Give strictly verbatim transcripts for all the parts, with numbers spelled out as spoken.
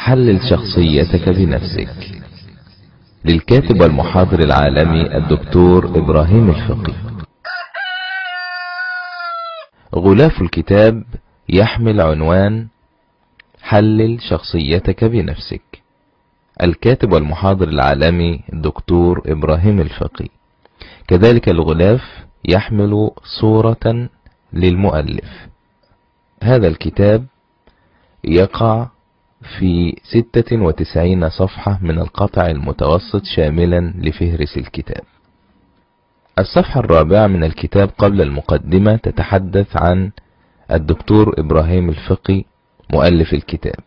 حلل شخصيتك بنفسك، للكاتب والمحاضر العالمي الدكتور إبراهيم الفقي. غلاف الكتاب يحمل عنوان حلل شخصيتك بنفسك، الكاتب والمحاضر العالمي الدكتور إبراهيم الفقي. كذلك الغلاف يحمل صورة للمؤلف. هذا الكتاب يقع في ستة وتسعين صفحة من القطع المتوسط شاملا لفهرس الكتاب. الصفحة الرابعة من الكتاب قبل المقدمة تتحدث عن الدكتور إبراهيم الفقي مؤلف الكتاب.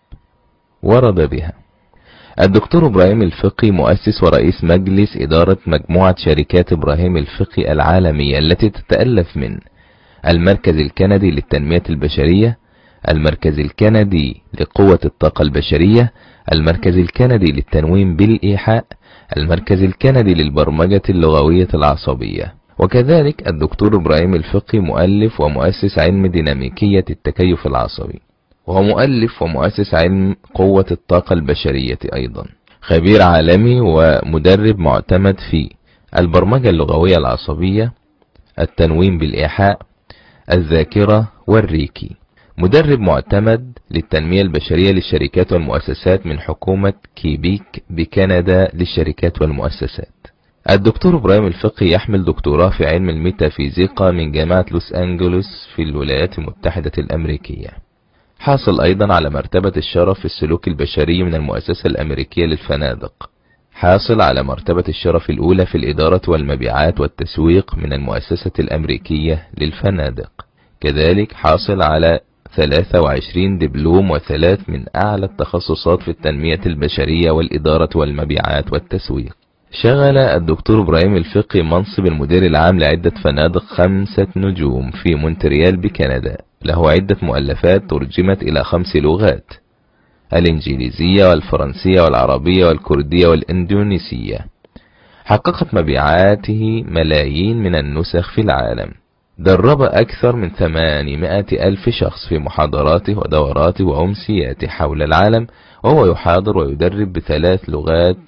ورد بها: الدكتور إبراهيم الفقي مؤسس ورئيس مجلس إدارة مجموعة شركات إبراهيم الفقي العالمية التي تتألف من المركز الكندي للتنمية البشرية، المركز الكندي لقوة الطاقة البشرية، المركز الكندي للتنويم بالإيحاء، المركز الكندي للبرمجة اللغوية العصبية. وكذلك الدكتور إبراهيم الفقي مؤلف ومؤسس علم ديناميكية التكيف العصبي، وهو مؤلف ومؤسس علم قوة الطاقة البشرية أيضا، خبير عالمي ومدرب معتمد في البرمجة اللغوية العصبية، التنويم بالإيحاء، الذاكرة والريكي. مدرب معتمد للتنمية البشرية للشركات والمؤسسات من حكومة كيبيك بكندا للشركات والمؤسسات. الدكتور إبراهيم الفقي يحمل دكتوراه في علم الميتافيزيقا من جامعة لوس أنجلوس في الولايات المتحدة الأمريكية. حاصل أيضا على مرتبة الشرف في السلوك البشري من المؤسسة الأمريكية للفنادق. حاصل على مرتبة الشرف الأولى في الإدارة والمبيعات والتسويق من المؤسسة الأمريكية للفنادق. كذلك حاصل على ثلاثة وعشرين دبلوم وثلاث من أعلى التخصصات في التنمية البشرية والإدارة والمبيعات والتسويق. شغل الدكتور إبراهيم الفقي منصب المدير العام لعدة فنادق خمسة نجوم في مونتريال بكندا. له عدة مؤلفات ترجمت إلى خمس لغات: الإنجليزية والفرنسية والعربية والكردية والإندونيسية. حققت مبيعاته ملايين من النسخ في العالم. درب أكثر من ثمانمائة ألف شخص في محاضراته ودوراته وأمسياته حول العالم، وهو يحاضر ويدرب بثلاث لغات: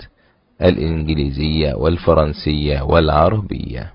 الإنجليزية والفرنسية والعربية.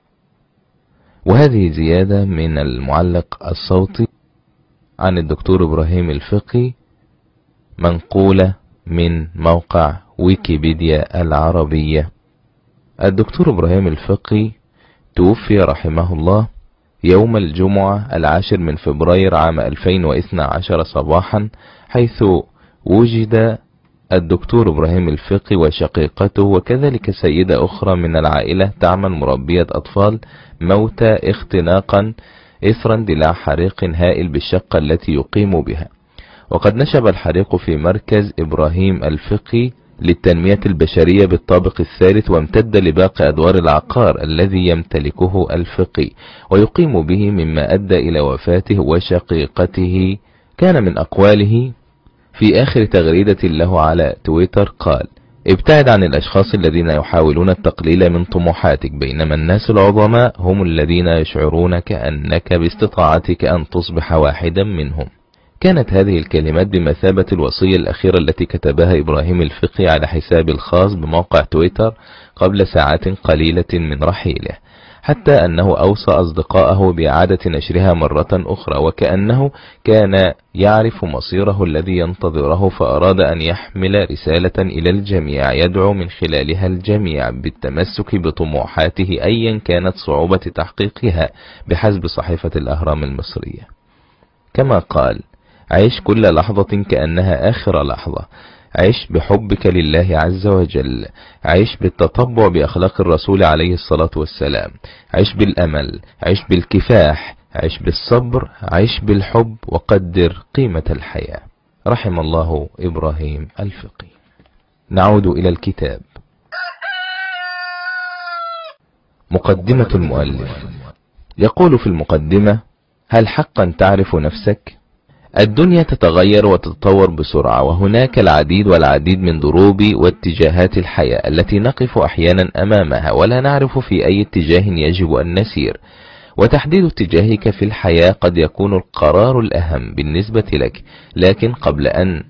وهذه زيادة من المعلق الصوتي عن الدكتور إبراهيم الفقي منقولة من موقع ويكيبيديا العربية. الدكتور إبراهيم الفقي توفي رحمه الله يوم الجمعة العاشر من فبراير عام ألفين واثني عشر صباحا، حيث وجد الدكتور إبراهيم الفقي وشقيقته وكذلك سيدة أخرى من العائلة تعمل مربية أطفال موتى اختناقا إثر اندلاع حريق هائل بالشقة التي يقيم بها. وقد نشب الحريق في مركز إبراهيم الفقي للتنمية البشرية بالطابق الثالث، وامتد لباقي أدوار العقار الذي يمتلكه الفقي ويقيم به، مما أدى إلى وفاته وشقيقته. كان من أقواله في آخر تغريدة له على تويتر قال: ابتعد عن الأشخاص الذين يحاولون التقليل من طموحاتك، بينما الناس العظماء هم الذين يشعرونك أنك باستطاعتك أن تصبح واحدا منهم. كانت هذه الكلمات بمثابة الوصية الأخيرة التي كتبها إبراهيم الفقي على حسابه الخاص بموقع تويتر قبل ساعات قليلة من رحيله، حتى أنه أوصى أصدقائه بإعادة نشرها مرة أخرى، وكأنه كان يعرف مصيره الذي ينتظره، فأراد أن يحمل رسالة إلى الجميع يدعو من خلالها الجميع بالتمسك بطموحاته أيا كانت صعوبة تحقيقها، بحسب صحيفة الأهرام المصرية. كما قال: عيش كل لحظة كأنها آخر لحظة، عيش بحبك لله عز وجل، عيش بالتطبع بأخلاق الرسول عليه الصلاة والسلام، عيش بالأمل، عيش بالكفاح، عيش بالصبر، عيش بالحب، وقدر قيمة الحياة. رحم الله إبراهيم الفقي. نعود إلى الكتاب. مقدمة المؤلف. يقول في المقدمة: هل حقا تعرف نفسك؟ الدنيا تتغير وتتطور بسرعة، وهناك العديد والعديد من ضروب واتجاهات الحياة التي نقف أحيانا أمامها ولا نعرف في أي اتجاه يجب أن نسير. وتحديد اتجاهك في الحياة قد يكون القرار الأهم بالنسبة لك، لكن قبل أن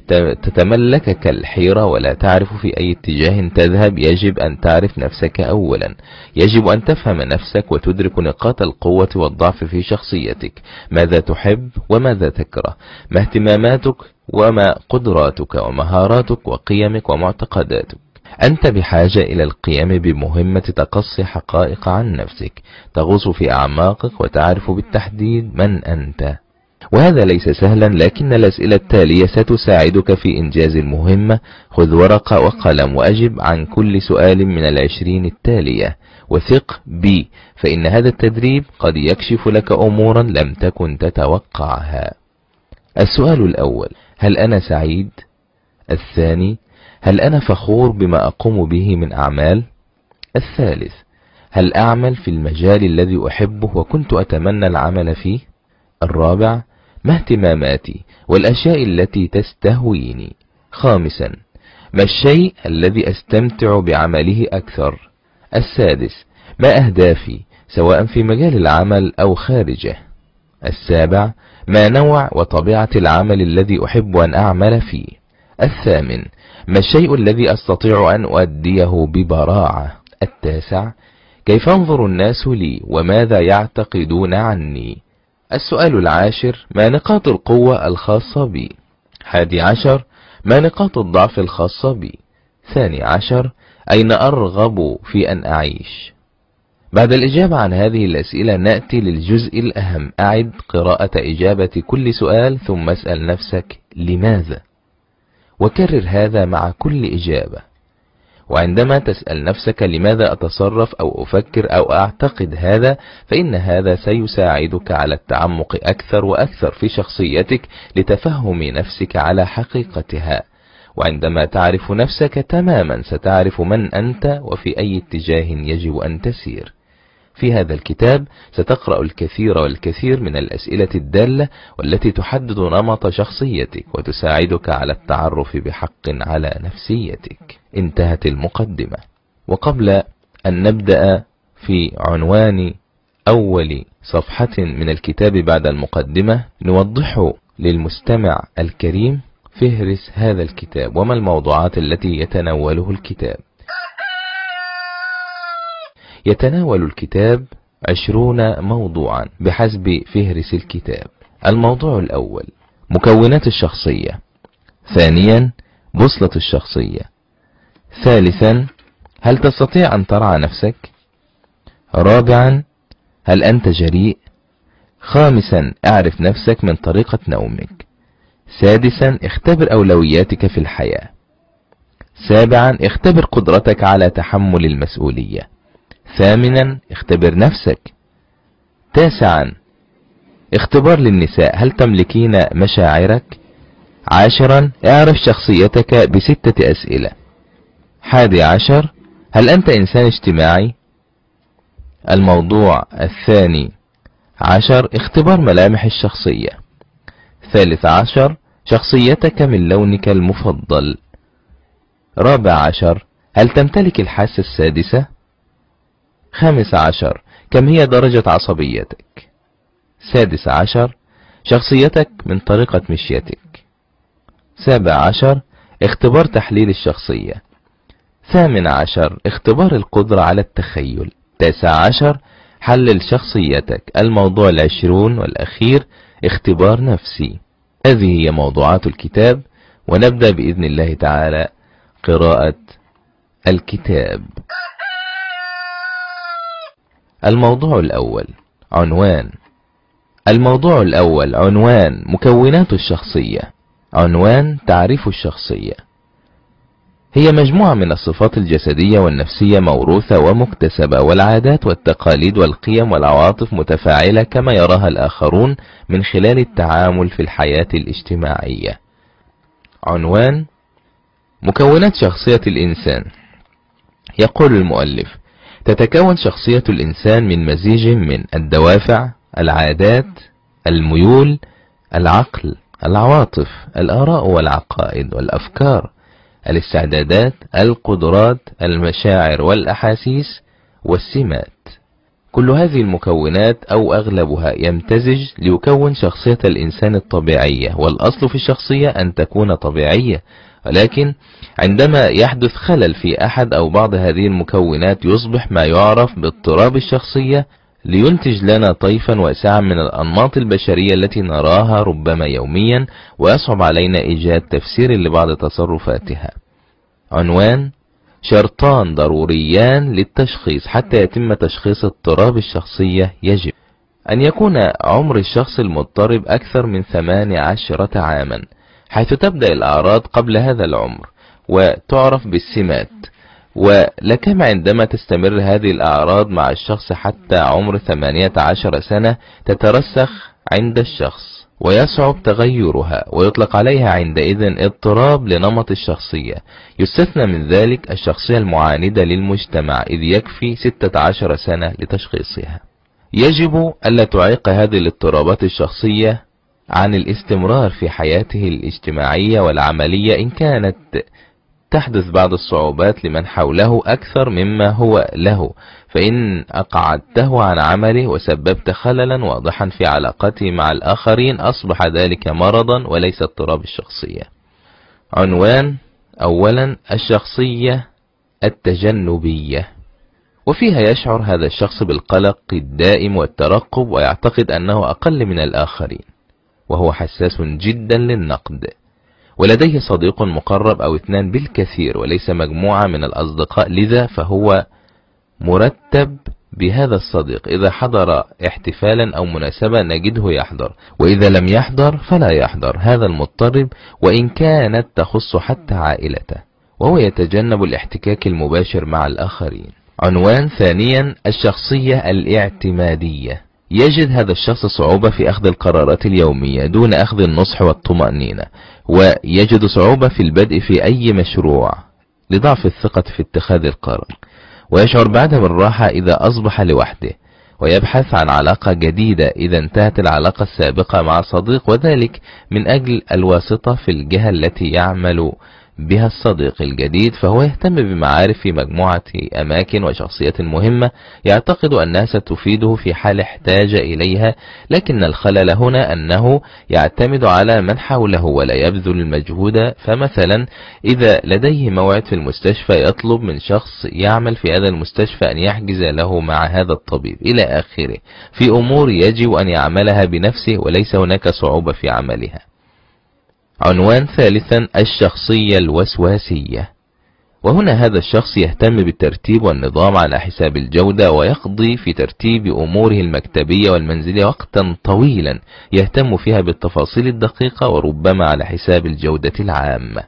تتملكك الحيرة ولا تعرف في أي اتجاه تذهب، يجب أن تعرف نفسك أولا. يجب أن تفهم نفسك وتدرك نقاط القوة والضعف في شخصيتك، ماذا تحب وماذا تكره، ما اهتماماتك وما قدراتك ومهاراتك وقيمك ومعتقداتك. أنت بحاجة إلى القيام بمهمة تقصي حقائق عن نفسك، تغوص في أعماقك وتعرف بالتحديد من أنت. وهذا ليس سهلا، لكن الأسئلة التالية ستساعدك في إنجاز المهمة. خذ ورقة وقلم وأجب عن كل سؤال من العشرين التالية، وثق بي فإن هذا التدريب قد يكشف لك أمورا لم تكن تتوقعها. السؤال الأول: هل أنا سعيد؟ الثاني: هل أنا فخور بما أقوم به من أعمال؟ الثالث: هل أعمل في المجال الذي أحبه وكنت أتمنى العمل فيه؟ الرابع: ما اهتماماتي والأشياء التي تستهويني؟ خامسا: ما الشيء الذي أستمتع بعمله أكثر؟ السادس: ما أهدافي سواء في مجال العمل أو خارجه؟ السابع: ما نوع وطبيعة العمل الذي أحب أن أعمل فيه؟ الثامن: ما الشيء الذي أستطيع أن أؤديه ببراعة؟ التاسع: كيف ينظر الناس لي وماذا يعتقدون عني؟ السؤال العاشر: ما نقاط القوة الخاصة بي؟ حادي عشر: ما نقاط الضعف الخاصة بي؟ ثاني عشر: أين أرغب في أن أعيش؟ بعد الإجابة عن هذه الأسئلة نأتي للجزء الأهم. أعد قراءة إجابة كل سؤال ثم اسأل نفسك لماذا، وكرر هذا مع كل إجابة. وعندما تسأل نفسك لماذا أتصرف أو أفكر أو أعتقد هذا، فإن هذا سيساعدك على التعمق أكثر وأكثر في شخصيتك لتفهم نفسك على حقيقتها. وعندما تعرف نفسك تماما ستعرف من أنت وفي أي اتجاه يجب أن تسير. في هذا الكتاب ستقرأ الكثير والكثير من الأسئلة الدالة والتي تحدد نمط شخصيتك وتساعدك على التعرف بحق على نفسيتك. انتهت المقدمة. وقبل أن نبدأ في عنوان أول صفحة من الكتاب بعد المقدمة، نوضح للمستمع الكريم فهرس هذا الكتاب وما الموضوعات التي يتناوله الكتاب. يتناول الكتاب عشرون موضوعا بحسب فهرس الكتاب. الموضوع الأول: مكونات الشخصية. ثانيا: بوصلة الشخصية. ثالثا: هل تستطيع أن ترعى نفسك؟ رابعا: هل أنت جريء؟ خامسا: اعرف نفسك من طريقة نومك. سادسا: اختبر أولوياتك في الحياة. سابعا: اختبر قدرتك على تحمل المسؤولية. ثامنا: اختبر نفسك. تاسعا: اختبار للنساء: هل تملكين مشاعرك؟ عاشرا: اعرف شخصيتك بستة أسئلة. حادي عشر: هل أنت إنسان اجتماعي؟ الموضوع الثاني عشر: اختبار ملامح الشخصية. ثالث عشر: شخصيتك من لونك المفضل. رابع عشر: هل تمتلك الحاسة السادسة؟ خامس عشر: كم هي درجة عصبيتك؟ سادس عشر: شخصيتك من طريقة مشيتك. سابع عشر: اختبار تحليل الشخصية. ثامن عشر: اختبار القدرة على التخيل. تاسع عشر: حلل شخصيتك. الموضوع العشرون والأخير: اختبار نفسي. هذه هي موضوعات الكتاب، ونبدأ بإذن الله تعالى قراءة الكتاب. الموضوع الأول: عنوان. الموضوع الأول عنوان: مكونات الشخصية. عنوان: تعريف الشخصية. هي مجموعة من الصفات الجسدية والنفسية موروثة ومكتسبة، والعادات والتقاليد والقيم والعواطف متفاعلة كما يراها الآخرون من خلال التعامل في الحياة الاجتماعية. عنوان: مكونات شخصية الإنسان. يقول المؤلف: تتكون شخصية الإنسان من مزيج من الدوافع، العادات، الميول، العقل، العواطف، الآراء والعقائد والأفكار، الاستعدادات، القدرات، المشاعر والأحاسيس والسمات. كل هذه المكونات أو أغلبها يمتزج ليكون شخصية الإنسان الطبيعية، والأصل في الشخصية أن تكون طبيعية، ولكن عندما يحدث خلل في أحد أو بعض هذه المكونات يصبح ما يعرف باضطراب الشخصية، لينتج لنا طيفا واسعا من الأنماط البشرية التي نراها ربما يوميا، ويصعب علينا إيجاد تفسير لبعض تصرفاتها. عنوان: شرطان ضروريان للتشخيص حتى يتم تشخيص اضطراب الشخصية. يجب أن يكون عمر الشخص المضطرب أكثر من ثمانية عشر عاما، حيث تبدأ الأعراض قبل هذا العمر وتعرف بالسمات، ولكم عندما تستمر هذه الأعراض مع الشخص حتى عمر ثمانية عشر سنة تترسخ عند الشخص ويصعب تغيرها، ويطلق عليها عندئذ اضطراب لنمط الشخصية. يستثنى من ذلك الشخصية المعاندة للمجتمع، إذ يكفي ستة عشر سنة لتشخيصها. يجب ألا تعيق هذه الاضطرابات الشخصية عن الاستمرار في حياته الاجتماعية والعملية، إن كانت تحدث بعض الصعوبات لمن حوله أكثر مما هو له، فإن أقعدته عن عمله وسببت خللا واضحا في علاقته مع الآخرين أصبح ذلك مرضا وليس اضطراب الشخصية. عنوان: أولا، الشخصية التجنبية، وفيها يشعر هذا الشخص بالقلق الدائم والترقب، ويعتقد أنه أقل من الآخرين، وهو حساس جدا للنقد، ولديه صديق مقرب أو اثنان بالكثير وليس مجموعة من الأصدقاء، لذا فهو مرتب بهذا الصديق. إذا حضر احتفالا أو مناسبة نجده يحضر، وإذا لم يحضر فلا يحضر. هذا المضطرب وإن كانت تخص حتى عائلته، وهو يتجنب الاحتكاك المباشر مع الآخرين. عنوان: ثانيا، الشخصية الاعتمادية. يجد هذا الشخص صعوبة في أخذ القرارات اليومية دون أخذ النصح والطمأنينة، ويجد صعوبة في البدء في أي مشروع لضعف الثقة في اتخاذ القرار، ويشعر بعدم الراحة إذا أصبح لوحده، ويبحث عن علاقة جديدة إذا انتهت العلاقة السابقة مع صديق، وذلك من أجل الواسطة في الجهة التي يعمل بها الصديق الجديد. فهو يهتم بمعارف في مجموعة أماكن وشخصيات مهمة يعتقد أنها ستفيده في حال احتاج إليها، لكن الخلل هنا أنه يعتمد على من حوله ولا يبذل المجهود. فمثلا إذا لديه موعد في المستشفى يطلب من شخص يعمل في هذا المستشفى أن يحجز له مع هذا الطبيب إلى آخره، في أمور يجب أن يعملها بنفسه وليس هناك صعوبة في عملها. عنوان: ثالثا، الشخصية الوسواسية. وهنا هذا الشخص يهتم بالترتيب والنظام على حساب الجودة، ويقضي في ترتيب أموره المكتبية والمنزلية وقتا طويلا يهتم فيها بالتفاصيل الدقيقة وربما على حساب الجودة العامة.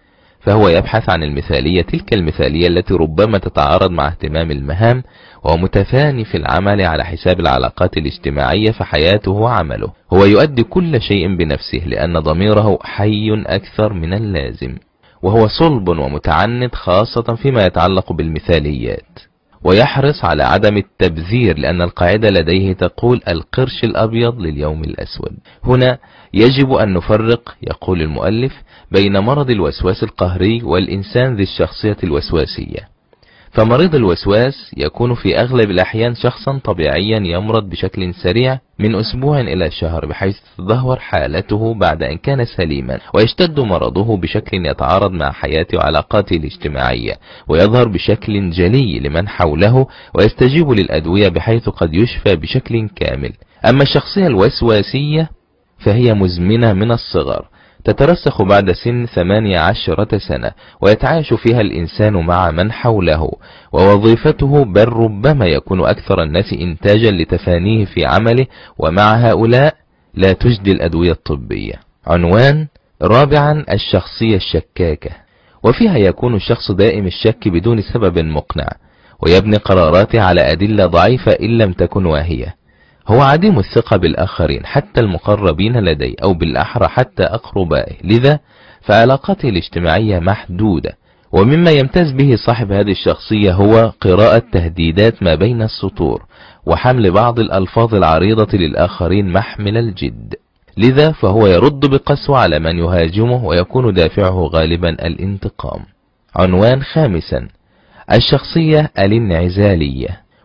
فهو يبحث عن المثالية، تلك المثالية التي ربما تتعارض مع اهتمام المهام، ومتفاني في العمل على حساب العلاقات الاجتماعية، فحياته وعمله هو يؤدي كل شيء بنفسه لأن ضميره حي أكثر من اللازم، وهو صلب ومتعنت خاصة فيما يتعلق بالمثاليات، ويحرص على عدم التبذير لأن القاعدة لديه تقول القرش الأبيض لليوم الأسود. هنا يجب أن نفرق، يقول المؤلف، بين مرض الوسواس القهري والإنسان ذي الشخصية الوسواسية. فمريض الوسواس يكون في أغلب الأحيان شخصا طبيعيا يمرض بشكل سريع من أسبوع إلى شهر، بحيث تتدهور حالته بعد أن كان سليما، ويشتد مرضه بشكل يتعارض مع حياته وعلاقاته الاجتماعية، ويظهر بشكل جلي لمن حوله، ويستجيب للأدوية بحيث قد يشفى بشكل كامل. أما الشخصية الوسواسية فهي مزمنة من الصغر، تترسخ بعد سن ثمانية عشرة سنة، ويتعايش فيها الإنسان مع من حوله، ووظيفته بل ربما يكون أكثر الناس إنتاجا لتفانيه في عمله، ومع هؤلاء لا تجدي الأدوية الطبية. عنوان: رابعا، الشخصية الشكاكة. وفيها يكون الشخص دائم الشك بدون سبب مقنع، ويبني قراراته على أدلة ضعيفة إن لم تكن واهية. هو عديم الثقة بالآخرين حتى المقربين لديه، أو بالأحرى حتى أقربائه، لذا فعلاقاته الاجتماعية محدودة. ومما يمتاز به صاحب هذه الشخصية هو قراءة تهديدات ما بين السطور، وحمل بعض الألفاظ العريضة للآخرين محمل الجد، لذا فهو يرد بقسوة على من يهاجمه، ويكون دافعه غالبا الانتقام. عنوان: خامسا، الشخصية الانعزالية.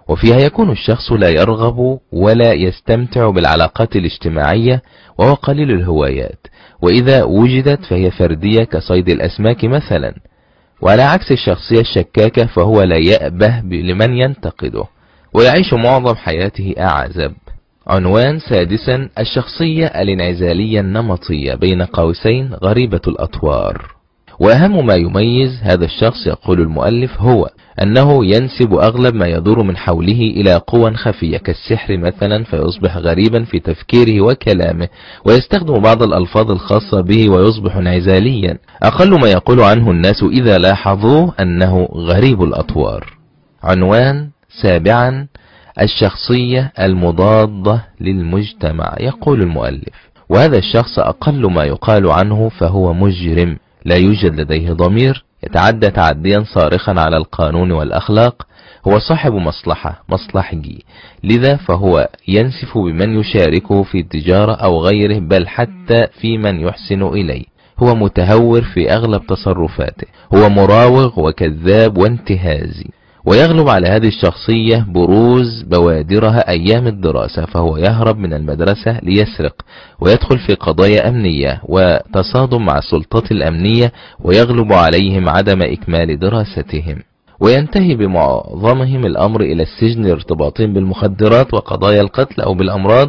وفيها يكون الشخص لا يرغب ولا يستمتع بالعلاقات الاجتماعية، وهو قليل الهوايات، وإذا وجدت فهي فردية كصيد الأسماك مثلا. وعلى عكس الشخصية الشكاكة فهو لا يأبه لمن ينتقده، ويعيش معظم حياته أعزب. عنوان سادسا: الشخصية الانعزالية النمطية بين قوسين غريبة الأطوار. وأهم ما يميز هذا الشخص، يقول المؤلف، هو أنه ينسب أغلب ما يدور من حوله إلى قوى خفية كالسحر مثلا، فيصبح غريبا في تفكيره وكلامه، ويستخدم بعض الألفاظ الخاصة به ويصبح انعزاليا. أقل ما يقول عنه الناس إذا لاحظوه أنه غريب الأطوار. عنوان سابعا: الشخصية المضادة للمجتمع. يقول المؤلف: وهذا الشخص أقل ما يقال عنه فهو مجرم، لا يوجد لديه ضمير، يتعدى تعديا صارخا على القانون والأخلاق، هو صاحب مصلحة مصلحجي، لذا فهو ينسف بمن يشاركه في التجارة أو غيره، بل حتى في من يحسن إليه. هو متهور في أغلب تصرفاته، هو مراوغ وكذاب وانتهازي. ويغلب على هذه الشخصية بروز بوادرها أيام الدراسة، فهو يهرب من المدرسة ليسرق، ويدخل في قضايا أمنية وتصادم مع السلطات الأمنية، ويغلب عليهم عدم إكمال دراستهم، وينتهي بمعظمهم الأمر إلى السجن لارتباطهم بالمخدرات وقضايا القتل أو بالأمراض،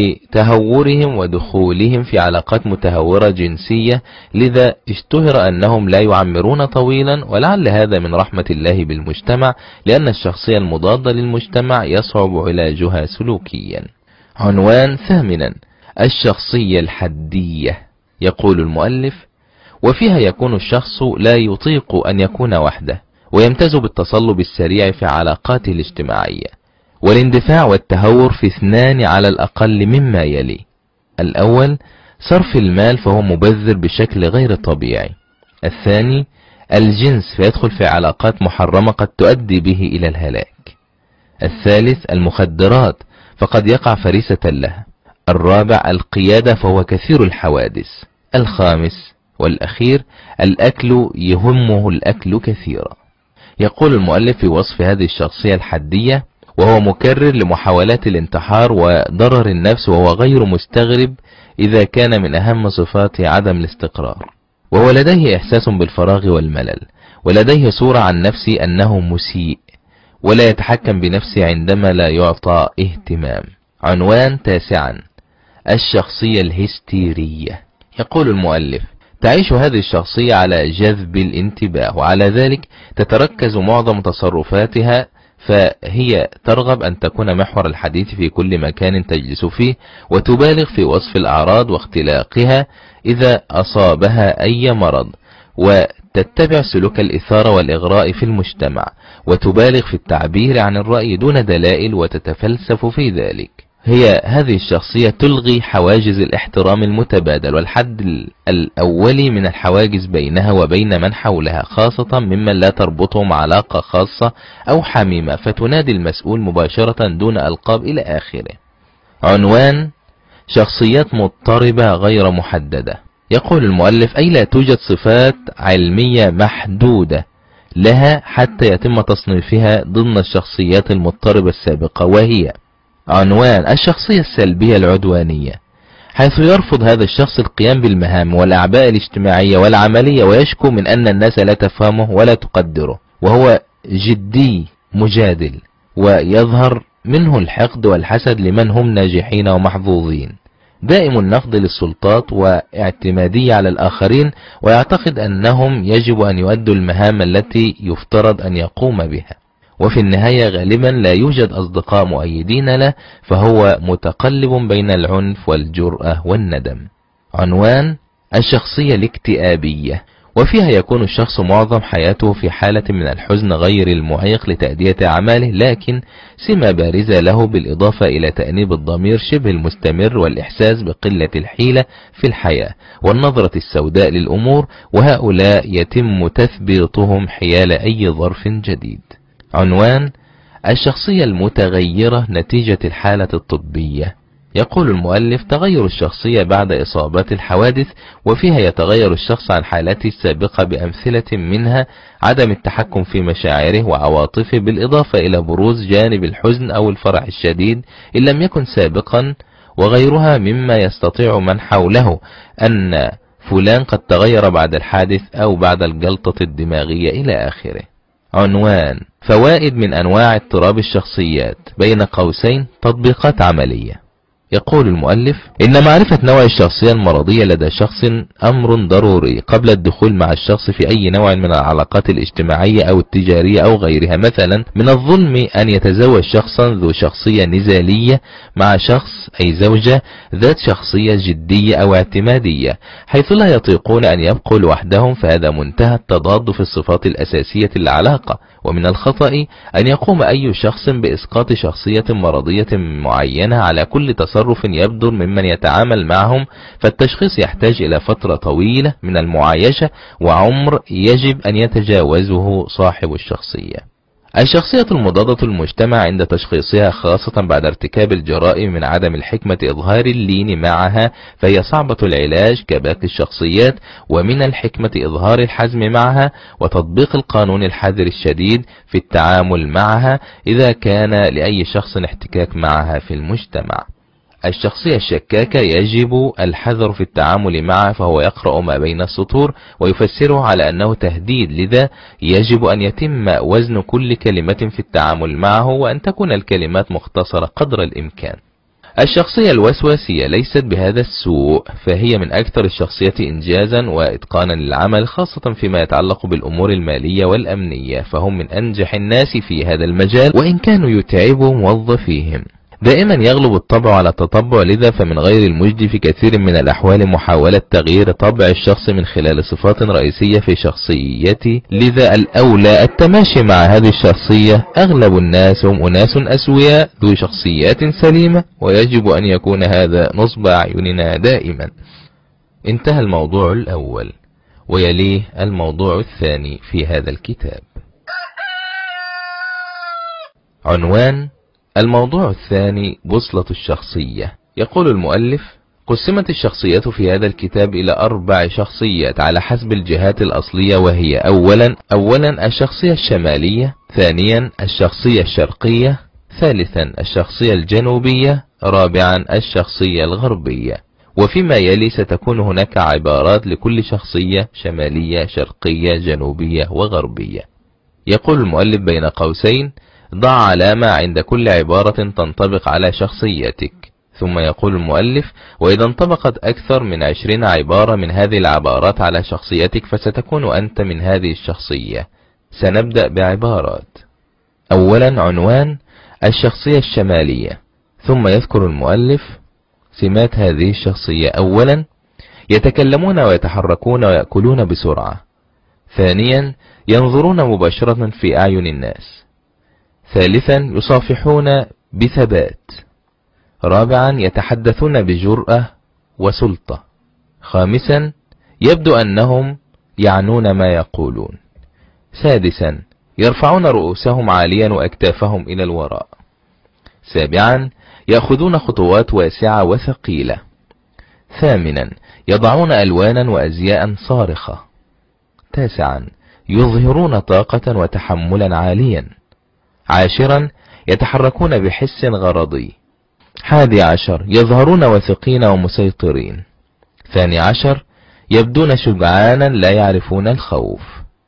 لتهورهم ودخولهم في علاقات متهورة جنسية. لذا اشتهر أنهم لا يعمرون طويلا، ولعل هذا من رحمة الله بالمجتمع، لأن الشخصية المضادة للمجتمع يصعب علاجها سلوكيا. عنوان ثامنا: الشخصية الحدية. يقول المؤلف: وفيها يكون الشخص لا يطيق أن يكون وحده، ويمتاز بالتصلب السريع في علاقاته الاجتماعية، والاندفاع والتهور في اثنان على الأقل مما يلي: الأول صرف المال، فهو مبذر بشكل غير طبيعي. الثاني الجنس، فيدخل في علاقات محرمة قد تؤدي به إلى الهلاك. الثالث المخدرات، فقد يقع فريسة لها. الرابع القيادة، فهو كثير الحوادث. الخامس والأخير الأكل، يهمه الأكل كثيرا. يقول المؤلف في وصف هذه الشخصية الحدية: وهو مكرر لمحاولات الانتحار وضرر النفس، وهو غير مستغرب إذا كان من أهم صفاته عدم الاستقرار، وهو لديه إحساس بالفراغ والملل، ولديه صورة عن نفسه أنه مسيء، ولا يتحكم بنفسه عندما لا يعطى اهتمام. عنوان تاسعا: الشخصية الهستيرية. يقول المؤلف: تعيش هذه الشخصية على جذب الانتباه، وعلى ذلك تتركز معظم تصرفاتها، فهي ترغب أن تكون محور الحديث في كل مكان تجلس فيه، وتبالغ في وصف الأعراض واختلاقها إذا أصابها أي مرض، وتتبع سلوك الإثارة والإغراء في المجتمع، وتبالغ في التعبير عن الرأي دون دلائل وتتفلسف في ذلك. هي هذه الشخصية تلغي حواجز الاحترام المتبادل والحد الأولي من الحواجز بينها وبين من حولها، خاصة ممن لا تربطهم علاقة خاصة أو حميمة، فتنادي المسؤول مباشرة دون ألقاب إلى آخره. عنوان شخصيات مضطربة غير محددة. يقول المؤلف: أي لا توجد صفات علمية محدودة لها حتى يتم تصنيفها ضمن الشخصيات المضطربة السابقة، وهي: عنوان الشخصية السلبية العدوانية، حيث يرفض هذا الشخص القيام بالمهام والأعباء الاجتماعية والعملية، ويشكو من أن الناس لا تفهمه ولا تقدره، وهو جدي مجادل، ويظهر منه الحقد والحسد لمن هم ناجحين ومحظوظين، دائم النقد للسلطات واعتمادية على الآخرين، ويعتقد أنهم يجب أن يؤدوا المهام التي يفترض أن يقوم بها، وفي النهاية غالبا لا يوجد أصدقاء مؤيدين له، فهو متقلب بين العنف والجرأة والندم. عنوان الشخصية الاكتئابية. وفيها يكون الشخص معظم حياته في حالة من الحزن غير المعيق لتأدية أعماله، لكن سمة بارزة له بالإضافة إلى تأنيب الضمير شبه المستمر والإحساس بقلة الحيلة في الحياة والنظرة السوداء للأمور، وهؤلاء يتم تثبيطهم حيال أي ظرف جديد. عنوان الشخصية المتغيرة نتيجة الحالة الطبية. يقول المؤلف: تغير الشخصية بعد إصابات الحوادث، وفيها يتغير الشخص عن حالته السابقة بأمثلة منها عدم التحكم في مشاعره وعواطفه، بالإضافة إلى بروز جانب الحزن أو الفرح الشديد إن لم يكن سابقا، وغيرها مما يستطيع من حوله أن فلان قد تغير بعد الحادث أو بعد الجلطة الدماغية إلى آخره. عنوان: فوائد من أنواع اضطراب الشخصيات، بين قوسين تطبيقات عملية. يقول المؤلف: إن معرفة نوع الشخصية المرضية لدى شخص أمر ضروري قبل الدخول مع الشخص في أي نوع من العلاقات الاجتماعية أو التجارية أو غيرها. مثلا من الظلم أن يتزوج شخصا ذو شخصية نزالية مع شخص أي زوجة ذات شخصية جدية أو اعتمادية، حيث لا يطيقون أن يبقوا لوحدهم، فهذا منتهى التضاد في الصفات الأساسية للعلاقة. ومن الخطأ أن يقوم أي شخص بإسقاط شخصية مرضية معينة على كل تصرف يبدر ممن يتعامل معهم، فالتشخيص يحتاج إلى فترة طويلة من المعايشة وعمر يجب أن يتجاوزه صاحب الشخصية. الشخصية المضادة المجتمع عند تشخيصها، خاصة بعد ارتكاب الجرائم، من عدم الحكمة إظهار اللين معها، فهي صعبة العلاج كباقي الشخصيات، ومن الحكمة إظهار الحزم معها وتطبيق القانون الحذر الشديد في التعامل معها إذا كان لأي شخص احتكاك معها في المجتمع. الشخصية الشكاكة يجب الحذر في التعامل معه، فهو يقرأ ما بين السطور ويفسره على أنه تهديد، لذا يجب أن يتم وزن كل كلمة في التعامل معه، وأن تكون الكلمات مختصرة قدر الإمكان. الشخصية الوسواسية ليست بهذا السوء، فهي من أكثر الشخصيات إنجازا وإتقانا للعمل، خاصة فيما يتعلق بالأمور المالية والأمنية، فهم من أنجح الناس في هذا المجال وإن كانوا يتعبوا موظفيهم. دائما يغلب الطبع على التطبع، لذا فمن غير المجدي في كثير من الأحوال محاولة تغيير طبع الشخص من خلال صفات رئيسية في شخصيته، لذا الأولى التماشي مع هذه الشخصية. أغلب الناس هم أناس أسوياء ذو شخصيات سليمة، ويجب أن يكون هذا نصب أعيننا دائما. انتهى الموضوع الأول، ويليه الموضوع الثاني في هذا الكتاب. عنوان: الموضوع الثاني: بوصلة الشخصية. يقول المؤلف: قسمت الشخصيات في هذا الكتاب إلى أربع شخصيات على حسب الجهات الأصلية، وهي: أولا أولا الشخصية الشمالية، ثانيا الشخصية الشرقية، ثالثا الشخصية الجنوبية، رابعا الشخصية الغربية. وفيما يلي ستكون هناك عبارات لكل شخصية: شمالية، شرقية، جنوبية، وغربية. يقول المؤلف بين قوسين: ضع علامة عند كل عبارة تنطبق على شخصيتك. ثم يقول المؤلف: وإذا انطبقت أكثر من عشرين عبارة من هذه العبارات على شخصيتك، فستكون أنت من هذه الشخصية. سنبدأ بعبارات. أولا عنوان: الشخصية الشمالية. ثم يذكر المؤلف سمات هذه الشخصية: أولا يتكلمون ويتحركون ويأكلون بسرعة. ثانيا ينظرون مباشرة في أعين الناس. ثالثا يصافحون بثبات. رابعا يتحدثون بجرأة وسلطة. خامسا يبدو أنهم يعنون ما يقولون. سادسا يرفعون رؤوسهم عاليا وأكتافهم إلى الوراء. سابعا يأخذون خطوات واسعة وثقيلة. ثامنا يضعون ألوانا وأزياء صارخة. تاسعا يظهرون طاقة وتحملا عاليا. عاشرا يتحركون بحس غرضي. حادي عشر يظهرون واثقين ومسيطرين. ثاني عشر يبدون شجعانا لا يعرفون الخوف.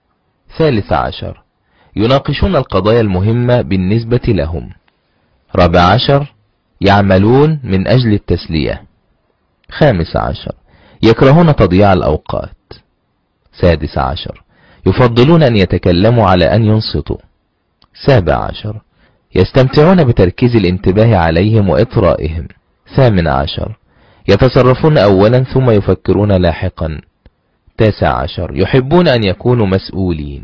ثالث عشر يناقشون القضايا المهمة بالنسبة لهم. رابع عشر يعملون من أجل التسلية. خامس عشر يكرهون تضييع الأوقات. سادس عشر يفضلون أن يتكلموا على أن ينصتوا. سابع عشر يستمتعون بتركيز الانتباه عليهم وإطرائهم. ثامن عشر يتصرفون أولا ثم يفكرون لاحقا. تاسع عشر يحبون أن يكونوا مسؤولين.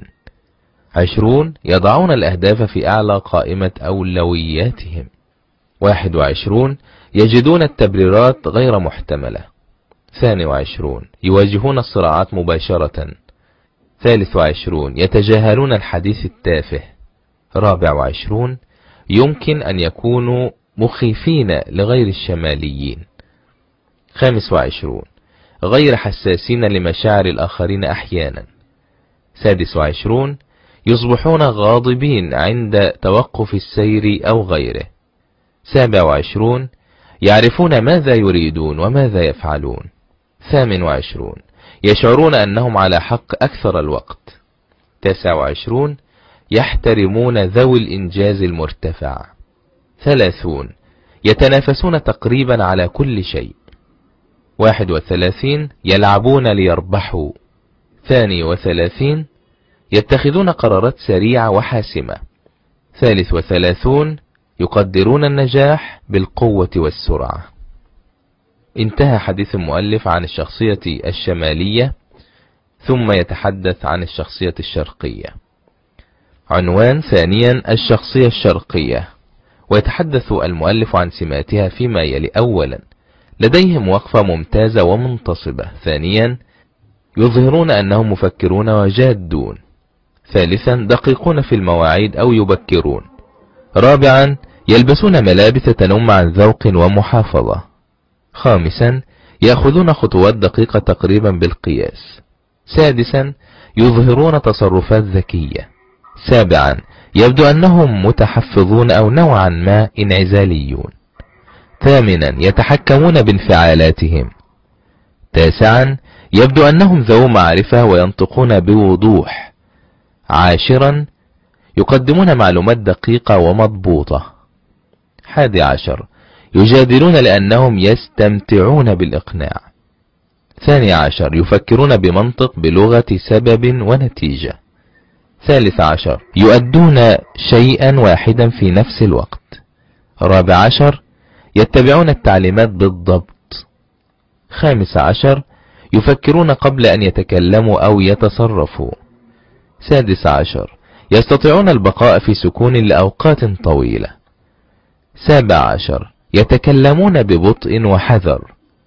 عشرون يضعون الأهداف في أعلى قائمة أولوياتهم. واحد وعشرون يجدون التبريرات غير محتملة. ثاني وعشرون يواجهون الصراعات مباشرة. ثالث وعشرون يتجاهلون الحديث التافه. رابع وعشرون يمكن أن يكونوا مخيفين لغير الشماليين. خامس وعشرون غير حساسين لمشاعر الآخرين أحيانا. سادس وعشرون يصبحون غاضبين عند توقف السير أو غيره. سابع وعشرون يعرفون ماذا يريدون وماذا يفعلون. ثامن وعشرون يشعرون أنهم على حق أكثر الوقت. تاسع وعشرون يحترمون ذوي الإنجاز المرتفع. ثلاثون يتنافسون تقريبا على كل شيء. واحد وثلاثين يلعبون ليربحوا. ثاني وثلاثين يتخذون قرارات سريعة وحاسمة. ثالث وثلاثون يقدرون النجاح بالقوة والسرعة. انتهى حديث المؤلف عن الشخصية الشمالية، ثم يتحدث عن الشخصية الشرقية. عنوان ثانيا الشخصية الشرقية، ويتحدث المؤلف عن سماتها فيما يلي. أولا لديهم وقفة ممتازة ومنتصبة. ثانيا يظهرون أنهم مفكرون وجادون. ثالثا دقيقون في المواعيد أو يبكرون. رابعا يلبسون ملابس تنم عن ذوق ومحافظة. خامسا يأخذون خطوات دقيقة تقريبا بالقياس. سادسا يظهرون تصرفات ذكية. سابعا يبدو أنهم متحفظون أو نوعا ما انعزاليون. ثامنا يتحكمون بانفعالاتهم. تاسعا يبدو أنهم ذو معرفة وينطقون بوضوح. عاشرا يقدمون معلومات دقيقة ومضبوطة. حادي عشر يجادلون لأنهم يستمتعون بالإقناع. ثاني عشر يفكرون بمنطق بلغة سبب ونتيجة. ثالث عشر يؤدون شيئا واحدا في نفس الوقت. رابع عشر يتبعون التعليمات بالضبط. خامس عشر يفكرون قبل أن يتكلموا أو يتصرفوا. سادس عشر يستطيعون البقاء في سكون لأوقات طويلة. سابع عشر يتكلمون ببطء وحذر.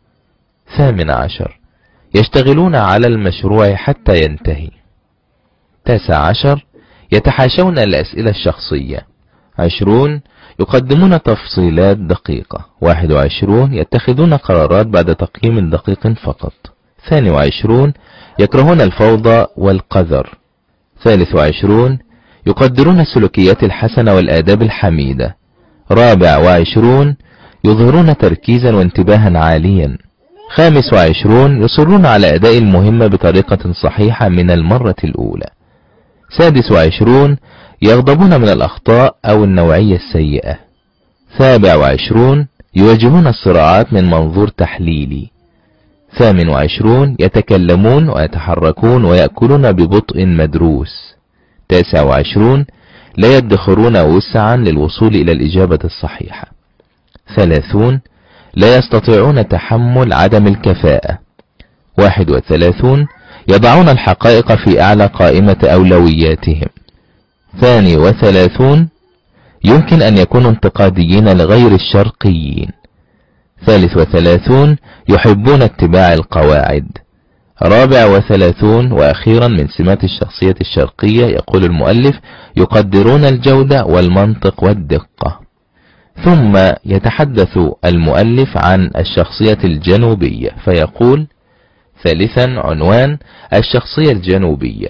ثامن عشر يشتغلون على المشروع حتى ينتهي. تاسع عشر يتحاشون الأسئلة الشخصية. عشرون يقدمون تفصيلات دقيقة. واحد وعشرون يتخذون قرارات بعد تقييم دقيق فقط. ثاني وعشرون يكرهون الفوضى والقذر. ثالث وعشرون يقدرون السلوكيات الحسنة والآداب الحميدة. رابع وعشرون يظهرون تركيزا وانتباها عاليا. خامس وعشرون يصرون على أداء المهمة بطريقة صحيحة من المرة الأولى. سادس وعشرون يغضبون من الأخطاء أو النوعية السيئة. سابع وعشرون يواجهون الصراعات من منظور تحليلي. ثامن وعشرون يتكلمون ويتحركون ويأكلون ببطء مدروس. تاسع وعشرون لا يدخرون وسعا للوصول إلى الإجابة الصحيحة. ثلاثون لا يستطيعون تحمل عدم الكفاءة. واحد وثلاثون يضعون الحقائق في أعلى قائمة أولوياتهم. ثاني وثلاثون يمكن أن يكونوا انتقاديين لغير الشرقيين. ثالث وثلاثون يحبون اتباع القواعد. رابع وثلاثون وأخيرا من سمات الشخصية الشرقية، يقول المؤلف يقدرون الجودة والمنطق والدقة. ثم يتحدث المؤلف عن الشخصية الجنوبية فيقول: ثالثا عنوان الشخصية الجنوبية.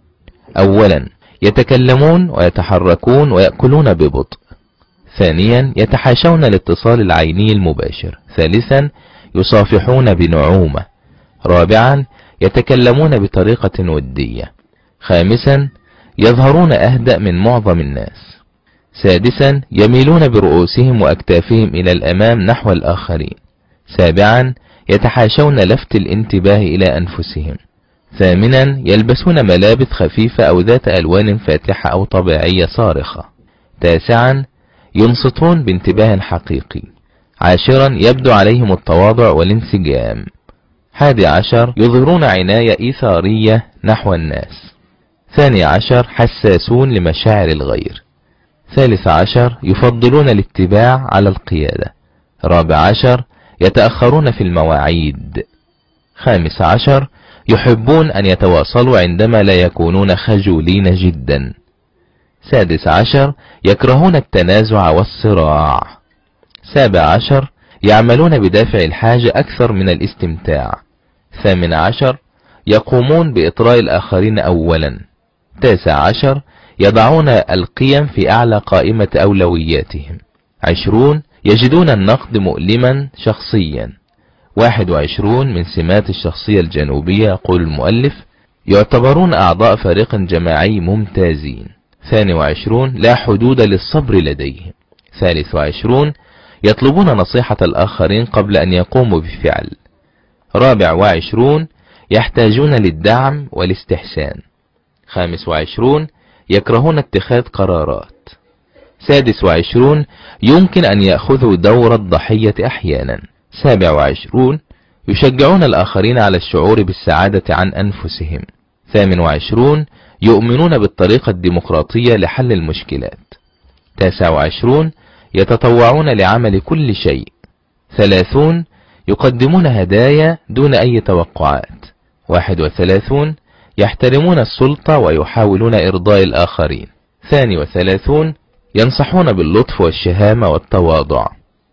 أولا يتكلمون ويتحركون ويأكلون ببطء. ثانيا يتحاشون الاتصال العيني المباشر. ثالثا يصافحون بنعومة. رابعا يتكلمون بطريقة ودية. خامسا يظهرون أهدأ من معظم الناس. سادسا يميلون برؤوسهم وأكتافهم إلى الأمام نحو الآخرين. سابعا يتحاشون لفت الانتباه إلى أنفسهم. ثامنا يلبسون ملابس خفيفة أو ذات ألوان فاتحة أو طبيعية صارخة. تاسعا ينصتون بانتباه حقيقي. عاشرا يبدو عليهم التواضع والانسجام. حادي عشر يظهرون عناية إيثارية نحو الناس. ثاني عشر حساسون لمشاعر الغير. ثالث عشر يفضلون الاتباع على القيادة. رابع عشر يتأخرون في المواعيد. خامس عشر يحبون أن يتواصلوا عندما لا يكونون خجولين جدا. سادس عشر يكرهون التنازع والصراع. سابع عشر يعملون بدافع الحاجة أكثر من الاستمتاع. ثامن عشر يقومون بإطراء الآخرين أولا. تاسع عشر يضعون القيم في أعلى قائمة أولوياتهم. عشرون يجدون النقد مؤلما شخصيا. واحد وعشرون من سمات الشخصية الجنوبية يقول المؤلف يعتبرون أعضاء فريق جماعي ممتازين. ثاني وعشرون لا حدود للصبر لديهم. ثالث وعشرون يطلبون نصيحة الآخرين قبل أن يقوموا بفعل. رابع وعشرون يحتاجون للدعم والاستحسان. خامس وعشرون يكرهون اتخاذ قرارات. سادس وعشرون يمكن أن يأخذوا دور الضحية أحيانا. سابع وعشرون يشجعون الآخرين على الشعور بالسعادة عن أنفسهم. ثامن وعشرون يؤمنون بالطريقة الديمقراطية لحل المشكلات. تاسع وعشرون يتطوعون لعمل كل شيء. ثلاثون يقدمون هدايا دون أي توقعات. واحد وثلاثون يحترمون السلطة ويحاولون إرضاء الآخرين. ثاني وثلاثون ينصحون باللطف والشهامة والتواضع.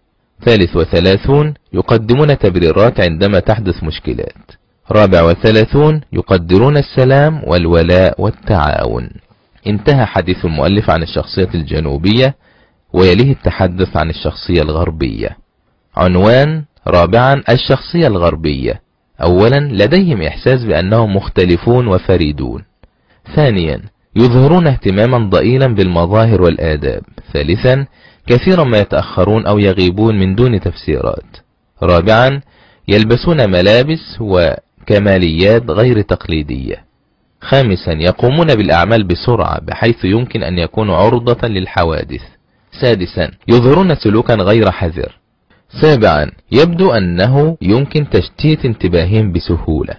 ثالث وثلاثون يقدمون تبريرات عندما تحدث مشكلات. رابع وثلاثون يقدرون السلام والولاء والتعاون. انتهى حديث المؤلف عن الشخصية الجنوبية، ويليه التحدث عن الشخصية الغربية. عنوان رابعا الشخصية الغربية. أولا لديهم إحساس بأنهم مختلفون وفريدون. ثانيا يظهرون اهتماما ضئيلا بالمظاهر والآداب. ثالثا كثيرا ما يتأخرون أو يغيبون من دون تفسيرات. رابعا يلبسون ملابس وكماليات غير تقليدية. خامسا يقومون بالأعمال بسرعة بحيث يمكن أن يكونوا عرضة للحوادث. سادسا يظهرون سلوكا غير حذر. سابعا يبدو أنه يمكن تشتيت انتباههم بسهولة.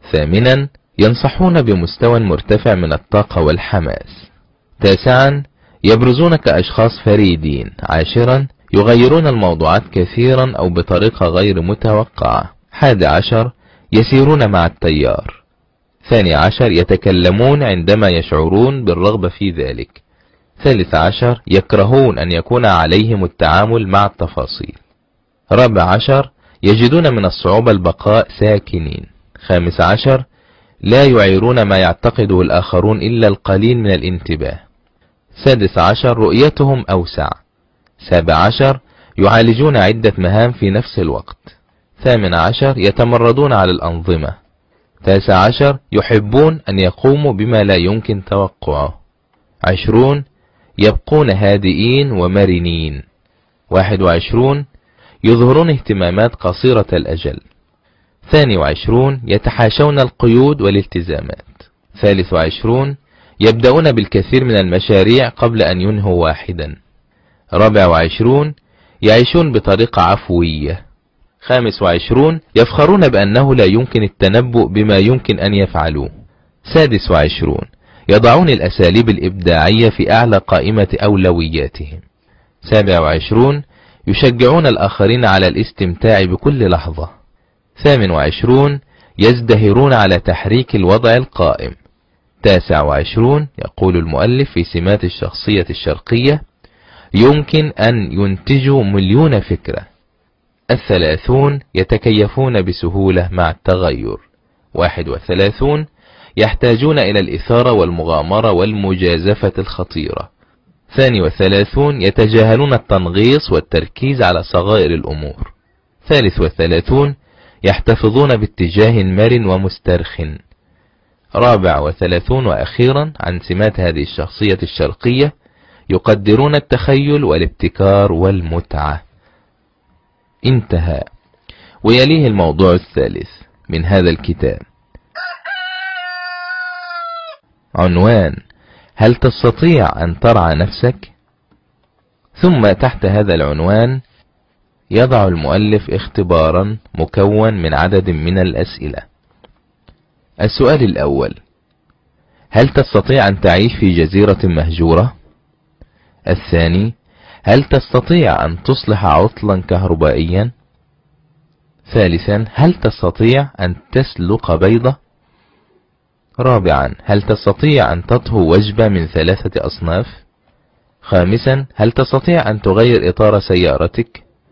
ثامنا ينصحون بمستوى مرتفع من الطاقة والحماس. تاسعا يبرزون كأشخاص فريدين. عاشرا يغيرون الموضوعات كثيرا أو بطريقة غير متوقعة. حادي عشر يسيرون مع التيار. ثاني عشر يتكلمون عندما يشعرون بالرغبة في ذلك. ثالث عشر يكرهون أن يكون عليهم التعامل مع التفاصيل. رابع عشر يجدون من الصعوبة البقاء ساكنين. خامس عشر لا يعيرون ما يعتقده الآخرون إلا القليل من الانتباه. سادس عشر رؤيتهم أوسع. سابع عشر يعالجون عدة مهام في نفس الوقت. ثامن عشر يتمردون على الأنظمة. تاسع عشر يحبون أن يقوموا بما لا يمكن توقعه. عشرون يبقون هادئين ومرنين. واحد وعشرون يظهرون اهتمامات قصيرة الأجل. ثاني وعشرون يتحاشون القيود والالتزامات. ثالث وعشرون يبدأون بالكثير من المشاريع قبل أن ينهوا واحدا. رابع وعشرون يعيشون بطريقة عفوية. خامس وعشرون يفخرون بأنه لا يمكن التنبؤ بما يمكن أن يفعلوه. سادس وعشرون يضعون الأساليب الإبداعية في أعلى قائمة أولوياتهم. سابع وعشرون يشجعون الآخرين على الاستمتاع بكل لحظة. ثامن وعشرون يزدهرون على تحريك الوضع القائم. تاسع وعشرون يقول المؤلف في سمات الشخصية الشرقية يمكن أن ينتجوا مليون فكرة. الثلاثون يتكيفون بسهولة مع التغير. واحد وثلاثون يحتاجون إلى الإثارة والمغامرة والمجازفة الخطيرة. ثاني وثلاثون يتجاهلون التنغيص والتركيز على صغائر الأمور. ثالث وثلاثون يحتفظون باتجاه مرن ومسترخٍ. رابع وثلاثون وأخيرا عن سمات هذه الشخصية الشرقية يقدرون التخيل والابتكار والمتعة. انتهى. ويليه الموضوع الثالث من هذا الكتاب. عنوان: هل تستطيع أن ترعى نفسك؟ ثم تحت هذا العنوان يضع المؤلف اختبارا مكون من عدد من الأسئلة. السؤال الأول: هل تستطيع أن تعيش في جزيرة مهجورة؟ الثاني: هل تستطيع أن تصلح عطلا كهربائيا؟ ثالثا: هل تستطيع أن تسلق بيضة؟ رابعا: هل تستطيع أن تطهو وجبة من ثلاثة أصناف؟ خامسا: هل تستطيع أن تغير إطار سيارتك؟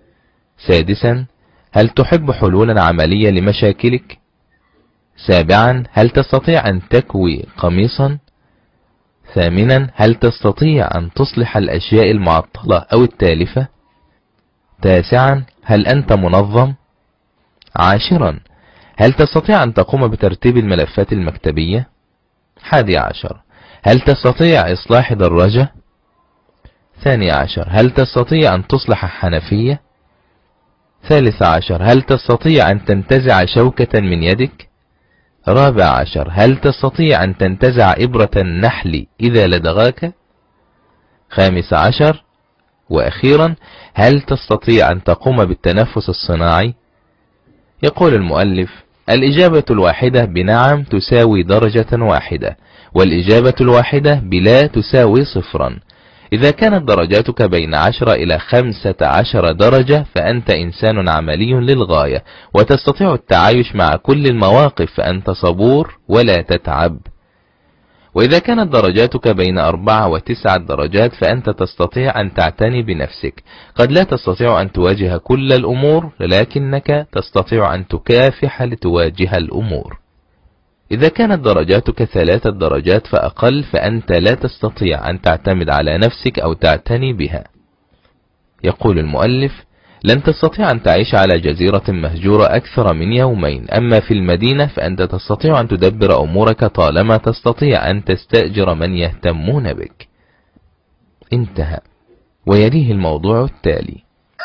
سادسا هل تحب حلولا عملية لمشاكلك؟ سابعا هل تستطيع أن تكوي قميصا؟ ثامنا هل تستطيع أن تصلح الأشياء المعطلة أو التالفة؟ تاسعا هل أنت منظم؟ عاشرا هل تستطيع أن تقوم بترتيب الملفات المكتبية؟ حادي عشر هل تستطيع إصلاح دراجة؟ ثاني عشر هل تستطيع أن تصلح حنفية؟ ثالث عشر هل تستطيع أن تنتزع شوكة من يدك؟ رابع عشر هل تستطيع أن تنتزع إبرة النحل إذا لدغاك؟ خامس عشر وأخيرا هل تستطيع أن تقوم بالتنفس الصناعي؟ يقول المؤلف: الإجابة الواحدة بنعم تساوي درجة واحدة، والإجابة الواحدة بلا تساوي صفرا. إذا كانت درجاتك بين عشرة إلى خمسة عشر درجة فأنت إنسان عملي للغاية وتستطيع التعايش مع كل المواقف، فأنت صبور ولا تتعب. وإذا كانت درجاتك بين أربعة وتسعة درجات فأنت تستطيع أن تعتني بنفسك. قد لا تستطيع أن تواجه كل الأمور، لكنك تستطيع أن تكافح لتواجه الأمور. إذا كانت درجاتك ثلاثة درجات فأقل فأنت لا تستطيع أن تعتمد على نفسك أو تعتني بها. يقول المؤلف: لن تستطيع أن تعيش على جزيرة مهجورة أكثر من يومين، أما في المدينة فأنت تستطيع أن تدبر أمورك طالما تستطيع أن تستأجر من يهتمون بك. انتهى. ويليه الموضوع التالي.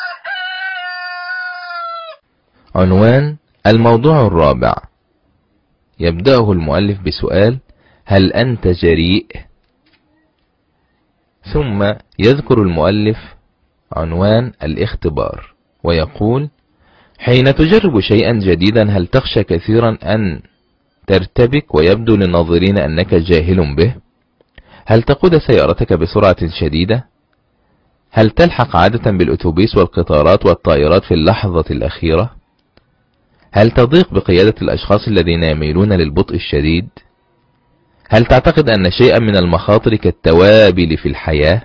عنوان الموضوع الرابع. يبدأه المؤلف بسؤال: هل أنت جريء؟ ثم يذكر المؤلف عنوان الاختبار ويقول: حين تجرب شيئا جديدا هل تخشى كثيرا أن ترتبك ويبدو للناظرين أنك جاهل به؟ هل تقود سيارتك بسرعة شديدة؟ هل تلحق عادة بالأتوبيس والقطارات والطائرات في اللحظة الأخيرة؟ هل تضيق بقيادة الأشخاص الذين يميلون للبطء الشديد؟ هل تعتقد أن شيئا من المخاطر كالتوابل في الحياة؟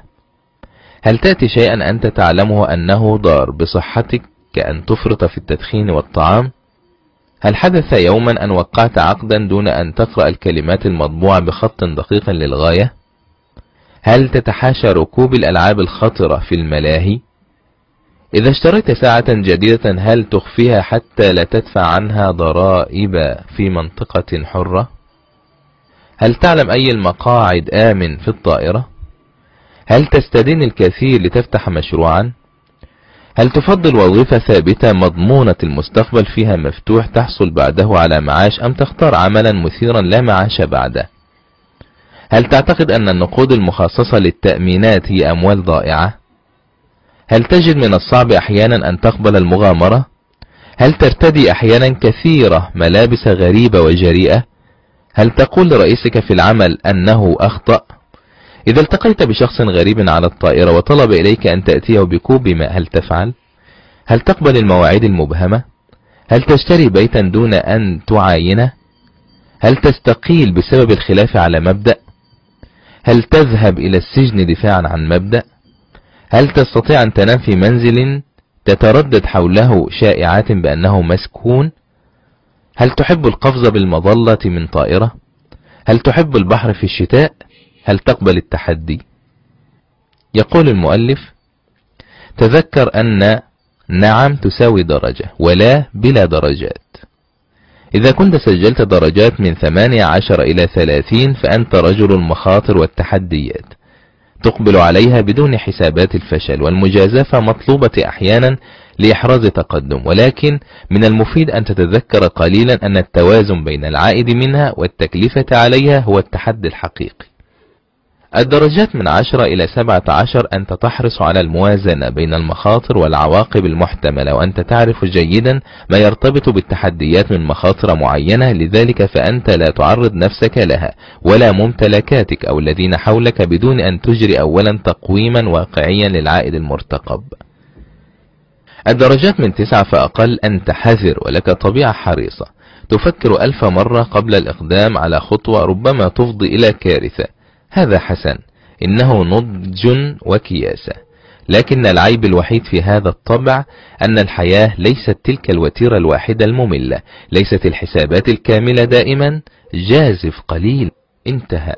هل تأتي شيئا أنت تعلمه أنه ضار بصحتك كأن تفرط في التدخين والطعام؟ هل حدث يوما أن وقعت عقدا دون أن تقرأ الكلمات المطبوعة بخط دقيق للغاية؟ هل تتحاشى ركوب الألعاب الخطرة في الملاهي؟ إذا اشتريت ساعة جديدة هل تخفيها حتى لا تدفع عنها ضرائب في منطقة حرة؟ هل تعلم أي المقاعد آمن في الطائرة؟ هل تستدين الكثير لتفتح مشروعا؟ هل تفضل وظيفة ثابتة مضمونة المستقبل فيها مفتوح تحصل بعده على معاش، أم تختار عملا مثيرا لا معاش بعده؟ هل تعتقد أن النقود المخصصة للتأمينات هي أموال ضائعة؟ هل تجد من الصعب أحيانا أن تقبل المغامرة؟ هل ترتدي أحيانا كثيرة ملابس غريبة وجريئة؟ هل تقول لرئيسك في العمل أنه أخطأ؟ إذا التقيت بشخص غريب على الطائرة وطلب إليك أن تأتيه بكوب ماء هل تفعل؟ هل تقبل المواعيد المبهمة؟ هل تشتري بيتا دون أن تعاينه؟ هل تستقيل بسبب الخلاف على مبدأ؟ هل تذهب إلى السجن دفاعا عن مبدأ؟ هل تستطيع أن تنام في منزل تتردد حوله شائعات بأنه مسكون؟ هل تحب القفز بالمظلة من طائرة؟ هل تحب البحر في الشتاء؟ هل تقبل التحدي؟ يقول المؤلف: تذكر أن نعم تساوي درجة ولا بلا درجات. إذا كنت سجلت درجات من ثمانية عشر إلى ثلاثين فأنت رجل المخاطر والتحديات، تقبل عليها بدون حسابات الفشل، والمجازفة مطلوبة أحيانا لإحراز تقدم، ولكن من المفيد أن تتذكر قليلا أن التوازن بين العائد منها والتكلفة عليها هو التحدي الحقيقي. الدرجات من عشرة إلى سبعة عشر أنت تحرص على الموازنة بين المخاطر والعواقب المحتملة، وأنت تعرف جيدا ما يرتبط بالتحديات من مخاطر معينة، لذلك فأنت لا تعرض نفسك لها ولا ممتلكاتك أو الذين حولك بدون أن تجري أولا تقويما واقعيا للعائد المرتقب. الدرجات من تسعة فأقل أنت حذر ولك طبيعة حريصة، تفكر ألف مرة قبل الإقدام على خطوة ربما تفضي إلى كارثة. هذا حسن، إنه نضج وكياسة. لكن العيب الوحيد في هذا الطبع أن الحياة ليست تلك الوتيرة الواحدة المملة، ليست الحسابات الكاملة دائما، جازف قليل. انتهى.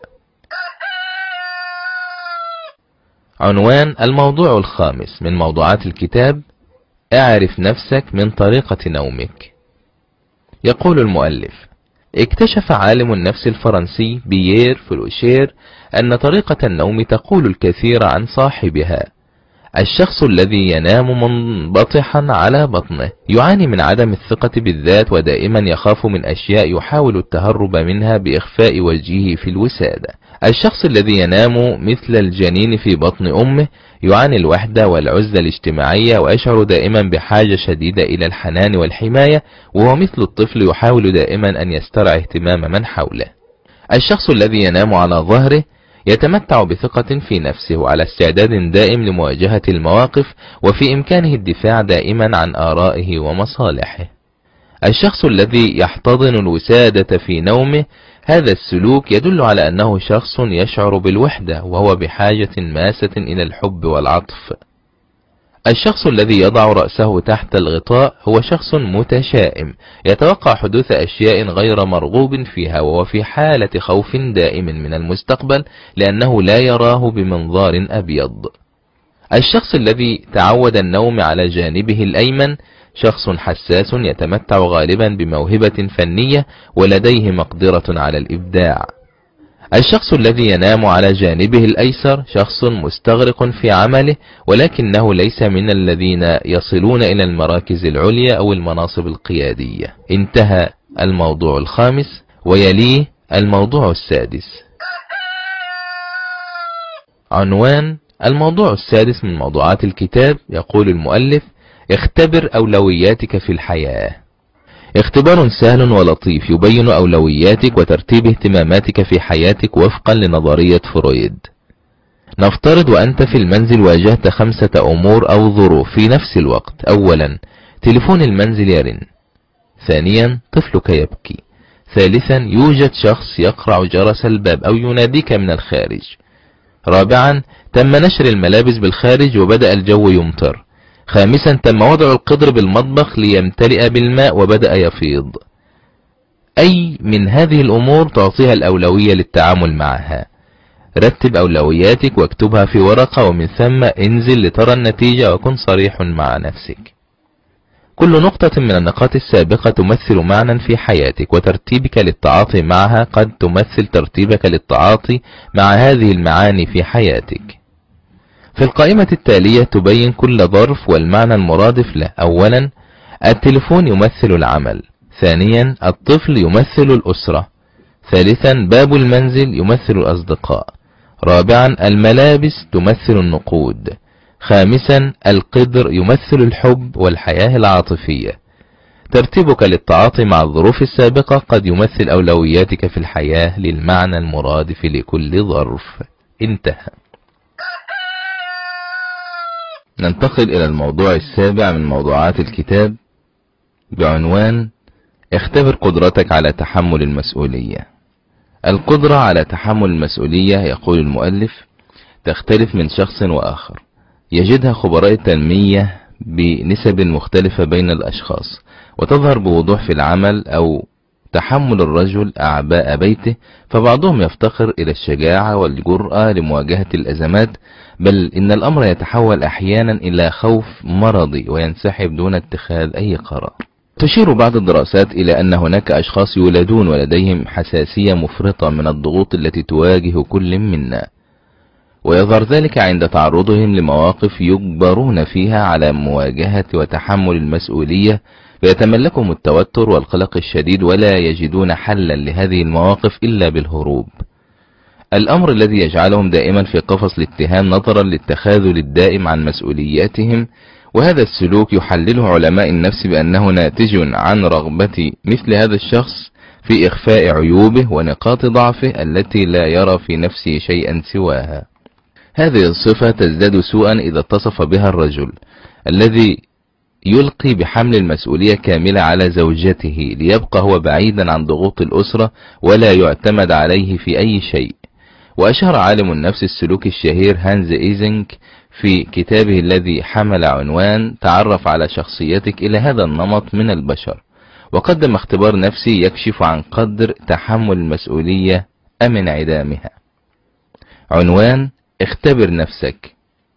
عنوان الموضوع الخامس من موضوعات الكتاب: اعرف نفسك من طريقة نومك. يقول المؤلف: اكتشف عالم النفس الفرنسي بيير فلوشير أن طريقة النوم تقول الكثير عن صاحبها. الشخص الذي ينام منبطحا على بطنه يعاني من عدم الثقة بالذات، ودائما يخاف من أشياء يحاول التهرب منها بإخفاء وجهه في الوسادة. الشخص الذي ينام مثل الجنين في بطن أمه يعاني الوحدة والعزلة الاجتماعية، ويشعر دائما بحاجة شديدة إلى الحنان والحماية، وهو مثل الطفل يحاول دائما أن يسترعي اهتمام من حوله. الشخص الذي ينام على ظهره يتمتع بثقة في نفسه وعلى استعداد دائم لمواجهة المواقف، وفي إمكانه الدفاع دائما عن آرائه ومصالحه. الشخص الذي يحتضن الوسادة في نومه، هذا السلوك يدل على أنه شخص يشعر بالوحدة، وهو بحاجة ماسة إلى الحب والعطف. الشخص الذي يضع رأسه تحت الغطاء هو شخص متشائم، يتوقع حدوث أشياء غير مرغوب فيها، وهو في حالة خوف دائم من المستقبل لأنه لا يراه بمنظار أبيض. الشخص الذي تعود النوم على جانبه الأيمن شخص حساس، يتمتع غالبا بموهبة فنية ولديه مقدرة على الإبداع. الشخص الذي ينام على جانبه الأيسر شخص مستغرق في عمله، ولكنه ليس من الذين يصلون إلى المراكز العليا أو المناصب القيادية. انتهى الموضوع الخامس، ويليه الموضوع السادس. عنوان الموضوع السادس من موضوعات الكتاب. يقول المؤلف: اختبر أولوياتك في الحياة. اختبار سهل ولطيف يبين أولوياتك وترتيب اهتماماتك في حياتك وفقا لنظرية فرويد. نفترض وأنت في المنزل واجهت خمسة أمور أو ظروف في نفس الوقت. أولا، تليفون المنزل يرن. ثانيا، طفلك يبكي. ثالثا، يوجد شخص يقرع جرس الباب أو يناديك من الخارج. رابعا، تم نشر الملابس بالخارج وبدأ الجو يمطر. خامسا، تم وضع القدر بالمطبخ ليمتلئ بالماء وبدأ يفيض. أي من هذه الأمور تعطيها الأولوية للتعامل معها؟ رتب أولوياتك واكتبها في ورقة، ومن ثم انزل لترى النتيجة وكن صريح مع نفسك. كل نقطة من النقاط السابقة تمثل معنى في حياتك، وترتيبك للتعاطي معها قد تمثل ترتيبك للتعاطي مع هذه المعاني في حياتك. في القائمة التالية تبين كل ظرف والمعنى المرادف له. أولا، التليفون يمثل العمل. ثانيا، الطفل يمثل الأسرة. ثالثا، باب المنزل يمثل الأصدقاء. رابعا، الملابس تمثل النقود. خامسا، القدر يمثل الحب والحياة العاطفية. ترتيبك للتعاطي مع الظروف السابقة قد يمثل أولوياتك في الحياة للمعنى المرادف لكل ظرف. انتهى. ننتقل إلى الموضوع السابع من موضوعات الكتاب بعنوان: اختبر قدرتك على تحمل المسؤولية. القدرة على تحمل المسؤولية، يقول المؤلف، تختلف من شخص وآخر. يجدها خبراء التنمية بنسب مختلفة بين الأشخاص، وتظهر بوضوح في العمل أو تحمل الرجل أعباء بيته، فبعضهم يفتقر إلى الشجاعة والجرأة لمواجهة الأزمات، بل إن الأمر يتحول أحيانا إلى خوف مرضي وينسحب دون اتخاذ أي قرار. تشير بعض الدراسات إلى أن هناك أشخاص يولدون ولديهم حساسية مفرطة من الضغوط التي تواجه كل منا، ويظهر ذلك عند تعرضهم لمواقف يجبرون فيها على مواجهة وتحمل المسؤولية، فيتملكهم التوتر والقلق الشديد ولا يجدون حلا لهذه المواقف إلا بالهروب. الأمر الذي يجعلهم دائما في قفص الاتهام نظرا للتخاذل الدائم عن مسؤولياتهم. وهذا السلوك يحلله علماء النفس بأنه ناتج عن رغبة مثل هذا الشخص في إخفاء عيوبه ونقاط ضعفه التي لا يرى في نفسه شيئا سواها. هذه الصفة تزداد سوءا إذا اتصف بها الرجل الذي يلقي بحمل المسؤولية كاملة على زوجته، ليبقى هو بعيدا عن ضغوط الأسرة ولا يعتمد عليه في أي شيء. وأشار عالم النفس السلوكي الشهير هانز إيزنك في كتابه الذي حمل عنوان تعرف على شخصيتك إلى هذا النمط من البشر، وقدم اختبار نفسي يكشف عن قدر تحمل المسؤولية أم انعدامها. عنوان: اختبر نفسك.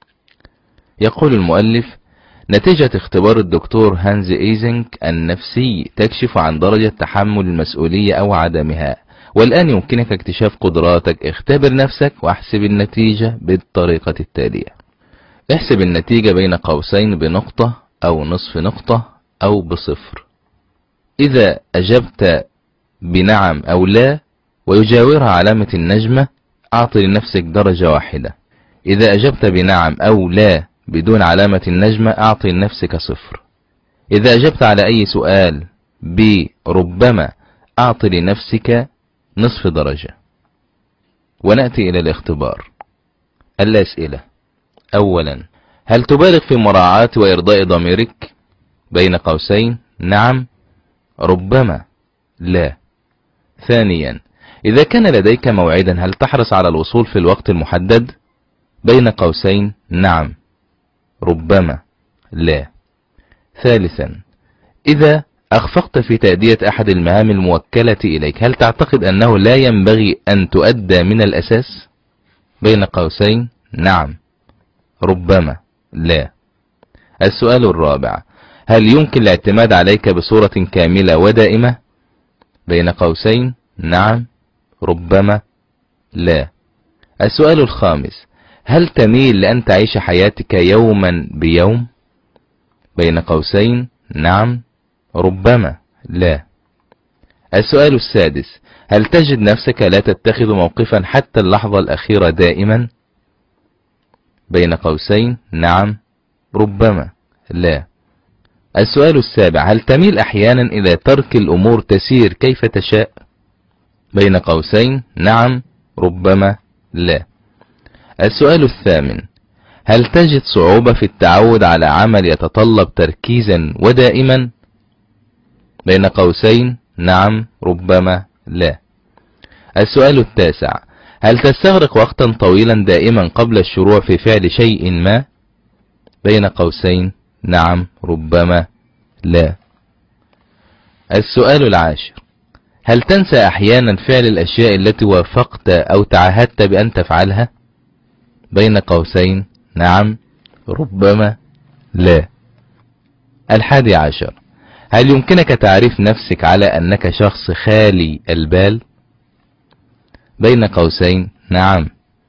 يقول المؤلف: نتيجة اختبار الدكتور هانز إيزنك النفسي تكشف عن درجة تحمل المسؤولية أو عدمها، والآن يمكنك اكتشاف قدراتك. اختبر نفسك واحسب النتيجة بالطريقة التالية: احسب النتيجة بين قوسين بنقطة أو نصف نقطة أو بصفر. إذا أجبت بنعم أو لا ويجاورها علامة النجمة أعطي لنفسك درجة واحدة. إذا أجبت بنعم أو لا بدون علامة النجمة أعطي لنفسك صفر. إذا أجبت على أي سؤال بربما أعطي لنفسك نصف درجة. ونأتي إلى الاختبار. الأسئلة: أولا، هل تبالغ في مراعاة وإرضاء ضميرك؟ بين قوسين نعم، ربما، لا. ثانيا، إذا كان لديك موعدا هل تحرص على الوصول في الوقت المحدد؟ بين قوسين نعم، ربما، لا. ثالثا، إذا أخفقت في تأدية أحد المهام الموكلة إليك هل تعتقد أنه لا ينبغي أن تؤدى من الأساس؟ بين قوسين نعم، ربما، لا. السؤال الرابع، هل يمكن الاعتماد عليك بصورة كاملة ودائمة؟ بين قوسين نعم، ربما، لا. السؤال الخامس، هل تميل لأن تعيش حياتك يوما بيوم؟ بين قوسين نعم، ربما، لا. السؤال السادس، هل تجد نفسك لا تتخذ موقفا حتى اللحظة الأخيرة دائما؟ بين قوسين نعم، ربما، لا. السؤال السابع، هل تميل أحيانا إلى ترك الأمور تسير كيف تشاء؟ بين قوسين نعم، ربما، لا. السؤال الثامن، هل تجد صعوبة في التعود على عمل يتطلب تركيزا ودائما؟ بين قوسين نعم، ربما، لا. السؤال التاسع، هل تستغرق وقتا طويلا دائما قبل الشروع في فعل شيء ما؟ بين قوسين نعم، ربما، لا. السؤال العاشر، هل تنسى أحيانا فعل الأشياء التي وافقت أو تعهدت بأن تفعلها؟ بين قوسين نعم، ربما، لا. الحادي عشر، هل يمكنك تعريف نفسك على أنك شخص خالي البال؟ بين قوسين نعم،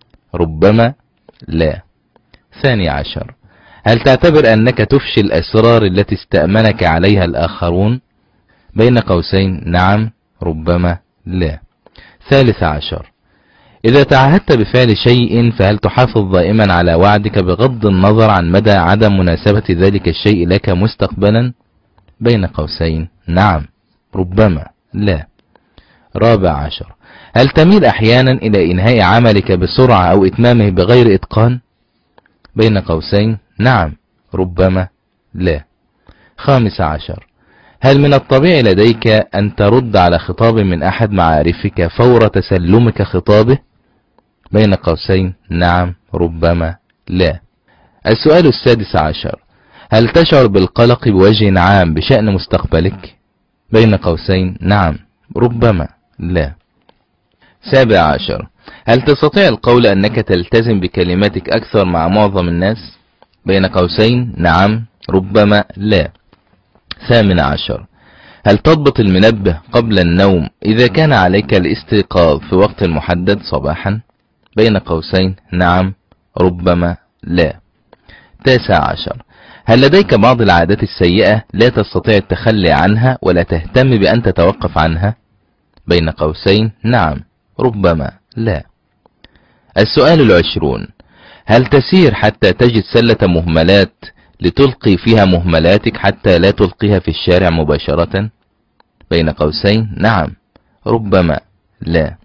ربما، لا. ثاني عشر، هل تعتبر أنك تفشي الأسرار التي استأمنك عليها الآخرون؟ بين قوسين نعم، ربما، لا. ثالث عشر، إذا تعهدت بفعل شيء فهل تحافظ دائما على وعدك بغض النظر عن مدى عدم مناسبة ذلك الشيء لك مستقبلا؟ بين قوسين نعم، ربما، لا. رابع عشر، هل تميل أحيانا إلى إنهاء عملك بسرعة أو إتمامه بغير إتقان؟ بين قوسين نعم، ربما، لا. خامس عشر، هل من الطبيعي لديك أن ترد على خطاب من أحد معارفك فور تسلمك خطابه؟ بين قوسين نعم، ربما، لا. السؤال السادس عشر، هل تشعر بالقلق بوجه عام بشأن مستقبلك؟ بين قوسين نعم، ربما، لا. سابع عشر، هل تستطيع القول أنك تلتزم بكلماتك أكثر مع معظم الناس؟ بين قوسين نعم، ربما، لا. ثامن عشر، هل تضبط المنبه قبل النوم إذا كان عليك الاستيقاظ في وقت محدد صباحا؟ بين قوسين نعم، ربما، لا. تاسع عشر، هل لديك بعض العادات السيئة لا تستطيع التخلي عنها ولا تهتم بأن تتوقف عنها؟ بين قوسين نعم، ربما، لا. السؤال العشرون، هل تسير حتى تجد سلة مهملات لتلقي فيها مهملاتك حتى لا تلقيها في الشارع مباشرة؟ بين قوسين نعم، ربما، لا.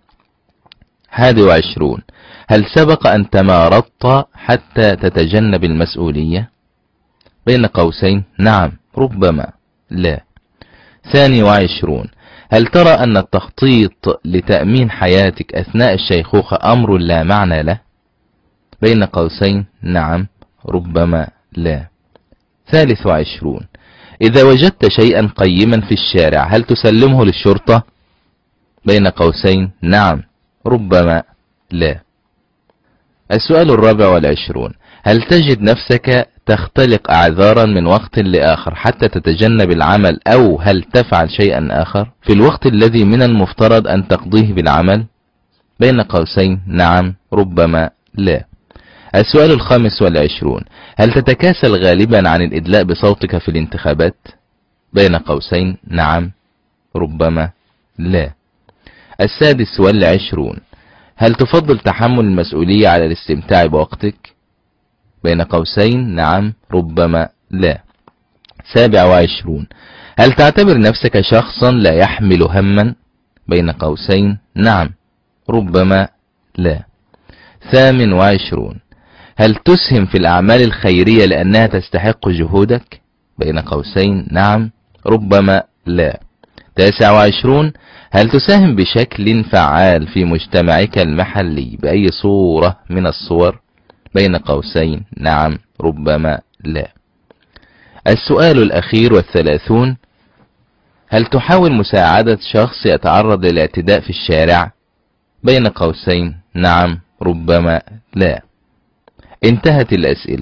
حادي وعشرون، هل سبق أن تمارضت حتى تتجنب المسؤولية؟ بين قوسين نعم، ربما، لا. ثاني وعشرون، هل ترى أن التخطيط لتأمين حياتك أثناء الشيخوخة أمر لا معنى له؟ بين قوسين نعم، ربما لا. ثالث وعشرون: إذا وجدت شيئا قيما في الشارع هل تسلمه للشرطة؟ بين قوسين نعم، ربما لا. السؤال الرابع والعشرون: هل تجد نفسك تختلق أعذارا من وقت لآخر حتى تتجنب العمل، أو هل تفعل شيئا آخر في الوقت الذي من المفترض أن تقضيه بالعمل؟ بين قوسين نعم، ربما لا. السؤال الخامس والعشرون: هل تتكاسل غالبا عن الإدلاء بصوتك في الانتخابات؟ بين قوسين نعم، ربما لا. السادس والعشرون: هل تفضل تحمل المسؤولية على الاستمتاع بوقتك؟ بين قوسين نعم، ربما لا. سابع وعشرون: هل تعتبر نفسك شخصا لا يحمل هما؟ بين قوسين نعم، ربما لا. ثامن وعشرون: هل تسهم في الأعمال الخيرية لأنها تستحق جهودك؟ بين قوسين نعم، ربما لا. تاسع وعشرون: هل تساهم بشكل فعال في مجتمعك المحلي بأي صورة من الصور؟ بين قوسين نعم، ربما لا. السؤال الأخير والثلاثون: هل تحاول مساعدة شخص يتعرض للاعتداء في الشارع؟ بين قوسين نعم، ربما لا. انتهت الأسئلة.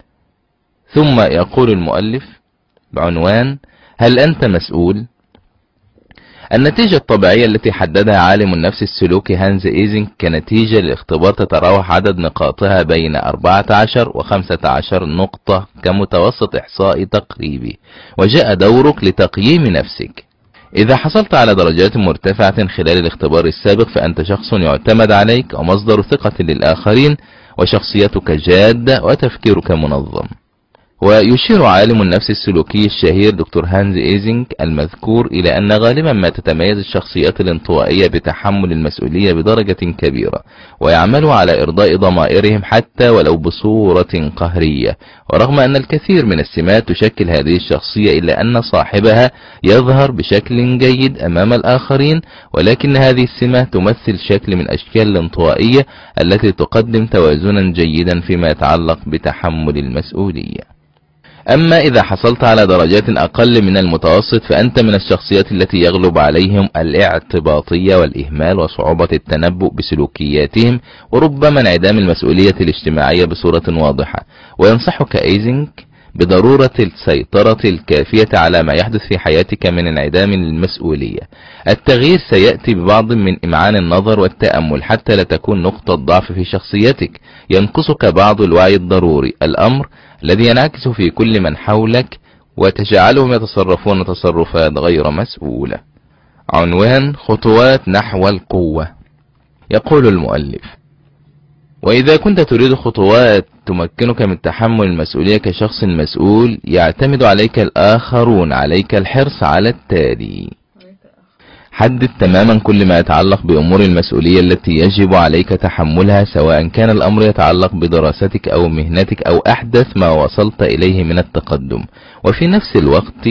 ثم يقول المؤلف بعنوان: هل أنت مسؤول؟ النتيجة الطبيعية التي حددها عالم النفس السلوكي هانز إيزنج كنتيجة للاختبار تتراوح عدد نقاطها بين أربعة عشر وخمسة عشر نقطة كمتوسط إحصائي تقريبي، وجاء دورك لتقييم نفسك. إذا حصلت على درجات مرتفعة خلال الاختبار السابق فأنت شخص يعتمد عليك ومصدر ثقة للآخرين، وشخصيتك جادة وتفكيرك منظم. ويشير عالم النفس السلوكي الشهير دكتور هانز إيزنج المذكور إلى أن غالبا ما تتميز الشخصيات الانطوائية بتحمل المسؤولية بدرجة كبيرة، ويعملوا على إرضاء ضمائرهم حتى ولو بصورة قهرية. ورغم أن الكثير من السمات تشكل هذه الشخصية إلا أن صاحبها يظهر بشكل جيد أمام الآخرين، ولكن هذه السمة تمثل شكل من أشكال الانطوائية التي تقدم توازنا جيدا فيما يتعلق بتحمل المسؤولية. أما إذا حصلت على درجات أقل من المتوسط فأنت من الشخصيات التي يغلب عليهم الاعتباطية والإهمال وصعوبة التنبؤ بسلوكياتهم وربما انعدام المسؤولية الاجتماعية بصورة واضحة. وينصحك إيزنج بضرورة السيطرة الكافية على ما يحدث في حياتك من انعدام للمسؤولية. التغيير سيأتي ببعض من إمعان النظر والتأمل حتى لا تكون نقطة ضعف في شخصيتك. ينقصك بعض الوعي الضروري، الأمر الذي ينعكس في كل من حولك وتجعلهم يتصرفون تصرفات غير مسؤولة. عنوان: خطوات نحو القوة. يقول المؤلف: وإذا كنت تريد خطوات تمكنك من تحمل المسؤولية كشخص مسؤول يعتمد عليك الآخرون، عليك الحرص على التالي: حدد تماما كل ما يتعلق بأمور المسؤولية التي يجب عليك تحملها، سواء كان الأمر يتعلق بدراستك أو مهنتك أو أحدث ما وصلت إليه من التقدم. وفي نفس الوقت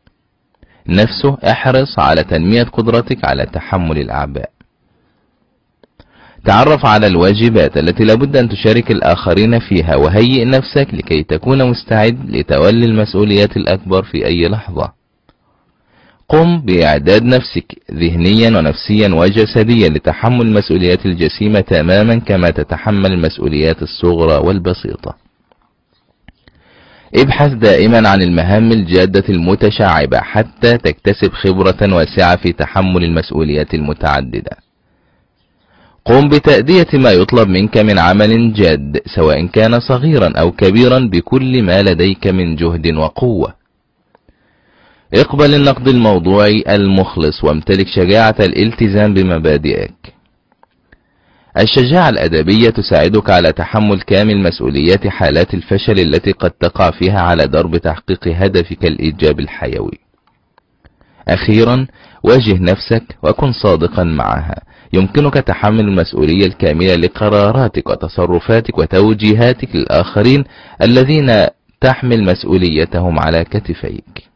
نفسه احرص على تنمية قدرتك على تحمل الأعباء. تعرف على الواجبات التي لابد أن تشارك الآخرين فيها، وهيئ نفسك لكي تكون مستعد لتولي المسؤوليات الأكبر في أي لحظة. قم بإعداد نفسك ذهنيا ونفسيا وجسديا لتحمل المسؤوليات الجسيمة تماما كما تتحمل المسؤوليات الصغرى والبسيطة. ابحث دائما عن المهام الجادة المتشعبة حتى تكتسب خبرة واسعة في تحمل المسؤوليات المتعددة. قم بتأدية ما يطلب منك من عمل جاد سواء كان صغيرا أو كبيرا بكل ما لديك من جهد وقوة. اقبل النقد الموضوعي المخلص وامتلك شجاعة الالتزام بمبادئك. الشجاعة الأدبية تساعدك على تحمل كامل مسؤوليات حالات الفشل التي قد تقع فيها على درب تحقيق هدفك الإيجابي الحيوي. أخيرا، واجه نفسك وكن صادقا معها. يمكنك تحمل المسؤولية الكاملة لقراراتك وتصرفاتك وتوجيهاتك للآخرين الذين تحمل مسؤوليتهم على كتفيك.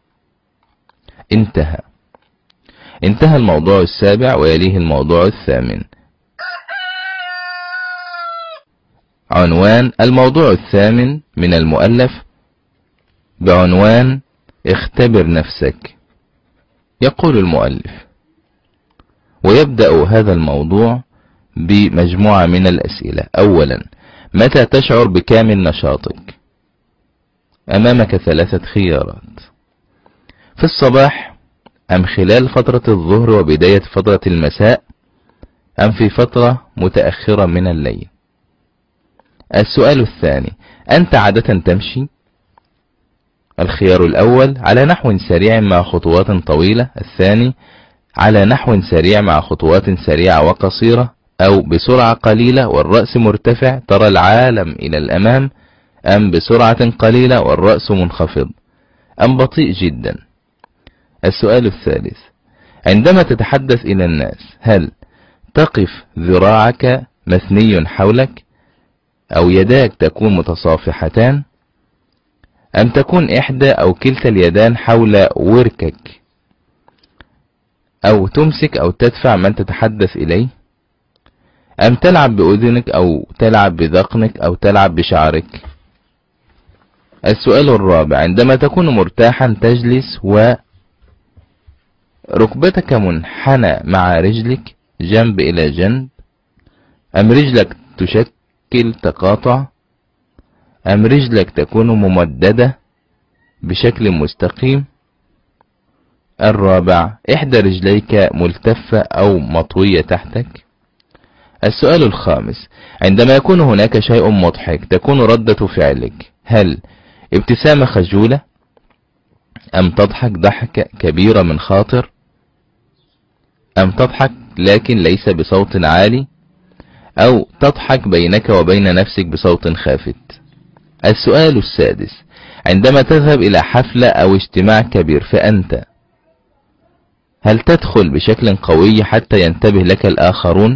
انتهى انتهى الموضوع السابع ويليه الموضوع الثامن. عنوان الموضوع الثامن من المؤلف بعنوان اختبر نفسك. يقول المؤلف: ويبدأ هذا الموضوع بمجموعة من الأسئلة. أولا، متى تشعر بكامل نشاطك؟ أمامك ثلاثة خيارات: في الصباح، أم خلال فترة الظهر وبداية فترة المساء، أم في فترة متأخرة من الليل. السؤال الثاني: أنت عادة تمشي؟ الخيار الأول: على نحو سريع مع خطوات طويلة. الثاني: على نحو سريع مع خطوات سريعة وقصيرة، أو بسرعة قليلة والرأس مرتفع ترى العالم إلى الأمام، أم بسرعة قليلة والرأس منخفض، أم بطيء جدا. السؤال الثالث: عندما تتحدث إلى الناس، هل تقف ذراعك مثني حولك، أو يداك تكون متصافحتان، أم تكون إحدى أو كلتا اليدان حول وركك، أو تمسك أو تدفع من تتحدث إليه، أم تلعب بأذنك أو تلعب بذقنك أو تلعب بشعرك. السؤال الرابع: عندما تكون مرتاحا تجلس وركبتك منحنى مع رجلك جنب إلى جنب، أم رجلك تشكل تقاطع، أم رجلك تكون ممددة بشكل مستقيم. الرابع: إحدى رجليك ملتفة أو مطوية تحتك. السؤال الخامس: عندما يكون هناك شيء مضحك تكون ردة فعلك، هل ابتسامة خجولة، أم تضحك ضحكة كبيرة من خاطر، أم تضحك لكن ليس بصوت عالي، أو تضحك بينك وبين نفسك بصوت خافت. السؤال السادس: عندما تذهب إلى حفلة أو اجتماع كبير فأنت هل تدخل بشكل قوي حتى ينتبه لك الآخرون،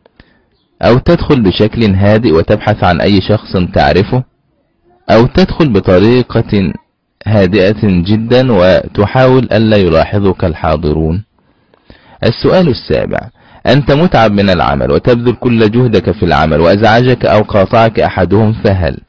أو تدخل بشكل هادئ وتبحث عن أي شخص تعرفه، أو تدخل بطريقة هادئة جدا وتحاول ألا يلاحظك الحاضرون. السؤال السابع: أنت متعب من العمل وتبذل كل جهدك في العمل وأزعجك أو قاطعك أحدهم، فهل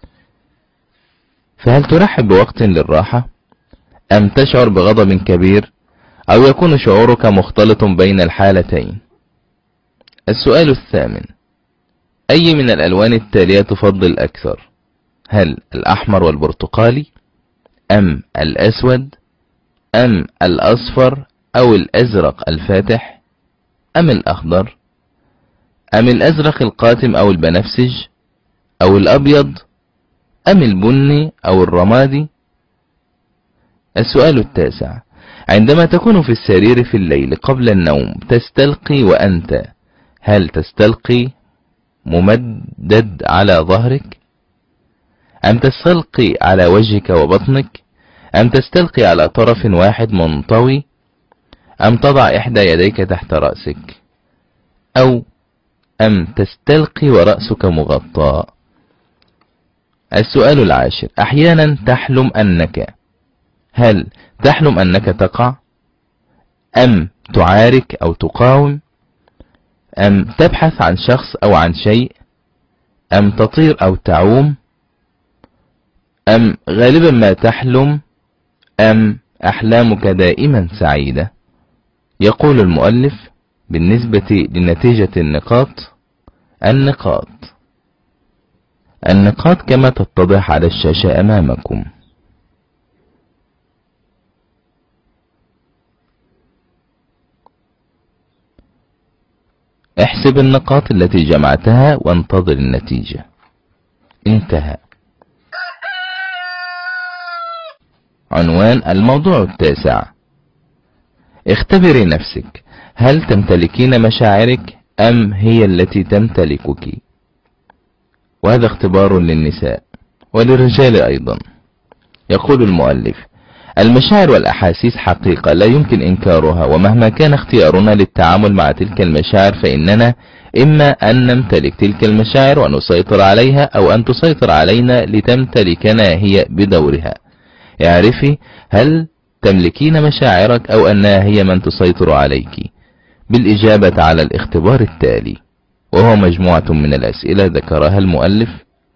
فهل ترحب بوقت للراحة، أم تشعر بغضب كبير، أو يكون شعورك مختلط بين الحالتين. السؤال الثامن: أي من الألوان التالية تفضل أكثر؟ هل الأحمر والبرتقالي، أم الأسود، أم الأصفر أو الأزرق الفاتح، أم الأخضر، أم الأزرق القاتم أو البنفسج، أو الأبيض، أم البني أو الرمادي. السؤال التاسع: عندما تكون في السرير في الليل قبل النوم تستلقي وأنت هل تستلقي ممدد على ظهرك، أم تستلقي على وجهك وبطنك، أم تستلقي على طرف واحد منطوي، أم تضع إحدى يديك تحت رأسك، أو أم تستلقي ورأسك مغطى. السؤال العاشر: أحيانا تحلم أنك هل تحلم أنك تقع، أم تعارك أو تقاوم، أم تبحث عن شخص أو عن شيء، أم تطير أو تعوم، أم غالبا ما تحلم، أم أحلامك دائما سعيدة. يقول المؤلف بالنسبة لنتيجة النقاط: النقاط النقاط كما تتضح على الشاشة أمامكم. احسب النقاط التي جمعتها وانتظر النتيجة. انتهى. عنوان الموضوع التاسع: اختبري نفسك، هل تمتلكين مشاعرك أم هي التي تمتلكك؟ وهذا اختبار للنساء وللرجال أيضا. يقول المؤلف: المشاعر والأحاسيس حقيقة لا يمكن إنكارها، ومهما كان اختيارنا للتعامل مع تلك المشاعر فإننا إما أن نمتلك تلك المشاعر ونسيطر عليها، أو أن تسيطر علينا لتمتلكنا هي بدورها. اعرفي، هل تملكين مشاعرك أو أنها هي من تسيطر عليك؟ بالإجابة على الاختبار التالي، وهو مجموعة من الأسئلة ذكرها المؤلف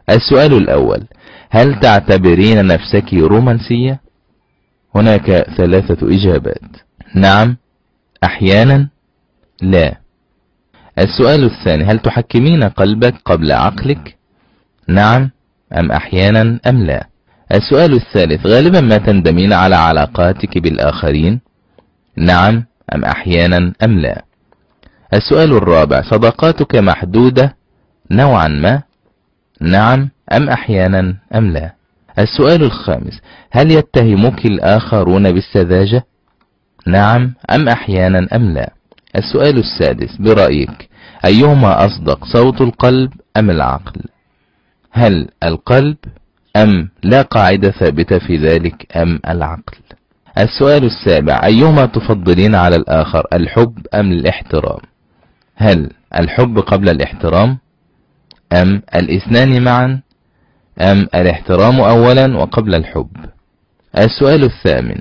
السؤال الأول: هل تعتبرين نفسك رومانسية؟ هناك ثلاثة إجابات: نعم، أحيانا، لا. السؤال الثاني: هل تحكمين قلبك قبل عقلك؟ نعم، أم أحيانا أم لا. السؤال الثالث: غالبا ما تندمين على علاقاتك بالآخرين؟ نعم، أم أحيانا أم لا. السؤال الرابع: صداقاتك محدودة نوعا ما؟ نعم، أم أحيانا أم لا. السؤال الخامس: هل يتهمك الآخرون بالسذاجة؟ نعم، أم أحيانا أم لا. السؤال السادس: برأيك أيهما أصدق، صوت القلب أم العقل؟ هل القلب أم لا قاعدة ثابتة في ذلك أم العقل؟ السؤال السابع: أيهما تفضلين على الآخر، الحب أم الاحترام؟ هل الحب قبل الاحترام أم الاثنان معا أم الاحترام أولا وقبل الحب؟ السؤال الثامن: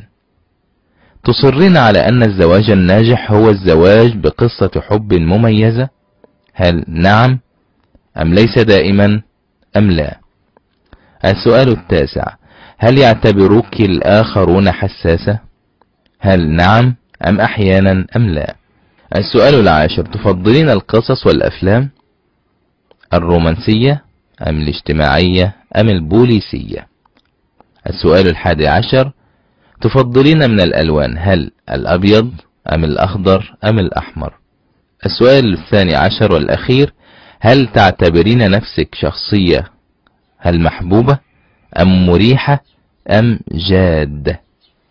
تصرين على أن الزواج الناجح هو الزواج بقصة حب مميزة؟ هل نعم أم ليس دائما أم لا؟ السؤال التاسع: هل يعتبرك الآخرون حساسة؟ هل نعم أم أحيانا أم لا؟ السؤال العاشر: تفضلين القصص والأفلام الرومانسية أم الاجتماعية أم البوليسية؟ السؤال الحادي عشر: تفضلين من الألوان هل الأبيض أم الأخضر أم الأحمر؟ السؤال الثاني عشر والأخير: هل تعتبرين نفسك شخصية هل محبوبة أم مريحة أم جادة؟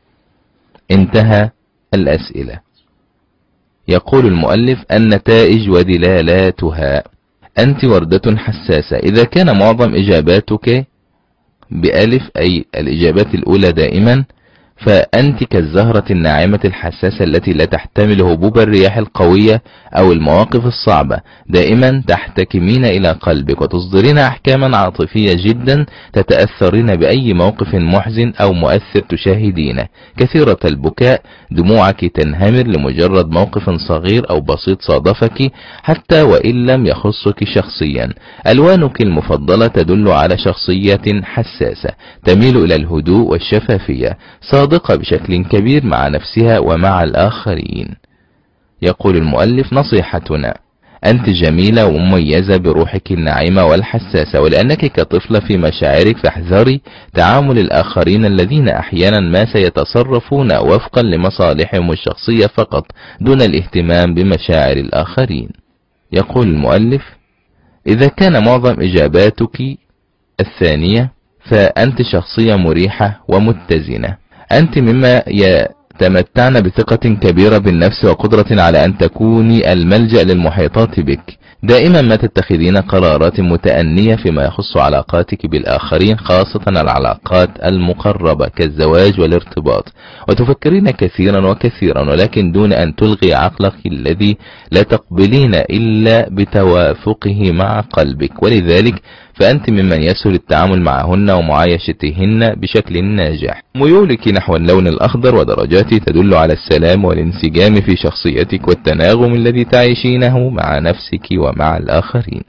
انتهى الأسئلة. يقول المؤلف: النتائج ودلالاتها. أنت وردة حساسة. إذا كان معظم إجاباتك بألف أي الإجابات الأولى دائما، فأنت كالزهرة الناعمة الحساسة التي لا تحتمل هبوب الرياح القوية أو المواقف الصعبة، دائما تحتكمين إلى قلبك وتصدرين أحكاما عاطفية جدا، تتأثرين بأي موقف محزن أو مؤثر تشاهدينه، كثيرة البكاء، دموعك تنهمر لمجرد موقف صغير أو بسيط صادفك حتى وإن لم يخصك شخصيا. ألوانك المفضلة تدل على شخصية حساسة، تميل إلى الهدوء والشفافية، صادقة بشكل كبير مع نفسها ومع الآخرين. يقول المؤلف: نصيحتنا: أنت جميلة ومميزة بروحك الناعمة والحساسة، ولأنك كطفلة في مشاعرك فاحذري تعامل الآخرين الذين أحيانا ما سيتصرفون وفقا لمصالحهم الشخصية فقط دون الاهتمام بمشاعر الآخرين. يقول المؤلف: إذا كان معظم إجاباتك الثانية فأنت شخصية مريحة ومتزنة. أنت مما يتمتعن بثقة كبيرة بالنفس وقدرة على أن تكوني الملجأ للمحيطات بك. دائما ما تتخذين قرارات متأنية فيما يخص علاقاتك بالآخرين، خاصة العلاقات المقربة كالزواج والارتباط، وتفكرين كثيرا وكثيرا ولكن دون أن تلغي عقلك الذي لا تقبلين إلا بتوافقه مع قلبك، ولذلك فأنت ممن يسهل التعامل معهن ومعايشتهن بشكل ناجح. ميولك نحو اللون الأخضر ودرجاته تدل على السلام والانسجام في شخصيتك والتناغم الذي تعيشينه مع نفسك ومع الآخرين.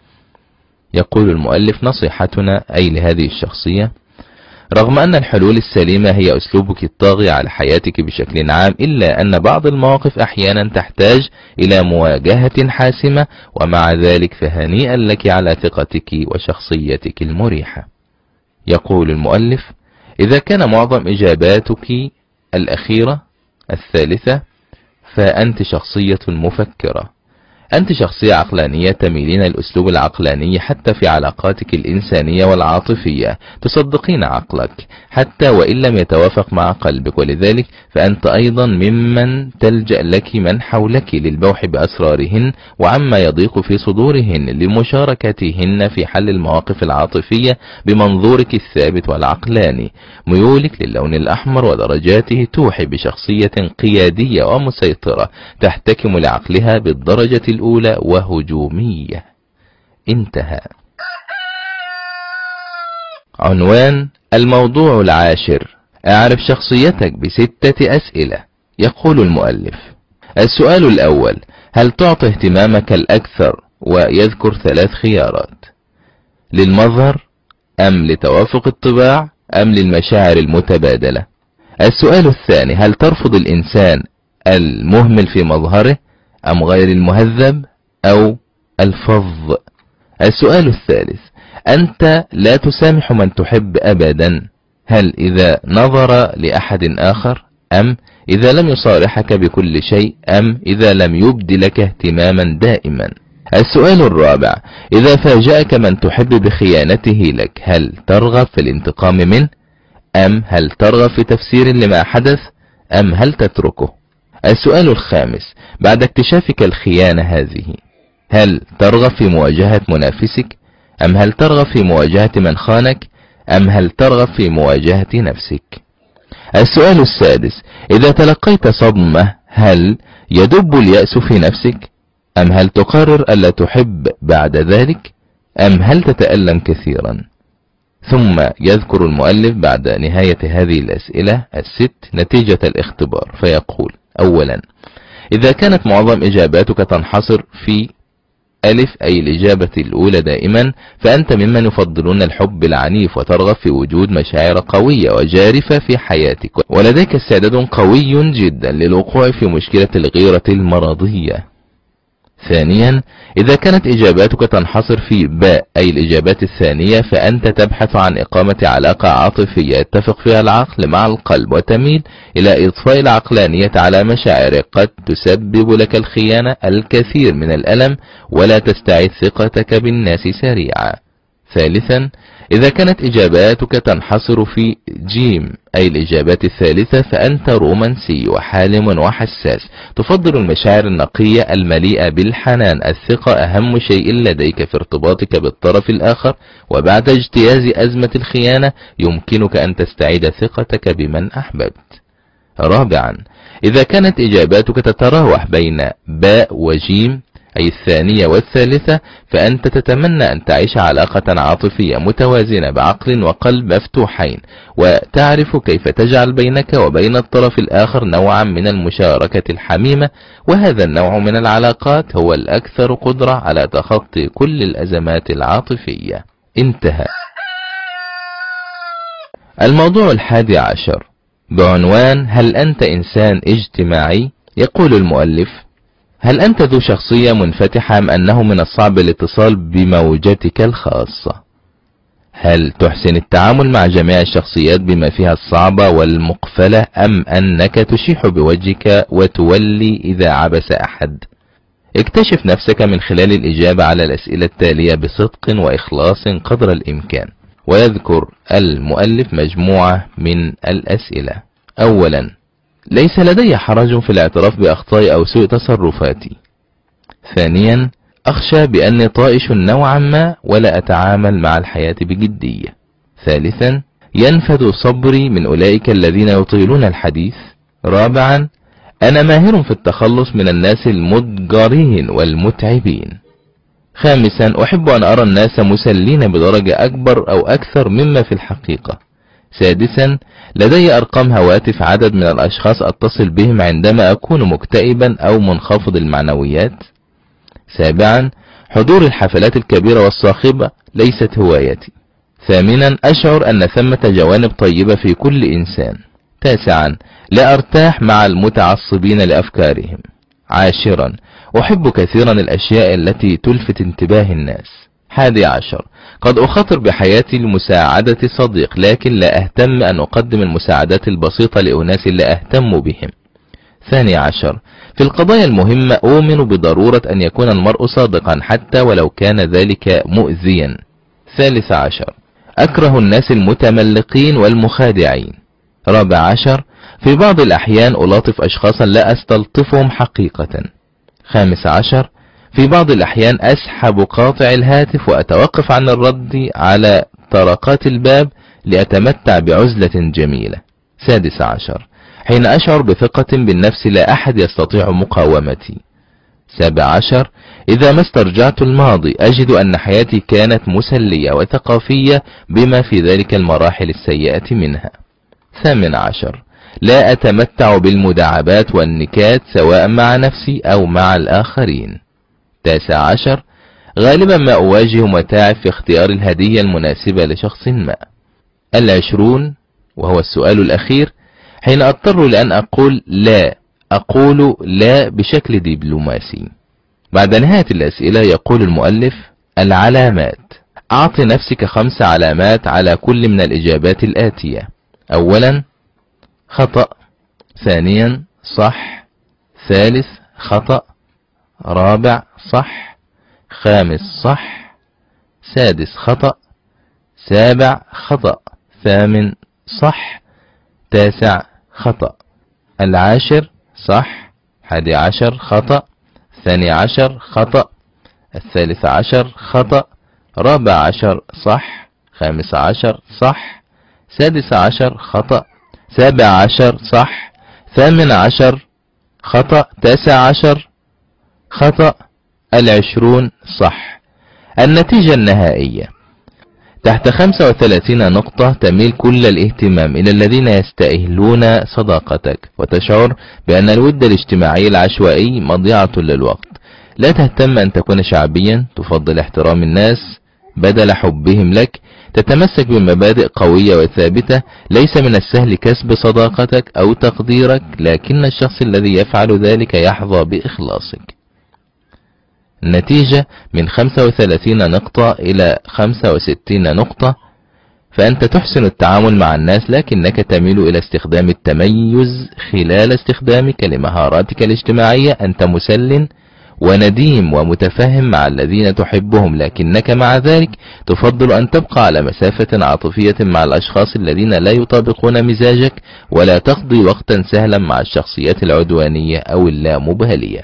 يقول المؤلف: نصيحتنا أي لهذه الشخصية: رغم أن الحلول السليمة هي أسلوبك الطاغي على حياتك بشكل عام، إلا أن بعض المواقف أحيانا تحتاج إلى مواجهة حاسمة، ومع ذلك فهنيئا لك على ثقتك وشخصيتك المريحة. يقول المؤلف: إذا كان معظم إجاباتك الأخيرة الثالثة فأنت شخصية مفكرة. أنت شخصية عقلانية، تميلين الأسلوب العقلاني حتى في علاقاتك الإنسانية والعاطفية، تصدقين عقلك حتى وإن لم يتوافق مع قلبك، ولذلك فأنت أيضا ممن تلجأ لك من حولك للبوح بأسرارهن وعما يضيق في صدورهن، لمشاركتهن في حل المواقف العاطفية بمنظورك الثابت والعقلاني. ميولك للون الأحمر ودرجاته توحي بشخصية قيادية ومسيطرة، تحتكم لعقلها بالدرجة الأولى وهجومية. انتهى. عنوان الموضوع العاشر: اعرف شخصيتك بستة أسئلة. يقول المؤلف: السؤال الأول: هل تعطي اهتمامك الأكثر؟ ويذكر ثلاث خيارات: للمظهر أم لتوافق الطباع أم للمشاعر المتبادلة؟ السؤال الثاني: هل ترفض الإنسان المهمل في مظهره أم غير المهذب أو الفظ؟ السؤال الثالث: أنت لا تسامح من تحب أبدا، هل إذا نظر لأحد آخر أم إذا لم يصارحك بكل شيء أم إذا لم يبد لك اهتماما دائما؟ السؤال الرابع: إذا فاجأك من تحب بخيانته لك، هل ترغب في الانتقام منه أم هل ترغب في تفسير لما حدث أم هل تتركه؟ السؤال الخامس: بعد اكتشافك الخيانة هذه، هل ترغب في مواجهة منافسك أم هل ترغب في مواجهة من خانك أم هل ترغب في مواجهة نفسك؟ السؤال السادس: إذا تلقيت صدمة، هل يدب اليأس في نفسك أم هل تقرر ألا تحب بعد ذلك أم هل تتألم كثيرا؟ ثم يذكر المؤلف بعد نهاية هذه الأسئلة الست نتيجة الاختبار فيقول: أولا، إذا كانت معظم إجاباتك تنحصر في ألف أي الإجابة الأولى دائما، فأنت ممن يفضلون الحب العنيف وترغب في وجود مشاعر قوية وجارفة في حياتك، ولديك استعداد قوي جدا للوقوع في مشكلة الغيرة المرضية. ثانيا، إذا كانت إجاباتك تنحصر في باء أي الإجابات الثانية، فأنت تبحث عن إقامة علاقة عاطفية يتفق فيها العقل مع القلب، وتميل إلى إضفاء العقلانية على مشاعرك قد تسبب لك الخيانة الكثير من الألم، ولا تستعيد ثقتك بالناس سريعا. ثالثا، إذا كانت إجاباتك تنحصر في جيم أي الإجابات الثالثة، فأنت رومانسي وحالم وحساس، تفضل المشاعر النقية المليئة بالحنان. الثقة أهم شيء لديك في ارتباطك بالطرف الآخر، وبعد اجتياز أزمة الخيانة يمكنك أن تستعيد ثقتك بمن أحببت. رابعا، إذا كانت إجاباتك تتراوح بين باء وجيم أي الثانية والثالثة، فأنت تتمنى أن تعيش علاقة عاطفية متوازنة بعقل وقلب مفتوحين، وتعرف كيف تجعل بينك وبين الطرف الآخر نوعا من المشاركة الحميمة، وهذا النوع من العلاقات هو الأكثر قدرة على تخطي كل الأزمات العاطفية. انتهى. الموضوع الحادي عشر بعنوان: هل أنت إنسان اجتماعي؟ يقول المؤلف: هل أنت ذو شخصية منفتحة أم أنه من الصعب الاتصال بموجتك الخاصة؟ هل تحسن التعامل مع جميع الشخصيات بما فيها الصعبة والمقفلة أم أنك تشيح بوجهك وتولي إذا عبس أحد؟ اكتشف نفسك من خلال الإجابة على الأسئلة التالية بصدق وإخلاص قدر الإمكان. ويذكر المؤلف مجموعة من الأسئلة. أولا: ليس لدي حرج في الاعتراف بأخطائي أو سوء تصرفاتي. ثانيا: أخشى بأني طائش نوعا ما ولا أتعامل مع الحياة بجدية. ثالثا: ينفذ صبري من أولئك الذين يطيلون الحديث. رابعا: أنا ماهر في التخلص من الناس المضجرين والمتعبين. خامسا: أحب أن أرى الناس مسلين بدرجة أكبر أو أكثر مما في الحقيقة. سادسا: لدي أرقام هواتف عدد من الأشخاص أتصل بهم عندما أكون مكتئبا أو منخفض المعنويات. سابعا: حضور الحفلات الكبيرة والصاخبة ليست هوايتي. ثامنا: أشعر أن ثمة جوانب طيبة في كل إنسان. تاسعا: لا أرتاح مع المتعصبين لأفكارهم. عاشرا: أحب كثيرا الأشياء التي تلفت انتباه الناس. حادي عشر: قد أخاطر بحياتي لمساعدة صديق، لكن لا أهتم أن أقدم المساعدات البسيطة لأناس لا أهتم بهم. ثاني عشر: في القضايا المهمة أؤمن بضرورة أن يكون المرء صادقا حتى ولو كان ذلك مؤذيا. ثالث عشر: أكره الناس المتملقين والمخادعين. رابع عشر: في بعض الأحيان ألاطف أشخاصا لا أستلطفهم حقيقة. خامس عشر: في بعض الأحيان أسحب قاطع الهاتف وأتوقف عن الرد على طرقات الباب لأتمتع بعزلة جميلة. سادس عشر: حين أشعر بثقة بالنفس لا أحد يستطيع مقاومتي. سابع عشر: إذا ما استرجعت الماضي أجد أن حياتي كانت مسلية وثقافية بما في ذلك المراحل السيئة منها. ثامن عشر: لا أتمتع بالمداعبات والنكات سواء مع نفسي أو مع الآخرين. تاسع عشر: غالبا ما أواجه متاعب في اختيار الهدية المناسبة لشخص ما. العشرون وهو السؤال الأخير، حين أضطر لأن أقول لا أقول لا بشكل دبلوماسي. بعد نهاية الأسئلة يقول المؤلف: العلامات. أعط نفسك خمس علامات على كل من الإجابات الآتية: أولا خطأ، ثانيا صح، ثالث خطأ، رابع صح، خامس صح، سادس خطأ، سابع خطأ، ثامن صح، تاسع خطأ، العاشر صح، حادي عشر خطأ، ثاني عشر خطأ، الثالث عشر خطأ، رابع عشر صح، خامس عشر صح، سادس عشر خطأ، سابع عشر صح، ثامن عشر خطأ، تاسع عشر خطأ، العشرون صح. النتيجة النهائية: تحت خمسة وثلاثين نقطة تميل كل الاهتمام إلى الذين يستأهلون صداقتك، وتشعر بأن الود الاجتماعي العشوائي مضيعة للوقت. لا تهتم أن تكون شعبيا، تفضل احترام الناس بدل حبهم لك، تتمسك بمبادئ قوية وثابتة. ليس من السهل كسب صداقتك أو تقديرك، لكن الشخص الذي يفعل ذلك يحظى بإخلاصك. النتيجة من خمسة وثلاثين نقطة إلى خمسة وستين نقطة. فأنت تحسن التعامل مع الناس، لكنك تميل إلى استخدام التميز خلال استخدامك لمهاراتك الاجتماعية. أنت مسل ونديم ومتفهم مع الذين تحبهم، لكنك مع ذلك تفضل أن تبقى على مسافة عاطفية مع الأشخاص الذين لا يطابقون مزاجك، ولا تقضي وقتا سهلا مع الشخصيات العدوانية أو اللامبالية.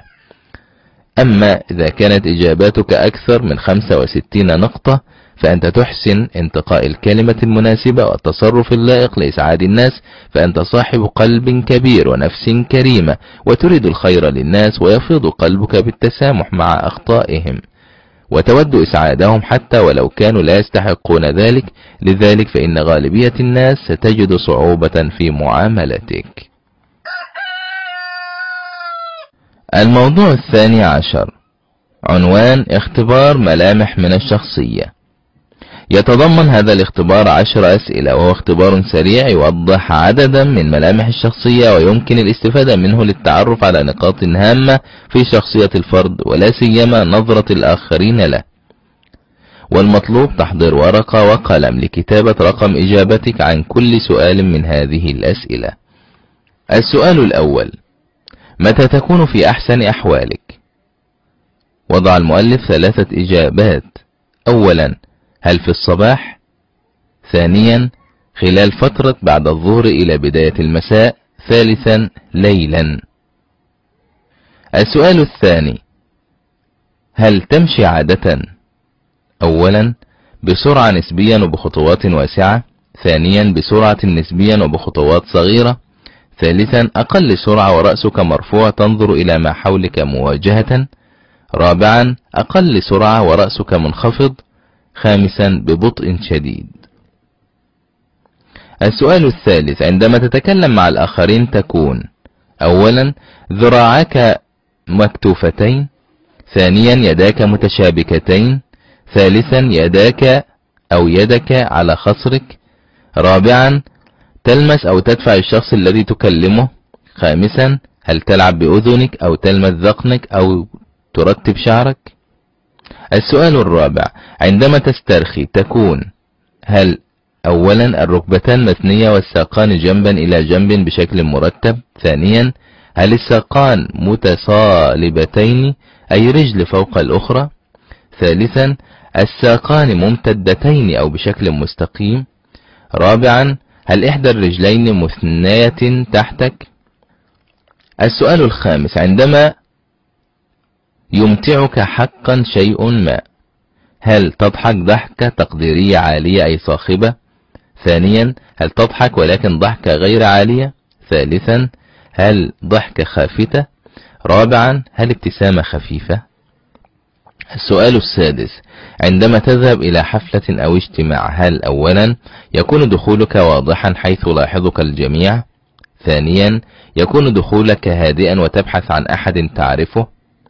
أما إذا كانت إجاباتك أكثر من خمسة وستين نقطة، فأنت تحسن انتقاء الكلمة المناسبة والتصرف اللائق لإسعاد الناس. فأنت صاحب قلب كبير ونفس كريمة، وتريد الخير للناس، ويفيض قلبك بالتسامح مع أخطائهم، وتود إسعادهم حتى ولو كانوا لا يستحقون ذلك. لذلك فإن غالبية الناس ستجد صعوبة في معاملتك. الموضوع الثاني عشر، عنوان: اختبار ملامح من الشخصية. يتضمن هذا الاختبار عشر أسئلة، وهو اختبار سريع يوضح عددا من ملامح الشخصية، ويمكن الاستفادة منه للتعرف على نقاط هامة في شخصية الفرد، ولا سيما نظرة الآخرين له. والمطلوب تحضير ورقة وقلم لكتابة رقم إجابتك عن كل سؤال من هذه الأسئلة. السؤال الأول: متى تكون في أحسن أحوالك؟ وضع المؤلف ثلاثة إجابات: أولا هل في الصباح؟ ثانيا خلال فترة بعد الظهر إلى بداية المساء؟ ثالثا ليلا. السؤال الثاني: هل تمشي عادة؟ أولا بسرعة نسبيا وبخطوات واسعة، ثانيا بسرعة نسبيا وبخطوات صغيرة، ثالثا أقل سرعة ورأسك مرفوع تنظر إلى ما حولك مواجهة، رابعا أقل سرعة ورأسك منخفض، خامسا ببطء شديد. السؤال الثالث: عندما تتكلم مع الآخرين تكون: أولا ذراعاك مكتوفتين، ثانيا يداك متشابكتين، ثالثا يداك أو يدك على خصرك، رابعا تلمس أو تدفع الشخص الذي تكلمه، خامسا هل تلعب بأذنك أو تلمس ذقنك أو ترتب شعرك. السؤال الرابع: عندما تسترخي تكون: هل أولا الركبتان مثنية والساقان جنبا إلى جنب بشكل مرتب، ثانيا هل الساقان متصالبتين أي رجل فوق الأخرى، ثالثا الساقان ممتدتين أو بشكل مستقيم، رابعا هل إحدى الرجلين مثنية تحتك. السؤال الخامس: عندما يمتعك حقا شيء ما، هل تضحك ضحكة تقديرية عالية أي صاخبة، ثانيا هل تضحك ولكن ضحكة غير عالية، ثالثا هل ضحكة خافتة، رابعا هل ابتسامة خفيفة. السؤال السادس: عندما تذهب إلى حفلة أو اجتماع، هل أولا يكون دخولك واضحا حيث لاحظك الجميع، ثانيا يكون دخولك هادئا وتبحث عن أحد تعرفه،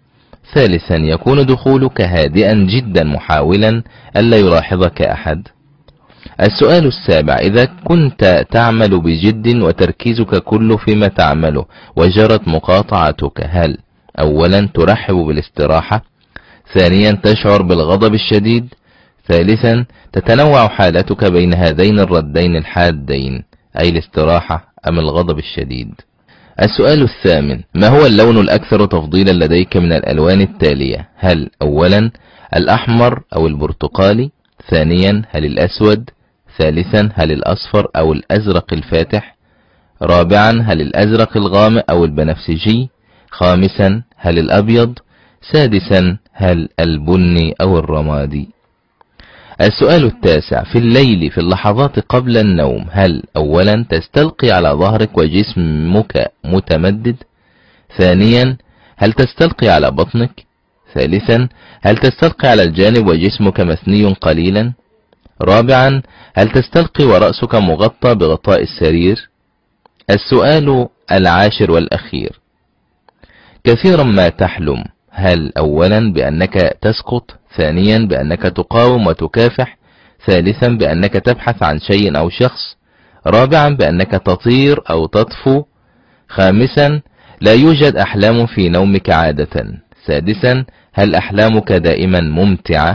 ثالثا يكون دخولك هادئا جدا محاولا ألا يلاحظك أحد. السؤال السابع: إذا كنت تعمل بجد وتركيزك كله فيما تعمله وجرت مقاطعتك، هل أولا ترحب بالاستراحة؟ ثانيا تشعر بالغضب الشديد؟ ثالثا تتنوع حالتك بين هذين الردين الحادين، أي الاستراحة أم الغضب الشديد؟ السؤال الثامن: ما هو اللون الأكثر تفضيلا لديك من الألوان التالية؟ هل أولا الأحمر أو البرتقالي؟ ثانيا هل الأسود؟ ثالثا هل الأصفر أو الأزرق الفاتح؟ رابعا هل الأزرق الغامق أو البنفسجي؟ خامسا هل الأبيض؟ سادسا هل البني أو الرمادي؟ السؤال التاسع: في الليل في اللحظات قبل النوم، هل أولا تستلقي على ظهرك وجسمك متمدد؟ ثانيا هل تستلقي على بطنك؟ ثالثا هل تستلقي على الجانب وجسمك مثني قليلا؟ رابعا هل تستلقي ورأسك مغطى بغطاء السرير؟ السؤال العاشر والأخير: كثيرا ما تحلم، هل أولا بأنك تسقط؟ ثانيا بأنك تقاوم وتكافح؟ ثالثا بأنك تبحث عن شيء أو شخص؟ رابعا بأنك تطير أو تطفو؟ خامسا لا يوجد أحلام في نومك عادة؟ سادسا هل أحلامك دائما ممتعة؟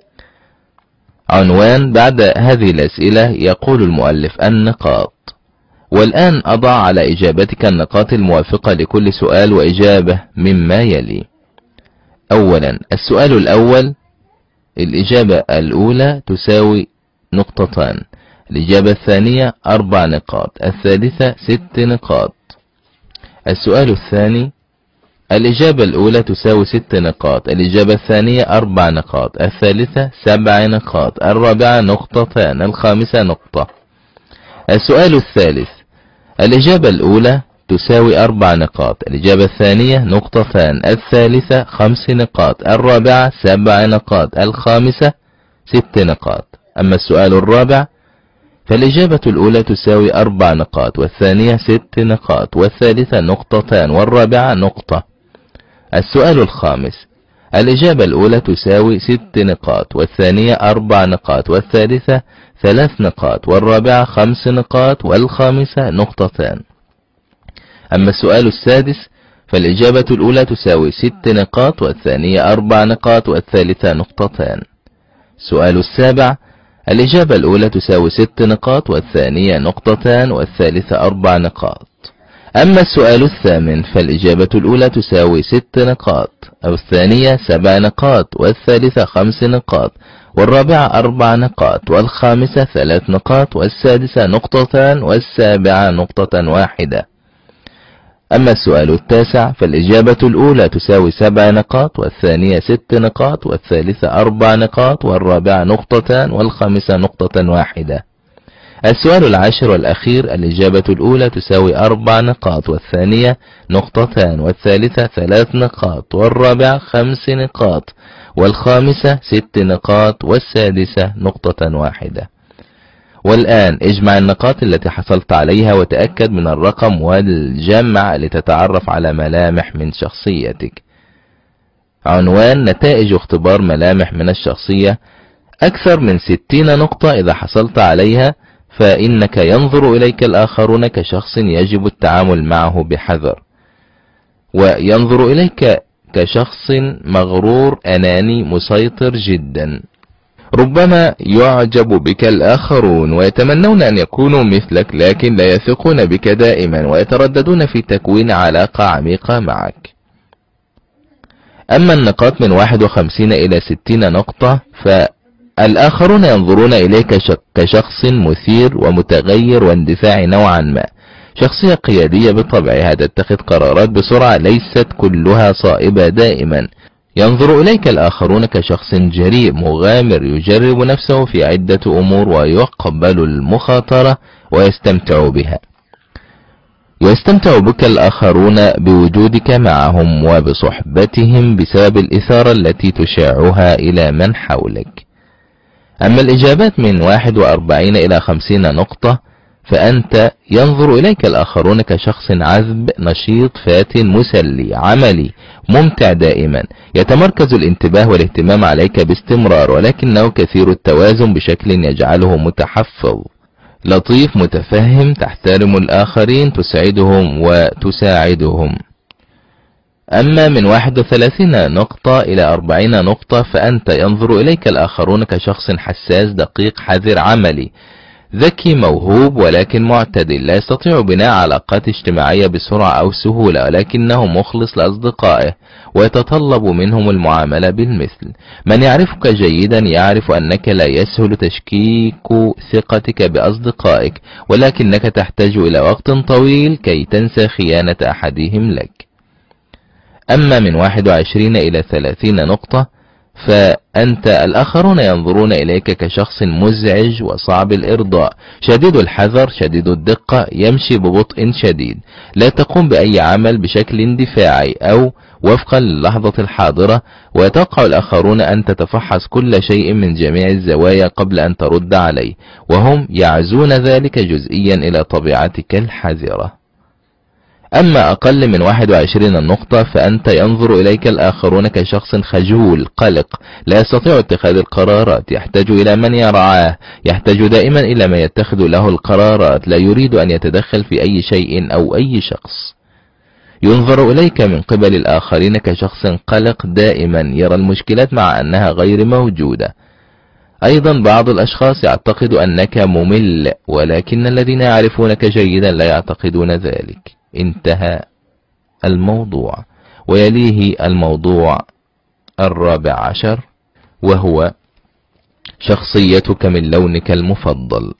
عنوان بعد هذه الأسئلة يقول المؤلف: النقاط. والآن أضع على إجابتك النقاط الموافقة لكل سؤال وإجابة مما يلي. أولا: السؤال الأول الإجابة الأولى تساوي نقطتان، الإجابة الثانية أربع نقاط، الثالثة ست نقاط. السؤال الثاني: الإجابة الأولى تساوي ست نقاط، الإجابة الثانية أربع نقاط، الثالثة سبع نقاط، الرابعة نقطتان، الخامسة نقطة. السؤال الثالث: الإجابة الأولى تساوي أربع نقاط، الإجابة الثانية نقطتان، الثالثة خمس نقاط، الرابعة سبع نقاط، الخامسة ست نقاط. أما السؤال الرابع فالإجابة الأولى تساوي أربع نقاط، والثانية ست نقاط، والثالثة نقطتان، والرابعة نقطة. السؤال الخامس: الإجابة الأولى تساوي ست نقاط، والثانية أربع نقاط، والثالثة ثلاث نقاط، والرابعة خمس نقاط، والخامسة نقطتان. أما السؤال السادس فالإجابة الأولى تساوي ست نقاط، والثانية أربع نقاط، والثالثة نقطتان. السؤال السابع: الإجابة الأولى تساوي ست نقاط، والثانية نقطتان، والثالثة أربع نقاط. أما السؤال الثامن فالإجابة الأولى تساوي ست نقاط، أو الثانية سبع نقاط، والثالثة خمس نقاط، والرابعة أربع نقاط، والخامسة ثلاث نقاط، والسادسة نقطتان، والسابعة نقطة واحدة. أما السؤال التاسع فالإجابة الأولى تساوي سبع نقاط، والثانية ست نقاط، والثالثة أربع نقاط، والرابعة نقطتان، والخامسة نقطة واحدة. السؤال العاشر والأخير: الإجابة الأولى تساوي أربع نقاط، والثانية نقطتان، والثالثة ثلاث نقاط، والرابعة خمس نقاط، والخامسة ست نقاط، والسادسة نقطة واحدة. والآن اجمع النقاط التي حصلت عليها وتأكد من الرقم والجمع لتتعرف على ملامح من شخصيتك. عنوان: نتائج اختبار ملامح من الشخصية. أكثر من ستين نقطة إذا حصلت عليها فإنك ينظر إليك الآخرون كشخص يجب التعامل معه بحذر، وينظر إليك كشخص مغرور أناني مسيطر جدا. ربما يعجب بك الآخرون ويتمنون أن يكونوا مثلك، لكن لا يثقون بك دائما ويترددون في تكوين علاقة عميقة معك. أما النقاط من واحد وخمسين إلى ستين نقطة فالآخرون ينظرون إليك كشخص مثير ومتغير واندفاعي نوعا ما، شخصية قيادية بطبعها تتخذ قرارات بسرعة ليست كلها صائبة دائما. ينظر إليك الآخرون كشخص جريء مغامر يجرب نفسه في عدة أمور ويقبل المخاطرة ويستمتع بها. ويستمتع بك الآخرون بوجودك معهم وبصحبتهم بسبب الإثارة التي تشعها إلى من حولك. أما الإجابات من واحد وأربعين إلى خمسين نقطة فأنت ينظر إليك الآخرون كشخص عذب، نشيط، فاتن، مسلي، عملي، ممتع دائما، يتمركز الانتباه والاهتمام عليك باستمرار، ولكنه كثير التوازن بشكل يجعله متحفظ، لطيف، متفهم، تحترم الآخرين، تسعدهم وتساعدهم. أما من واحد وثلاثين نقطة إلى أربعين نقطة فأنت ينظر إليك الآخرون كشخص حساس، دقيق، حذر، عملي، ذكي، موهوب، ولكن معتدل، لا يستطيع بناء علاقات اجتماعية بسرعة أو سهولة، ولكنه مخلص لأصدقائه ويتطلب منهم المعاملة بالمثل. من يعرفك جيدا يعرف أنك لا يسهل تشكيك ثقتك بأصدقائك، ولكنك تحتاج إلى وقت طويل كي تنسى خيانة أحدهم لك. أما من واحد وعشرين إلى ثلاثين نقطة فأنت الآخرون ينظرون إليك كشخص مزعج وصعب الإرضاء، شديد الحذر، شديد الدقة، يمشي ببطء شديد، لا تقوم بأي عمل بشكل اندفاعي أو وفقا للحظة الحاضرة، ويتوقع الآخرون أن تتفحص كل شيء من جميع الزوايا قبل أن ترد عليه، وهم يعزون ذلك جزئيا إلى طبيعتك الحذرة. أما أقل من واحد وعشرين النقطة فأنت ينظر إليك الآخرون كشخص خجول، قلق، لا يستطيع اتخاذ القرارات، يحتاج إلى من يرعاه، يحتاج دائما إلى من يتخذ له القرارات، لا يريد أن يتدخل في أي شيء أو أي شخص. ينظر إليك من قبل الآخرين كشخص قلق، دائما يرى المشكلات مع أنها غير موجودة. أيضا بعض الأشخاص يعتقد أنك ممل، ولكن الذين يعرفونك جيدا لا يعتقدون ذلك. انتهى الموضوع، ويليه الموضوع الرابع عشر، وهو شخصيتك من لونك المفضل.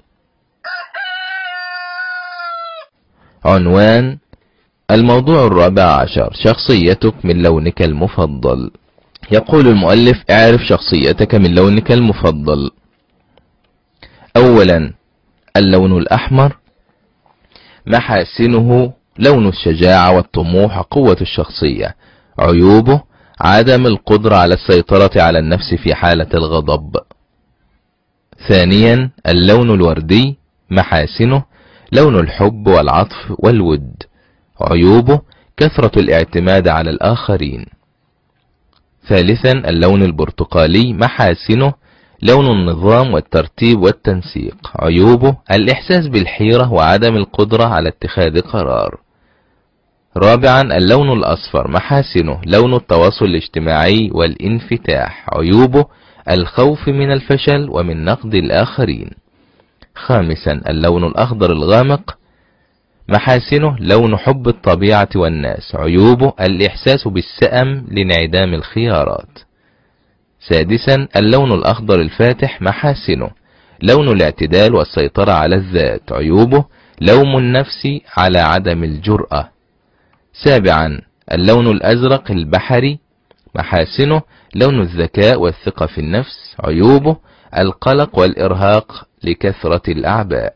عنوان الموضوع الرابع عشر: شخصيتك من لونك المفضل. يقول المؤلف: اعرف شخصيتك من لونك المفضل. أولا، اللون الأحمر. محاسنه: لون الشجاعة والطموح، قوة الشخصية. عيوبه: عدم القدرة على السيطرة على النفس في حالة الغضب. ثانيا، اللون الوردي. محاسنه: لون الحب والعطف والود. عيوبه: كثرة الاعتماد على الآخرين. ثالثا، اللون البرتقالي. محاسنه: لون النظام والترتيب والتنسيق. عيوبه: الإحساس بالحيرة وعدم القدرة على اتخاذ قرار. رابعا، اللون الأصفر. محاسنه: لون التواصل الاجتماعي والانفتاح. عيوبه: الخوف من الفشل ومن نقد الآخرين. خامسا، اللون الأخضر الغامق. محاسنه: لون حب الطبيعة والناس. عيوبه: الإحساس بالسأم لانعدام الخيارات. سادسا، اللون الأخضر الفاتح. محاسنه: لون الاعتدال والسيطرة على الذات. عيوبه: لوم النفس على عدم الجرأة. سابعا، اللون الأزرق البحري. محاسنه: لون الذكاء والثقة في النفس. عيوبه: القلق والإرهاق لكثرة الأعباء.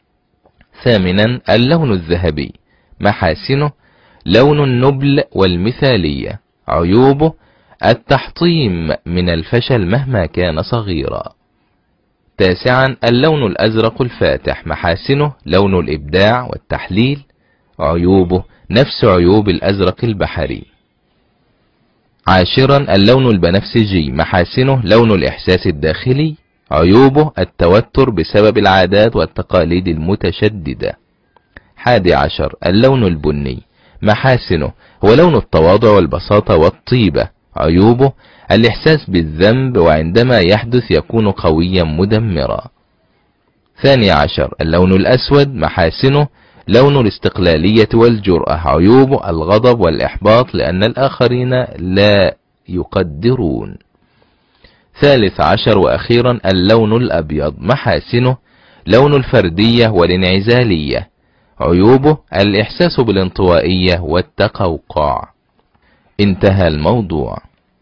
ثامنا، اللون الذهبي. محاسنه: لون النبل والمثالية. عيوبه: التحطيم من الفشل مهما كان صغيرا. تاسعا، اللون الأزرق الفاتح. محاسنه: لون الإبداع والتحليل. عيوبه: نفس عيوب الأزرق البحري. عاشرا، اللون البنفسجي. محاسنه: لون الإحساس الداخلي. عيوبه: التوتر بسبب العادات والتقاليد المتشددة. حادي عشر، اللون البني. محاسنه: هو لون التواضع والبساطة والطيبة. عيوبه: الإحساس بالذنب، وعندما يحدث يكون قويا مدمرا. ثاني عشر، اللون الأسود. محاسنه: لون الاستقلالية والجرأة. عيوبه: الغضب والإحباط لأن الآخرين لا يقدرون. ثالث عشر وأخيرا، اللون الأبيض. محاسنه: لون الفردية والانعزالية. عيوبه: الإحساس بالانطوائية والتقوقع. انتهى الموضوع.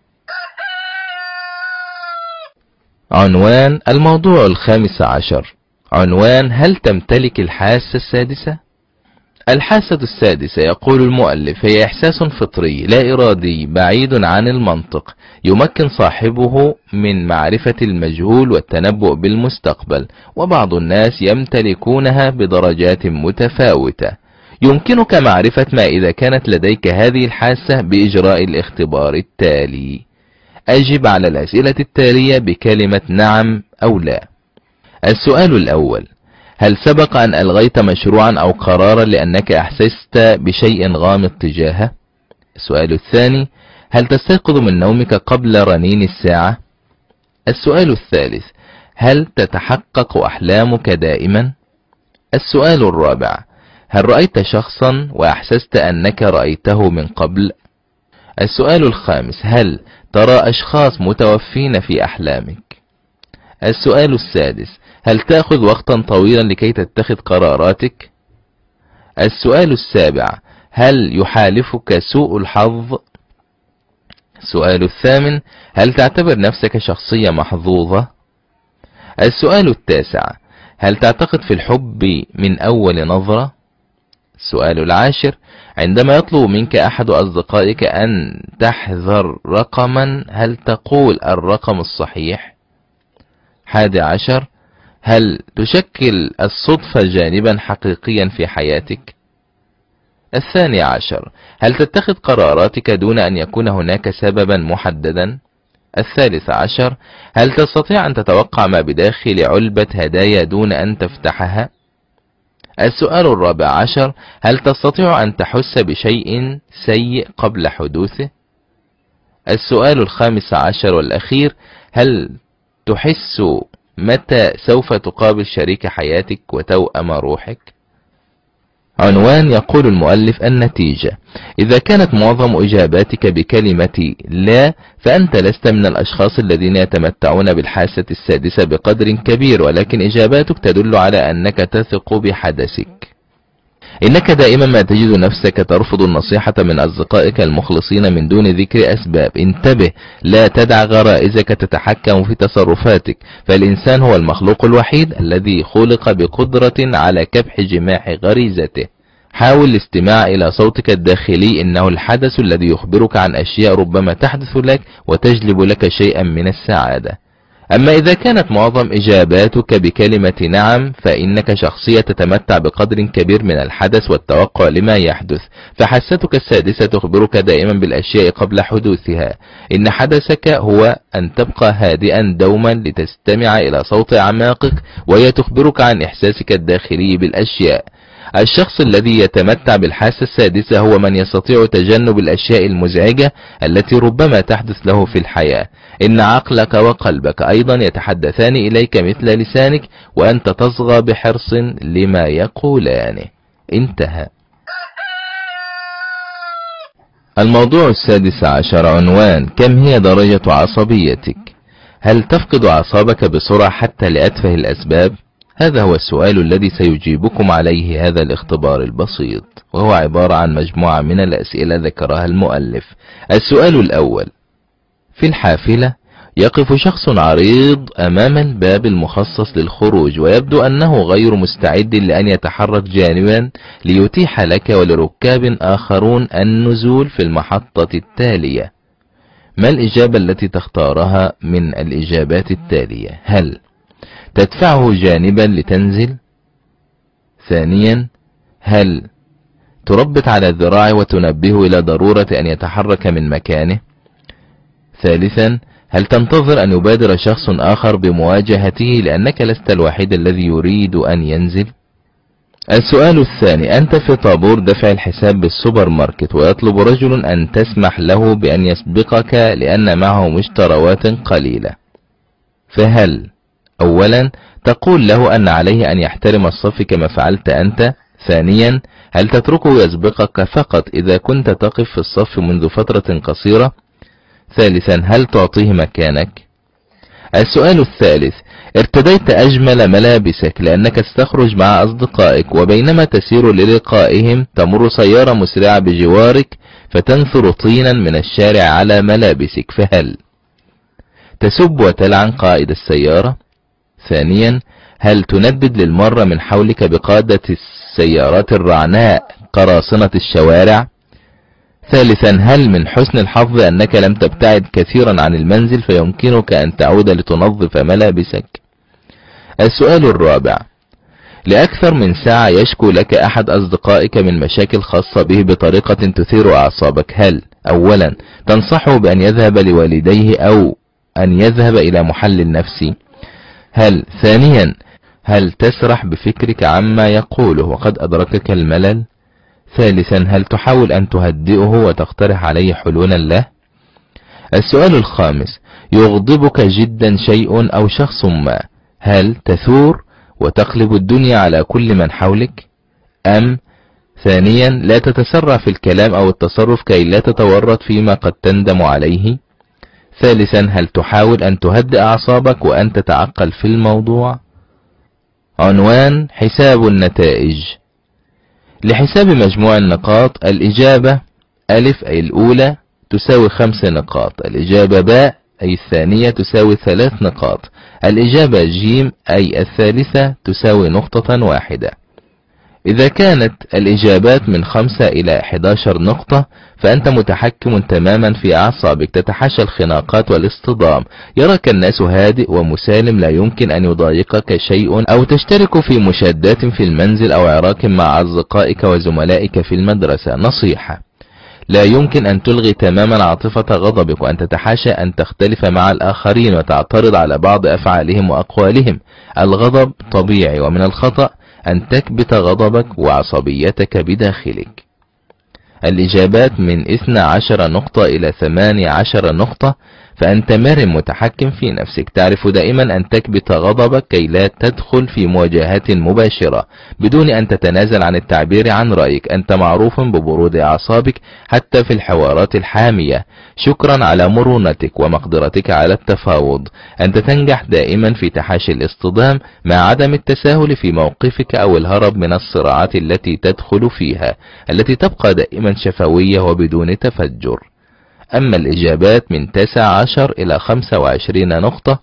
عنوان الموضوع الخامس عشر. عنوان: هل تمتلك الحاسة السادسة؟ الحاسة السادسة يقول المؤلف: هي إحساس فطري لا إرادي بعيد عن المنطق، يمكن صاحبه من معرفة المجهول والتنبؤ بالمستقبل، وبعض الناس يمتلكونها بدرجات متفاوتة. يمكنك معرفة ما إذا كانت لديك هذه الحاسة بإجراء الاختبار التالي. أجب على الأسئلة التالية بكلمة نعم أو لا. السؤال الأول: هل سبق أن ألغيت مشروعا أو قرارا لأنك أحسست بشيء غامض تجاهه؟ السؤال الثاني: هل تستيقظ من نومك قبل رنين الساعة؟ السؤال الثالث: هل تتحقق أحلامك دائما؟ السؤال الرابع: هل رأيت شخصا وأحسست أنك رأيته من قبل؟ السؤال الخامس: هل ترى أشخاص متوفين في أحلامك؟ السؤال السادس: هل تأخذ وقتا طويلا لكي تتخذ قراراتك؟ السؤال السابع: هل يحالفك سوء الحظ؟ السؤال الثامن: هل تعتبر نفسك شخصية محظوظة؟ السؤال التاسع: هل تعتقد في الحب من أول نظرة؟ السؤال العاشر: عندما يطلب منك أحد أصدقائك أن تحذر رقما هل تقول الرقم الصحيح؟ حادي عشر: هل تشكل الصدفة جانبا حقيقيا في حياتك؟ الثاني عشر: هل تتخذ قراراتك دون أن يكون هناك سببا محددا؟ الثالث عشر: هل تستطيع أن تتوقع ما بداخل علبة هدايا دون أن تفتحها؟ السؤال الرابع عشر: هل تستطيع أن تحس بشيء سيء قبل حدوثه؟ السؤال الخامس عشر والأخير: هل تحس متى سوف تقابل شريك حياتك وتوأم روحك؟ عنوان يقول المؤلف: النتيجة: إذا كانت معظم إجاباتك بكلمة لا، فأنت لست من الأشخاص الذين يتمتعون بالحاسة السادسة بقدر كبير، ولكن إجاباتك تدل على أنك تثق بحدسك. إنك دائما ما تجد نفسك ترفض النصيحة من أصدقائك المخلصين من دون ذكر أسباب. انتبه، لا تدع غرائزك تتحكم في تصرفاتك، فالإنسان هو المخلوق الوحيد الذي خلق بقدرة على كبح جماح غريزته. حاول الاستماع إلى صوتك الداخلي، إنه الحدث الذي يخبرك عن أشياء ربما تحدث لك وتجلب لك شيئا من السعادة. أما إذا كانت معظم إجاباتك بكلمة نعم، فإنك شخصية تتمتع بقدر كبير من الحدث والتوقع لما يحدث، فحاستك السادسة تخبرك دائما بالأشياء قبل حدوثها. إن حدثك هو أن تبقى هادئا دوما لتستمع إلى صوت أعماقك، وهي تخبرك عن إحساسك الداخلي بالأشياء. الشخص الذي يتمتع بالحاسة السادسة هو من يستطيع تجنب الأشياء المزعجة التي ربما تحدث له في الحياة. إن عقلك وقلبك أيضا يتحدثان إليك مثل لسانك، وأنت تصغى بحرص لما يقولان. انتهى. الموضوع السادس عشر عنوان: كم هي درجة عصبيتك؟ هل تفقد أعصابك بسرعة حتى لأتفه الأسباب؟ هذا هو السؤال الذي سيجيبكم عليه هذا الاختبار البسيط، وهو عبارة عن مجموعة من الأسئلة ذكرها المؤلف. السؤال الأول: في الحافلة يقف شخص عريض أمام الباب المخصص للخروج، ويبدو أنه غير مستعد لأن يتحرك جانبا ليتيح لك ولركاب آخرون النزول في المحطة التالية. ما الإجابة التي تختارها من الإجابات التالية؟ هل تدفعه جانبا لتنزل؟ ثانيا: هل تربط على الذراع وتنبهه إلى ضرورة أن يتحرك من مكانه؟ ثالثا: هل تنتظر أن يبادر شخص آخر بمواجهته لأنك لست الوحيد الذي يريد أن ينزل؟ السؤال الثاني: أنت في طابور دفع الحساب بالسوبر ماركت، ويطلب رجل أن تسمح له بأن يسبقك لأن معه مشتريات قليلة، فهل أولا تقول له أن عليه أن يحترم الصف كما فعلت أنت؟ ثانيا: هل تتركه يسبقك فقط إذا كنت تقف في الصف منذ فترة قصيرة؟ ثالثا: هل تعطيه مكانك؟ السؤال الثالث: ارتديت أجمل ملابسك لأنك ستخرج مع أصدقائك، وبينما تسير للقائهم تمر سيارة مسرعة بجوارك فتنثر طينا من الشارع على ملابسك، فهل تسب وتلعن قائد السيارة؟ ثانيا: هل تندد للمرة من حولك بقادة السيارات الرعناء قراصنة الشوارع؟ ثالثا، هل من حسن الحظ أنك لم تبتعد كثيرا عن المنزل فيمكنك أن تعود لتنظف ملابسك؟ السؤال الرابع، لأكثر من ساعة يشكو لك أحد أصدقائك من مشاكل خاصة به بطريقة تثير أعصابك. هل أولا تنصحه بأن يذهب لوالديه أو أن يذهب إلى محلل نفسي؟ هل ثانيا هل تسرح بفكرك عما يقوله وقد أدركك الملل؟ ثالثا، هل تحاول أن تهدئه وتقترح عليه حلولا له؟ السؤال الخامس، يغضبك جدا شيء أو شخص ما، هل تثور وتقلب الدنيا على كل من حولك؟ أم ثانيا لا تتسرع في الكلام أو التصرف كي لا تتورط فيما قد تندم عليه؟ ثالثا، هل تحاول أن تهدئ أعصابك وأن تتعقل في الموضوع؟ عنوان حساب النتائج. لحساب مجموع النقاط، الإجابة ألف أي الأولى تساوي خمس نقاط، الإجابة باء أي الثانية تساوي ثلاث نقاط، الإجابة جيم أي الثالثة تساوي نقطة واحدة. إذا كانت الإجابات من خمسة إلى أحد عشر نقطة فأنت متحكم تماما في أعصابك، تتحاشى الخناقات والاصطدام، يراك الناس هادئ ومسالم، لا يمكن أن يضايقك شيء، أو تشترك في مشادات في المنزل أو عراك مع أصدقائك وزملائك في المدرسة. نصيحة: لا يمكن أن تلغي تماما عاطفة غضبك، وأن تتحاشى أن تختلف مع الآخرين وتعترض على بعض أفعالهم وأقوالهم. الغضب طبيعي، ومن الخطأ أن تكبت غضبك وعصبيتك بداخلك. الإجابات من اثنتي عشرة نقطة إلى ثمانية عشر نقطة، فأنت مرن متحكم في نفسك، تعرف دائما أن تكبت غضبك كي لا تدخل في مواجهات مباشرة بدون أن تتنازل عن التعبير عن رأيك. أنت معروف ببرود أعصابك حتى في الحوارات الحامية. شكرا على مرونتك ومقدرتك على التفاوض. أنت تنجح دائما في تحاشي الاصطدام مع عدم التساهل في موقفك أو الهرب من الصراعات التي تدخل فيها، التي تبقى دائما شفوية وبدون تفجر. أما الإجابات من تسعة عشر إلى خمسة وعشرين نقطة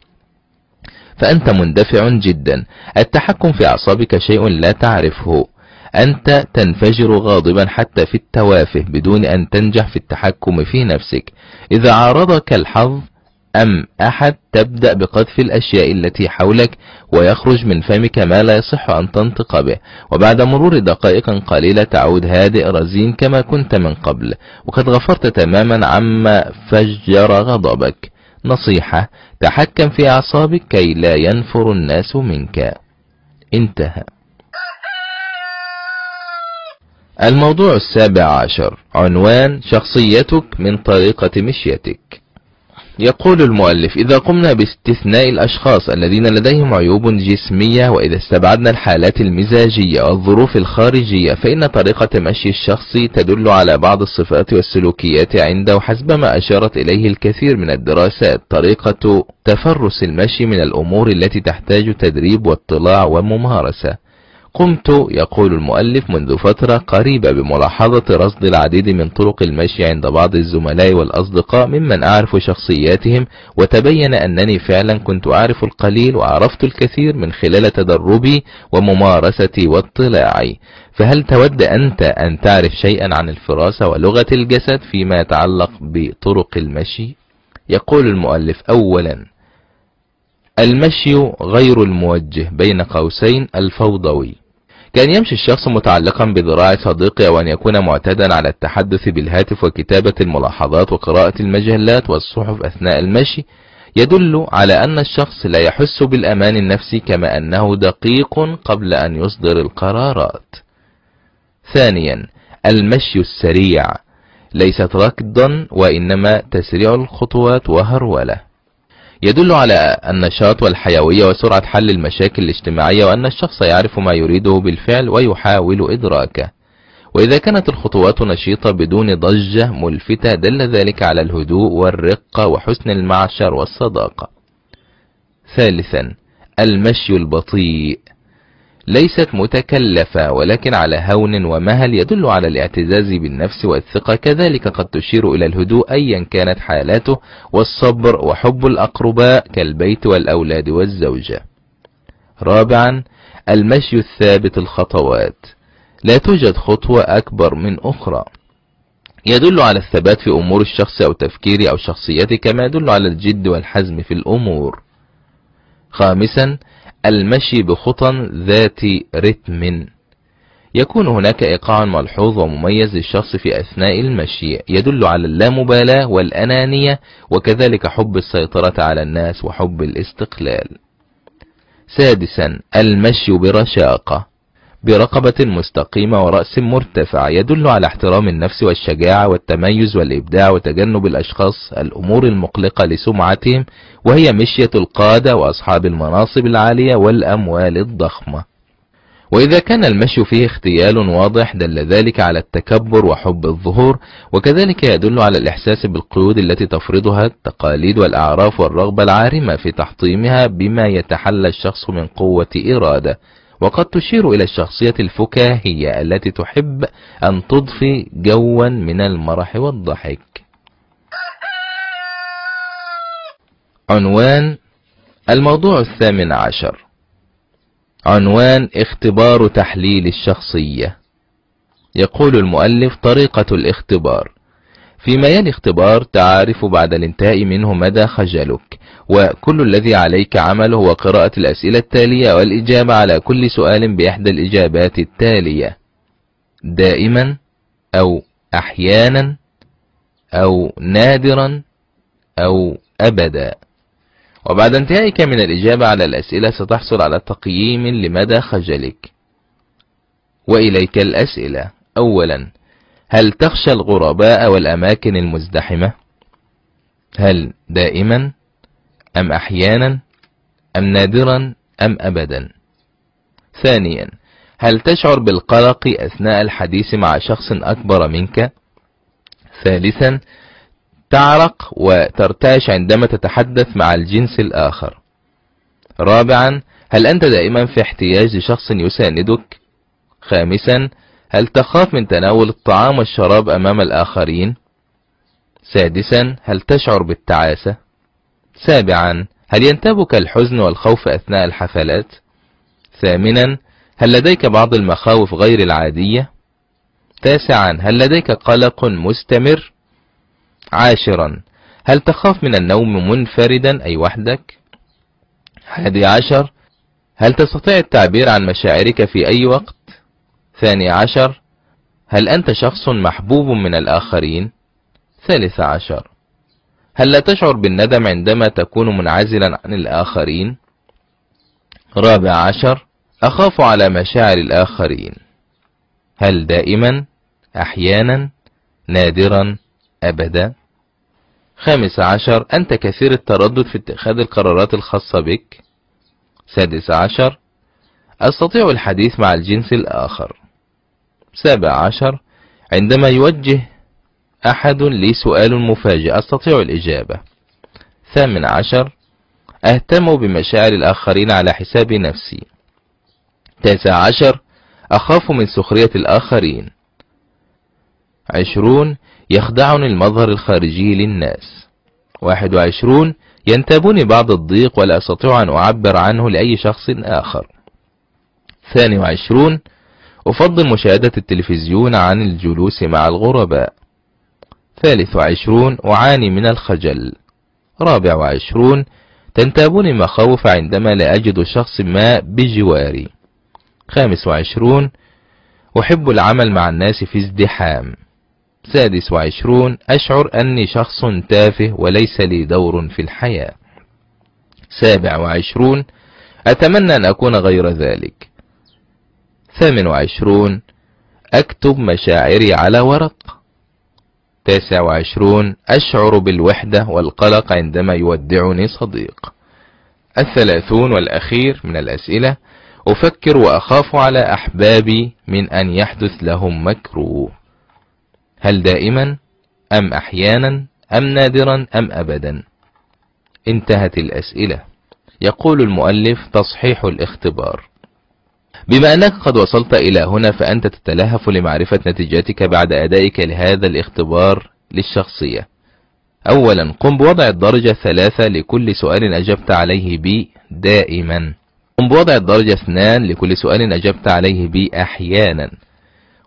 فأنت مندفع جدا، التحكم في أعصابك شيء لا تعرفه، أنت تنفجر غاضبا حتى في التوافه بدون أن تنجح في التحكم في نفسك. إذا عارضك الحظ أم أحد تبدأ بقذف الأشياء التي حولك ويخرج من فمك ما لا يصح أن تنطق به، وبعد مرور دقائق قليلة تعود هادئ رزين كما كنت من قبل، وقد غفرت تماما عما فجر غضبك. نصيحة: تحكم في أعصابك كي لا ينفر الناس منك. انتهى. الموضوع السابع عشر، عنوان شخصيتك من طريقة مشيتك. يقول المؤلف: إذا قمنا باستثناء الأشخاص الذين لديهم عيوب جسمية، وإذا استبعدنا الحالات المزاجية والظروف الخارجية، فإن طريقة مشي الشخص تدل على بعض الصفات والسلوكيات عنده حسب ما أشارت إليه الكثير من الدراسات. طريقة تفرس المشي من الأمور التي تحتاج تدريب واطلاع وممارسة. قمت، يقول المؤلف، منذ فترة قريبة بملاحظة رصد العديد من طرق المشي عند بعض الزملاء والأصدقاء ممن أعرف شخصياتهم، وتبين أنني فعلا كنت أعرف القليل وعرفت الكثير من خلال تدربي وممارستي واطلاعي. فهل تود أنت أن تعرف شيئا عن الفراسة ولغة الجسد فيما يتعلق بطرق المشي؟ يقول المؤلف: أولا، المشي غير الموجه بين قوسين الفوضوي، كأن يمشي الشخص متعلقا بذراع صديقه، أو أن يكون معتادا على التحدث بالهاتف وكتابة الملاحظات وقراءة المجلات والصحف أثناء المشي، يدل على أن الشخص لا يحس بالأمان النفسي، كما أنه دقيق قبل أن يصدر القرارات. ثانيا، المشي السريع، ليست ركضا وإنما تسريع الخطوات وهرولة، يدل على النشاط والحيوية وسرعة حل المشاكل الاجتماعية، وأن الشخص يعرف ما يريده بالفعل ويحاول إدراكه. وإذا كانت الخطوات نشيطة بدون ضجة ملفتة دل ذلك على الهدوء والرقة وحسن المعشر والصداقة. ثالثا، المشي البطيء، ليست متكلفة ولكن على هون ومهل، يدل على الاعتزاز بالنفس والثقة، كذلك قد تشير إلى الهدوء أيا كانت حالاته، والصبر وحب الأقرباء كالبيت والأولاد والزوجة. رابعا، المشي الثابت الخطوات، لا توجد خطوة أكبر من أخرى. يدل على الثبات في أمور الشخص أو تفكيره أو شخصيته، كما يدل على الجد والحزم في الأمور. خامسا، المشي بخطى ذات رتم. يكون هناك إيقاع ملحوظ ومميز للشخص في أثناء المشي، يدل على اللامبالاة والأنانية، وكذلك حب السيطرة على الناس وحب الاستقلال. سادسا، المشي برشاقة، برقبة مستقيمة ورأس مرتفع، يدل على احترام النفس والشجاعة والتميز والإبداع وتجنب الأشخاص الأمور المقلقة لسمعتهم، وهي مشية القادة وأصحاب المناصب العالية والأموال الضخمة. وإذا كان المشي فيه اختيال واضح دل ذلك على التكبر وحب الظهور، وكذلك يدل على الإحساس بالقيود التي تفرضها التقاليد والأعراف والرغبة العارمة في تحطيمها بما يتحلى الشخص من قوة إرادة، وقد تشير إلى الشخصية الفكاهية التي تحب أن تضفي جوا من المرح والضحك. عنوان الموضوع الثامن عشر، عنوان اختبار تحليل الشخصية. يقول المؤلف: طريقة الاختبار. فيما يلي اختبار تعرف بعد الانتهاء منه مدى خجلك، وكل الذي عليك عمله هو قراءة الأسئلة التالية والإجابة على كل سؤال بإحدى الإجابات التالية: دائما، أو أحيانا، أو نادرا، أو أبدا. وبعد انتهائك من الإجابة على الأسئلة ستحصل على تقييم لمدى خجلك. وإليك الأسئلة. أولا، هل تخشى الغرباء والأماكن المزدحمة؟ هل دائما، أم أحيانا، أم نادرا، أم أبدا؟ ثانيا، هل تشعر بالقلق أثناء الحديث مع شخص أكبر منك؟ ثالثا، تعرق وترتعش عندما تتحدث مع الجنس الآخر؟ رابعا، هل أنت دائما في احتياج لشخص يساندك؟ خامسا، هل تخاف من تناول الطعام والشراب أمام الآخرين؟ سادسا، هل تشعر بالتعاسة؟ سابعا، هل ينتابك الحزن والخوف أثناء الحفلات؟ ثامنا، هل لديك بعض المخاوف غير العادية؟ تاسعا، هل لديك قلق مستمر؟ عاشرا، هل تخاف من النوم منفردا أي وحدك؟ حادي عشر، هل تستطيع التعبير عن مشاعرك في أي وقت؟ ثاني عشر، هل أنت شخص محبوب من الآخرين؟ ثالث عشر، هل لا تشعر بالندم عندما تكون منعزلا عن الآخرين؟ رابع عشر، أخاف على مشاعر الآخرين. هل دائما، أحيانا، نادرا، أبدا؟ خامس عشر، أنت كثير التردد في اتخاذ القرارات الخاصة بك؟ سادس عشر، أستطيع الحديث مع الجنس الآخر؟ سابع عشر، عندما يوجه أحد لي سؤال مفاجئ أستطيع الإجابة؟ ثامن عشر، أهتم بمشاعر الآخرين على حساب نفسي؟ تاسع عشر، أخاف من سخرية الآخرين؟ عشرون، يخدعني المظهر الخارجي للناس؟ واحد وعشرون، ينتابني بعض الضيق ولا أستطيع أن أعبر عنه لأي شخص آخر؟ ثاني وعشرون، أفضل مشاهدة التلفزيون عن الجلوس مع الغرباء؟ ثالث وعشرون، أعاني من الخجل؟ رابع وعشرون، تنتابني مخاوف عندما لا أجد شخص ما بجواري؟ خامس وعشرون، أحب العمل مع الناس في ازدحام؟ سادس وعشرون، أشعر أني شخص تافه وليس لي دور في الحياة؟ سابع وعشرون، أتمنى أن أكون غير ذلك؟ ثامن وعشرون، أكتب مشاعري على ورق؟ تاسع وعشرون، أشعر بالوحدة والقلق عندما يودعني صديق؟ الثلاثون والأخير من الأسئلة، أفكر وأخاف على أحبابي من أن يحدث لهم مكروه؟ هل دائما، أم أحيانا، أم نادرا، أم أبدا؟ انتهت الأسئلة. يقول المؤلف: تصحيح الاختبار. بما أنك قد وصلت إلى هنا فأنت تتلهف لمعرفة نتيجاتك بعد أدائك لهذا الاختبار للشخصية. أولا، قم بوضع الدرجة ثلاثة لكل سؤال أجبت عليه ب دائما. قم بوضع الدرجة اثنان لكل سؤال أجبت عليه ب أحيانا.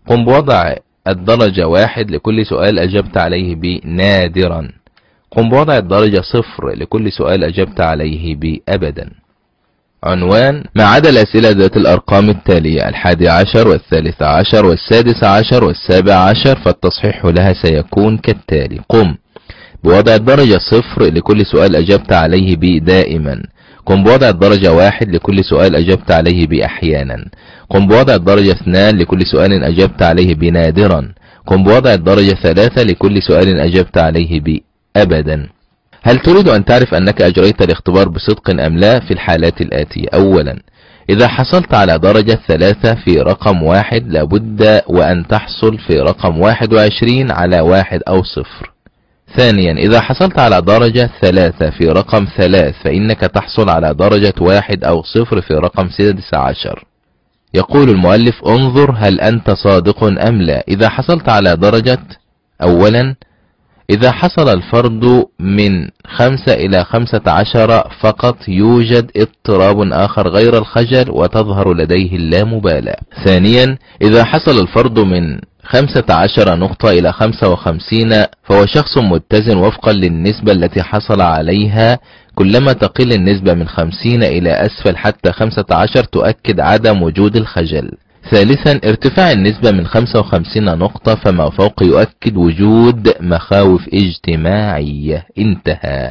قم بوضع الدرجة واحد لكل سؤال أجبت عليه بنادرا. قم بوضع الدرجة صفر لكل سؤال أجبت عليه بأبدا. عنوان: ما عدا الأسئلة ذات الأرقام التالية الحادي عشر والثالث عشر والسادس عشر والسابع عشر فالتصحيح لها سيكون كالتالي: قم بوضع الدرجة صفر لكل سؤال أجبت عليه بدائما. قم بوضع الدرجة واحد لكل سؤال أجبت عليه بأحيانا. قم بوضع الدرجة اثنان لكل سؤال أجبت عليه بنادرا. قم بوضع الدرجة ثلاثة لكل سؤال أجبت عليه بأبدا. هل تريد أن تعرف أنك أجريت الاختبار بصدق أم لا في الحالات الآتية؟ أولا، إذا حصلت على درجة ثلاثة في رقم واحد لابد وأن تحصل في رقم واحد وعشرين على واحد أو صفر. ثانيا، إذا حصلت على درجة ثلاثة في رقم ثلاث فإنك تحصل على درجة واحد أو صفر في رقم سادس عشر. يقول المؤلف: انظر هل أنت صادق أم لا. إذا حصلت على درجة: أولا، إذا حصل الفرد من خمسة إلى خمسة عشر فقط يوجد اضطراب آخر غير الخجل وتظهر لديه اللامبالاة. ثانيا، إذا حصل الفرد من خمسة عشر نقطة إلى خمسة وخمسين فهو شخص متزن وفقا للنسبة التي حصل عليها. كلما تقل النسبة من خمسين إلى أسفل حتى خمسة عشر تؤكد عدم وجود الخجل. ثالثا، ارتفاع النسبة من خمسة وخمسين نقطة فما فوق يؤكد وجود مخاوف اجتماعية. انتهى.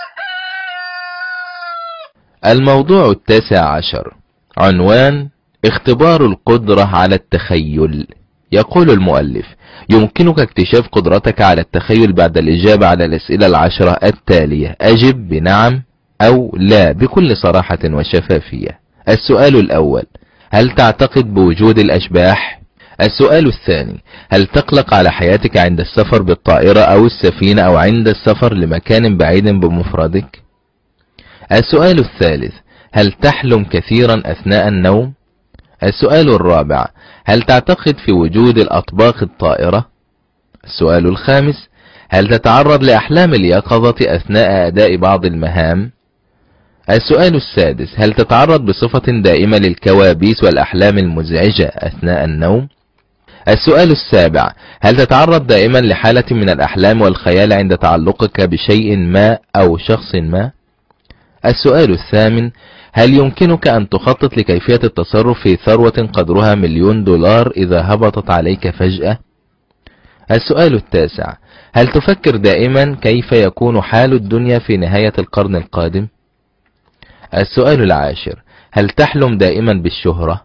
الموضوع التاسع عشر. عنوان: اختبار القدرة على التخيل. يقول المؤلف: يمكنك اكتشاف قدرتك على التخيل بعد الإجابة على الأسئلة العشرة التالية. أجب بنعم أو لا بكل صراحة وشفافية. السؤال الأول: هل تعتقد بوجود الأشباح؟ السؤال الثاني: هل تقلق على حياتك عند السفر بالطائرة أو السفينة أو عند السفر لمكان بعيد بمفردك؟ السؤال الثالث: هل تحلم كثيرا أثناء النوم؟ السؤال الرابع: هل تعتقد في وجود الأطباق الطائرة؟ السؤال الخامس: هل تتعرض لأحلام اليقظة أثناء أداء بعض المهام؟ السؤال السادس: هل تتعرض بصفة دائمة للكوابيس والأحلام المزعجة أثناء النوم؟ السؤال السابع: هل تتعرض دائما لحالة من الأحلام والخيال عند تعلقك بشيء ما أو شخص ما؟ السؤال الثامن: هل يمكنك أن تخطط لكيفية التصرف في ثروة قدرها مليون دولار إذا هبطت عليك فجأة؟ السؤال التاسع: هل تفكر دائما كيف يكون حال الدنيا في نهاية القرن القادم؟ السؤال العاشر: هل تحلم دائما بالشهرة؟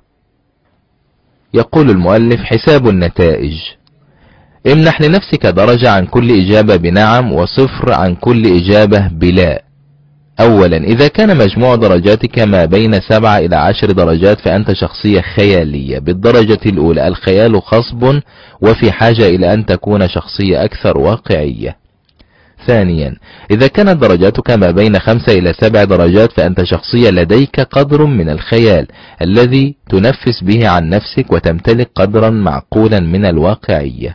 يقول المؤلف: حساب النتائج. امنح لنفسك درجة عن كل إجابة بنعم وصفر عن كل إجابة بلا. أولا، إذا كان مجموع درجاتك ما بين سبعة إلى عشر درجات فأنت شخصية خيالية. بالدرجة الأولى: الخيال خصب وفي حاجة إلى أن تكون شخصية أكثر واقعية. ثانيا، إذا كانت درجاتك ما بين خمسة إلى سبع درجات فأنت شخصية لديك قدر من الخيال الذي تنفس به عن نفسك وتمتلك قدرا معقولا من الواقعية.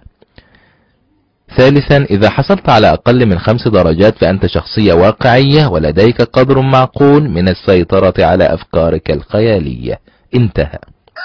ثالثا، إذا حصلت على أقل من خمس درجات فأنت شخصية واقعية ولديك قدر معقول من السيطرة على أفكارك الخيالية. انتهى.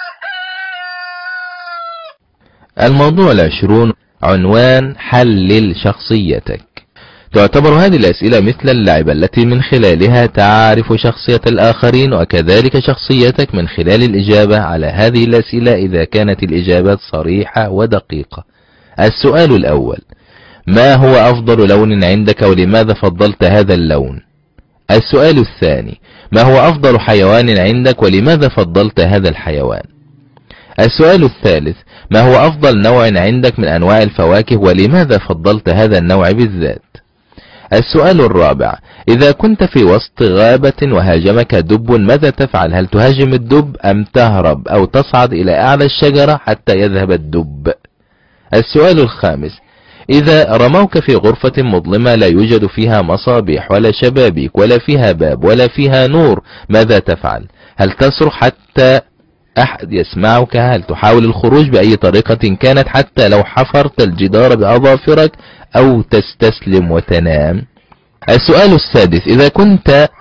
الموضوع العشرون. عنوان: حلل شخصيتك. تعتبر هذه الأسئلة مثل اللعبة التي من خلالها تعرف شخصية الآخرين وكذلك شخصيتك من خلال الإجابة على هذه الأسئلة إذا كانت الإجابات صريحة ودقيقة. السؤال الأول: ما هو أفضل لون عندك ولماذا فضلت هذا اللون؟ السؤال الثاني: ما هو أفضل حيوان عندك ولماذا فضلت هذا الحيوان؟ السؤال الثالث: ما هو أفضل نوع عندك من أنواع الفواكه ولماذا فضلت هذا النوع بالذات؟ السؤال الرابع: إذا كنت في وسط غابة وهاجمك دب ماذا تفعل؟ هل تهاجم الدب أم تهرب أو تصعد إلى أعلى الشجرة حتى يذهب الدب؟ السؤال الخامس: إذا رموك في غرفة مظلمة لا يوجد فيها مصابيح ولا شبابيك ولا فيها باب ولا فيها نور ماذا تفعل؟ هل تصرخ حتى أحد يسمعك؟ هل تحاول الخروج بأي طريقة كانت حتى لو حفرت الجدار بأظافرك أو تستسلم وتنام؟ السؤال السادس: إذا كنت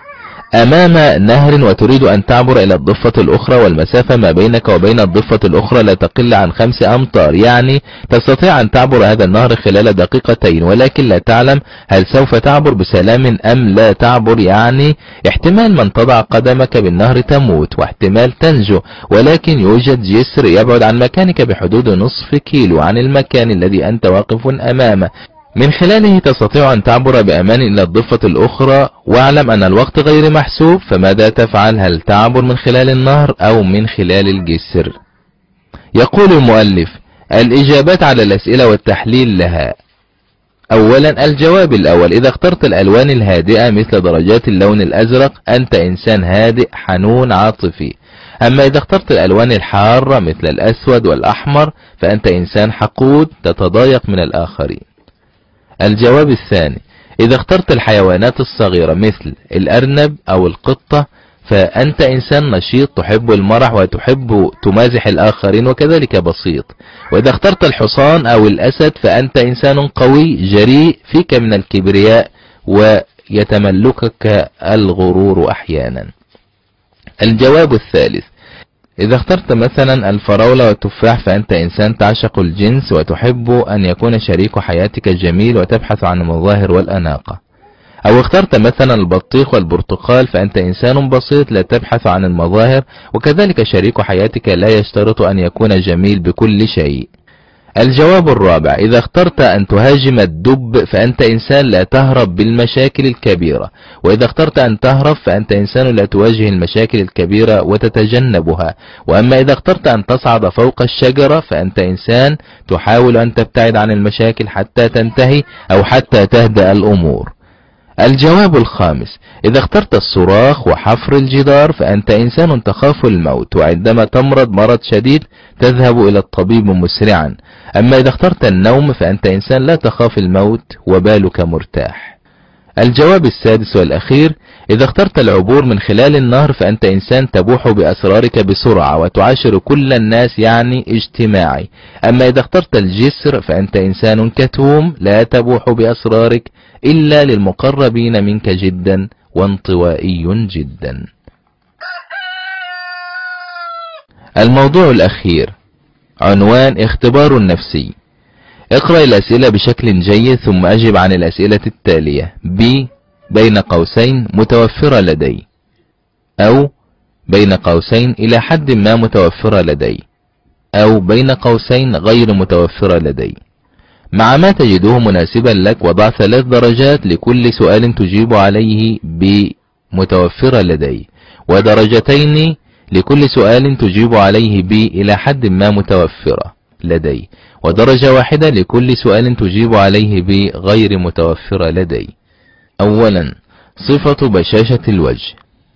أمام نهر وتريد أن تعبر إلى الضفة الأخرى، والمسافة ما بينك وبين الضفة الأخرى لا تقل عن خمس أمتار، يعني تستطيع أن تعبر هذا النهر خلال دقيقتين، ولكن لا تعلم هل سوف تعبر بسلام أم لا تعبر. يعني احتمال من تضع قدمك بالنهر تموت، واحتمال تنجو، ولكن يوجد جسر يبعد عن مكانك بحدود نصف كيلو عن المكان الذي أنت واقف أمامه، من خلاله تستطيع أن تعبر بأمان إلى الضفة الأخرى. واعلم أن الوقت غير محسوب، فماذا تفعل؟ هل تعبر من خلال النهر أو من خلال الجسر؟ يقول المؤلف: الإجابات على الأسئلة والتحليل لها. أولا، الجواب الأول: إذا اخترت الألوان الهادئة مثل درجات اللون الأزرق أنت إنسان هادئ حنون عاطفي. أما إذا اخترت الألوان الحارة مثل الأسود والأحمر فأنت إنسان حقود تتضايق من الآخرين. الجواب الثاني: إذا اخترت الحيوانات الصغيرة مثل الأرنب أو القطة فأنت إنسان نشيط تحب المرح وتحب تمازح الآخرين وكذلك بسيط. وإذا اخترت الحصان أو الأسد فأنت إنسان قوي جريء فيك من الكبرياء ويتملكك الغرور أحيانا. الجواب الثالث: إذا اخترت مثلا الفراولة والتفاح فأنت إنسان تعشق الجنس وتحب أن يكون شريك حياتك جميل وتبحث عن المظاهر والأناقة. أو اخترت مثلا البطيخ والبرتقال فأنت إنسان بسيط لا تبحث عن المظاهر، وكذلك شريك حياتك لا يشترط أن يكون جميل بكل شيء. الجواب الرابع: إذا اخترت أن تهاجم الدب فأنت إنسان لا تهرب بالمشاكل الكبيرة، وإذا اخترت أن تهرب فأنت إنسان لا تواجه المشاكل الكبيرة وتتجنبها. وأما إذا اخترت أن تصعد فوق الشجرة فأنت إنسان تحاول أن تبتعد عن المشاكل حتى تنتهي أو حتى تهدأ الأمور. الجواب الخامس: إذا اخترت الصراخ وحفر الجدار فأنت إنسان تخاف الموت، وعندما تمرض مرض شديد تذهب إلى الطبيب مسرعا. أما إذا اخترت النوم فأنت إنسان لا تخاف الموت وبالك مرتاح. الجواب السادس والأخير: إذا اخترت العبور من خلال النهر فأنت إنسان تبوح بأسرارك بسرعة وتعاشر كل الناس، يعني اجتماعي. أما إذا اخترت الجسر فأنت إنسان كتوم لا تبوح بأسرارك إلا للمقربين منك جدا وانطوائي جدا. الموضوع الأخير عنوان: اختبار نفسي. اقرأ الأسئلة بشكل جيد ثم أجب عن الأسئلة التالية: ب بين قوسين متوفرة لدي، أو بين قوسين إلى حد ما متوفرة لدي، أو بين قوسين غير متوفرة لدي. مع ما تجده مناسبا لك وضع ثلاث درجات لكل سؤال تجيب عليه بمتوفرة لدي، ودرجتين لكل سؤال تجيب عليه ب إلى حد ما متوفرة لدي، ودرجة واحدة لكل سؤال تجيب عليه ب غير متوفرة لدي. أولا، صفة بشاشة الوجه.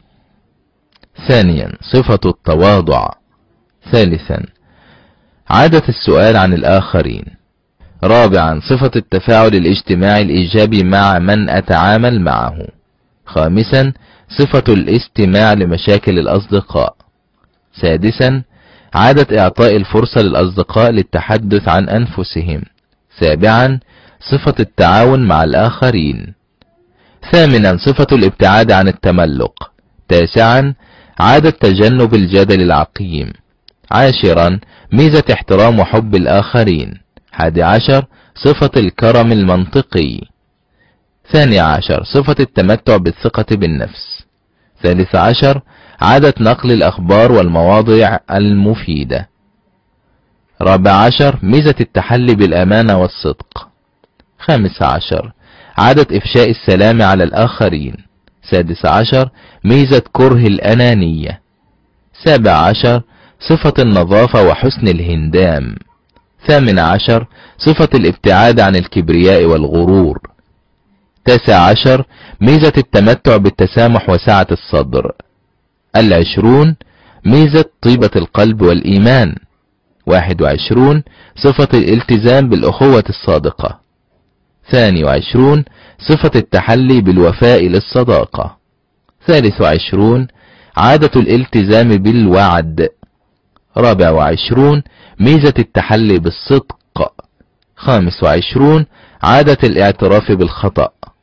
ثانيا، صفة التواضع. ثالثا، عادة السؤال عن الآخرين. رابعا، صفة التفاعل الاجتماعي الإيجابي مع من أتعامل معه. خامسا، صفة الاستماع لمشاكل الأصدقاء. سادسا، عادة إعطاء الفرصة للأصدقاء للتحدث عن أنفسهم. سابعا، صفة التعاون مع الآخرين. ثامنا، صفة الابتعاد عن التملق. تاسعا، عادة تجنب الجدل العقيم. عاشرا، ميزة احترام وحب الآخرين. حادي عشر، صفة الكرم المنطقي. ثاني عشر، صفة التمتع بالثقة بالنفس. ثالث عشر، عادة نقل الأخبار والمواضيع المفيدة. رابع عشر، ميزة التحلي بالأمانة والصدق. خامس عشر، عادة إفشاء السلام على الآخرين. سادس عشر، ميزة كره الأنانية. سابع عشر، صفة النظافة وحسن الهندام. ثامن عشر، صفة الابتعاد عن الكبرياء والغرور. تاسع عشر، ميزة التمتع بالتسامح وسعة الصدر. العشرون، ميزة طيبة القلب والإيمان. واحد وعشرون، صفة الالتزام بالأخوة الصادقة. ثاني وعشرون، صفة التحلي بالوفاء للصداقة. ثالث وعشرون، عادة الالتزام بالوعد. رابع وعشرون، ميزة التحلي بالصدق. خامس وعشرون، عادة الاعتراف بالخطأ.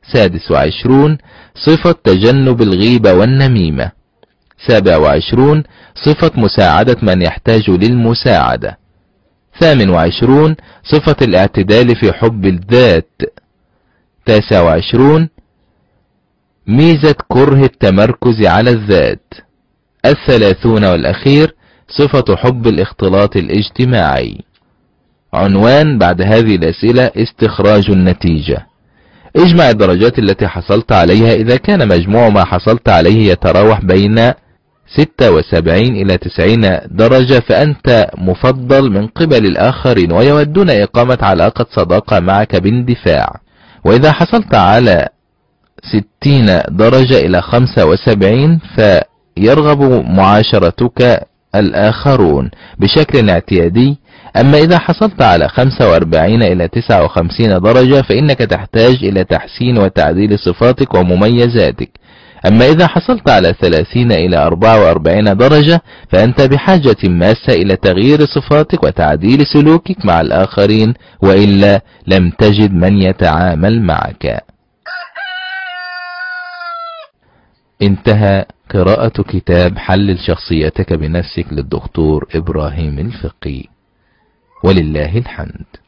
سادس وعشرون صفة تجنب الغيبة والنميمة. سابع وعشرون صفة مساعدة من يحتاج للمساعدة. ثامن وعشرون صفة الاعتدال في حب الذات. تاسع وعشرون ميزة كره التمركز على الذات. الثلاثون والأخير صفة حب الاختلاط الاجتماعي. عنوان بعد هذه الأسئلة: استخراج النتيجة. اجمع الدرجات التي حصلت عليها. إذا كان مجموع ما حصلت عليه يتراوح بين ستة وسبعين إلى تسعين درجة فأنت مفضل من قبل الآخرين ويودون إقامة علاقة صداقة معك باندفاع. وإذا حصلت على ستين درجة إلى خمسة وسبعين فيرغب معاشرتك الآخرون بشكل اعتيادي. أما إذا حصلت على خمسة وأربعين إلى تسعة وخمسين درجة فإنك تحتاج إلى تحسين وتعديل صفاتك ومميزاتك. أما إذا حصلت على ثلاثين إلى أربعة وأربعين درجة فأنت بحاجة ماسة إلى تغيير صفاتك وتعديل سلوكك مع الآخرين، وإلا لم تجد من يتعامل معك. انتهى قراءة كتاب حلل شخصيتك بنفسك للدكتور إبراهيم الفقي، ولله الحمد.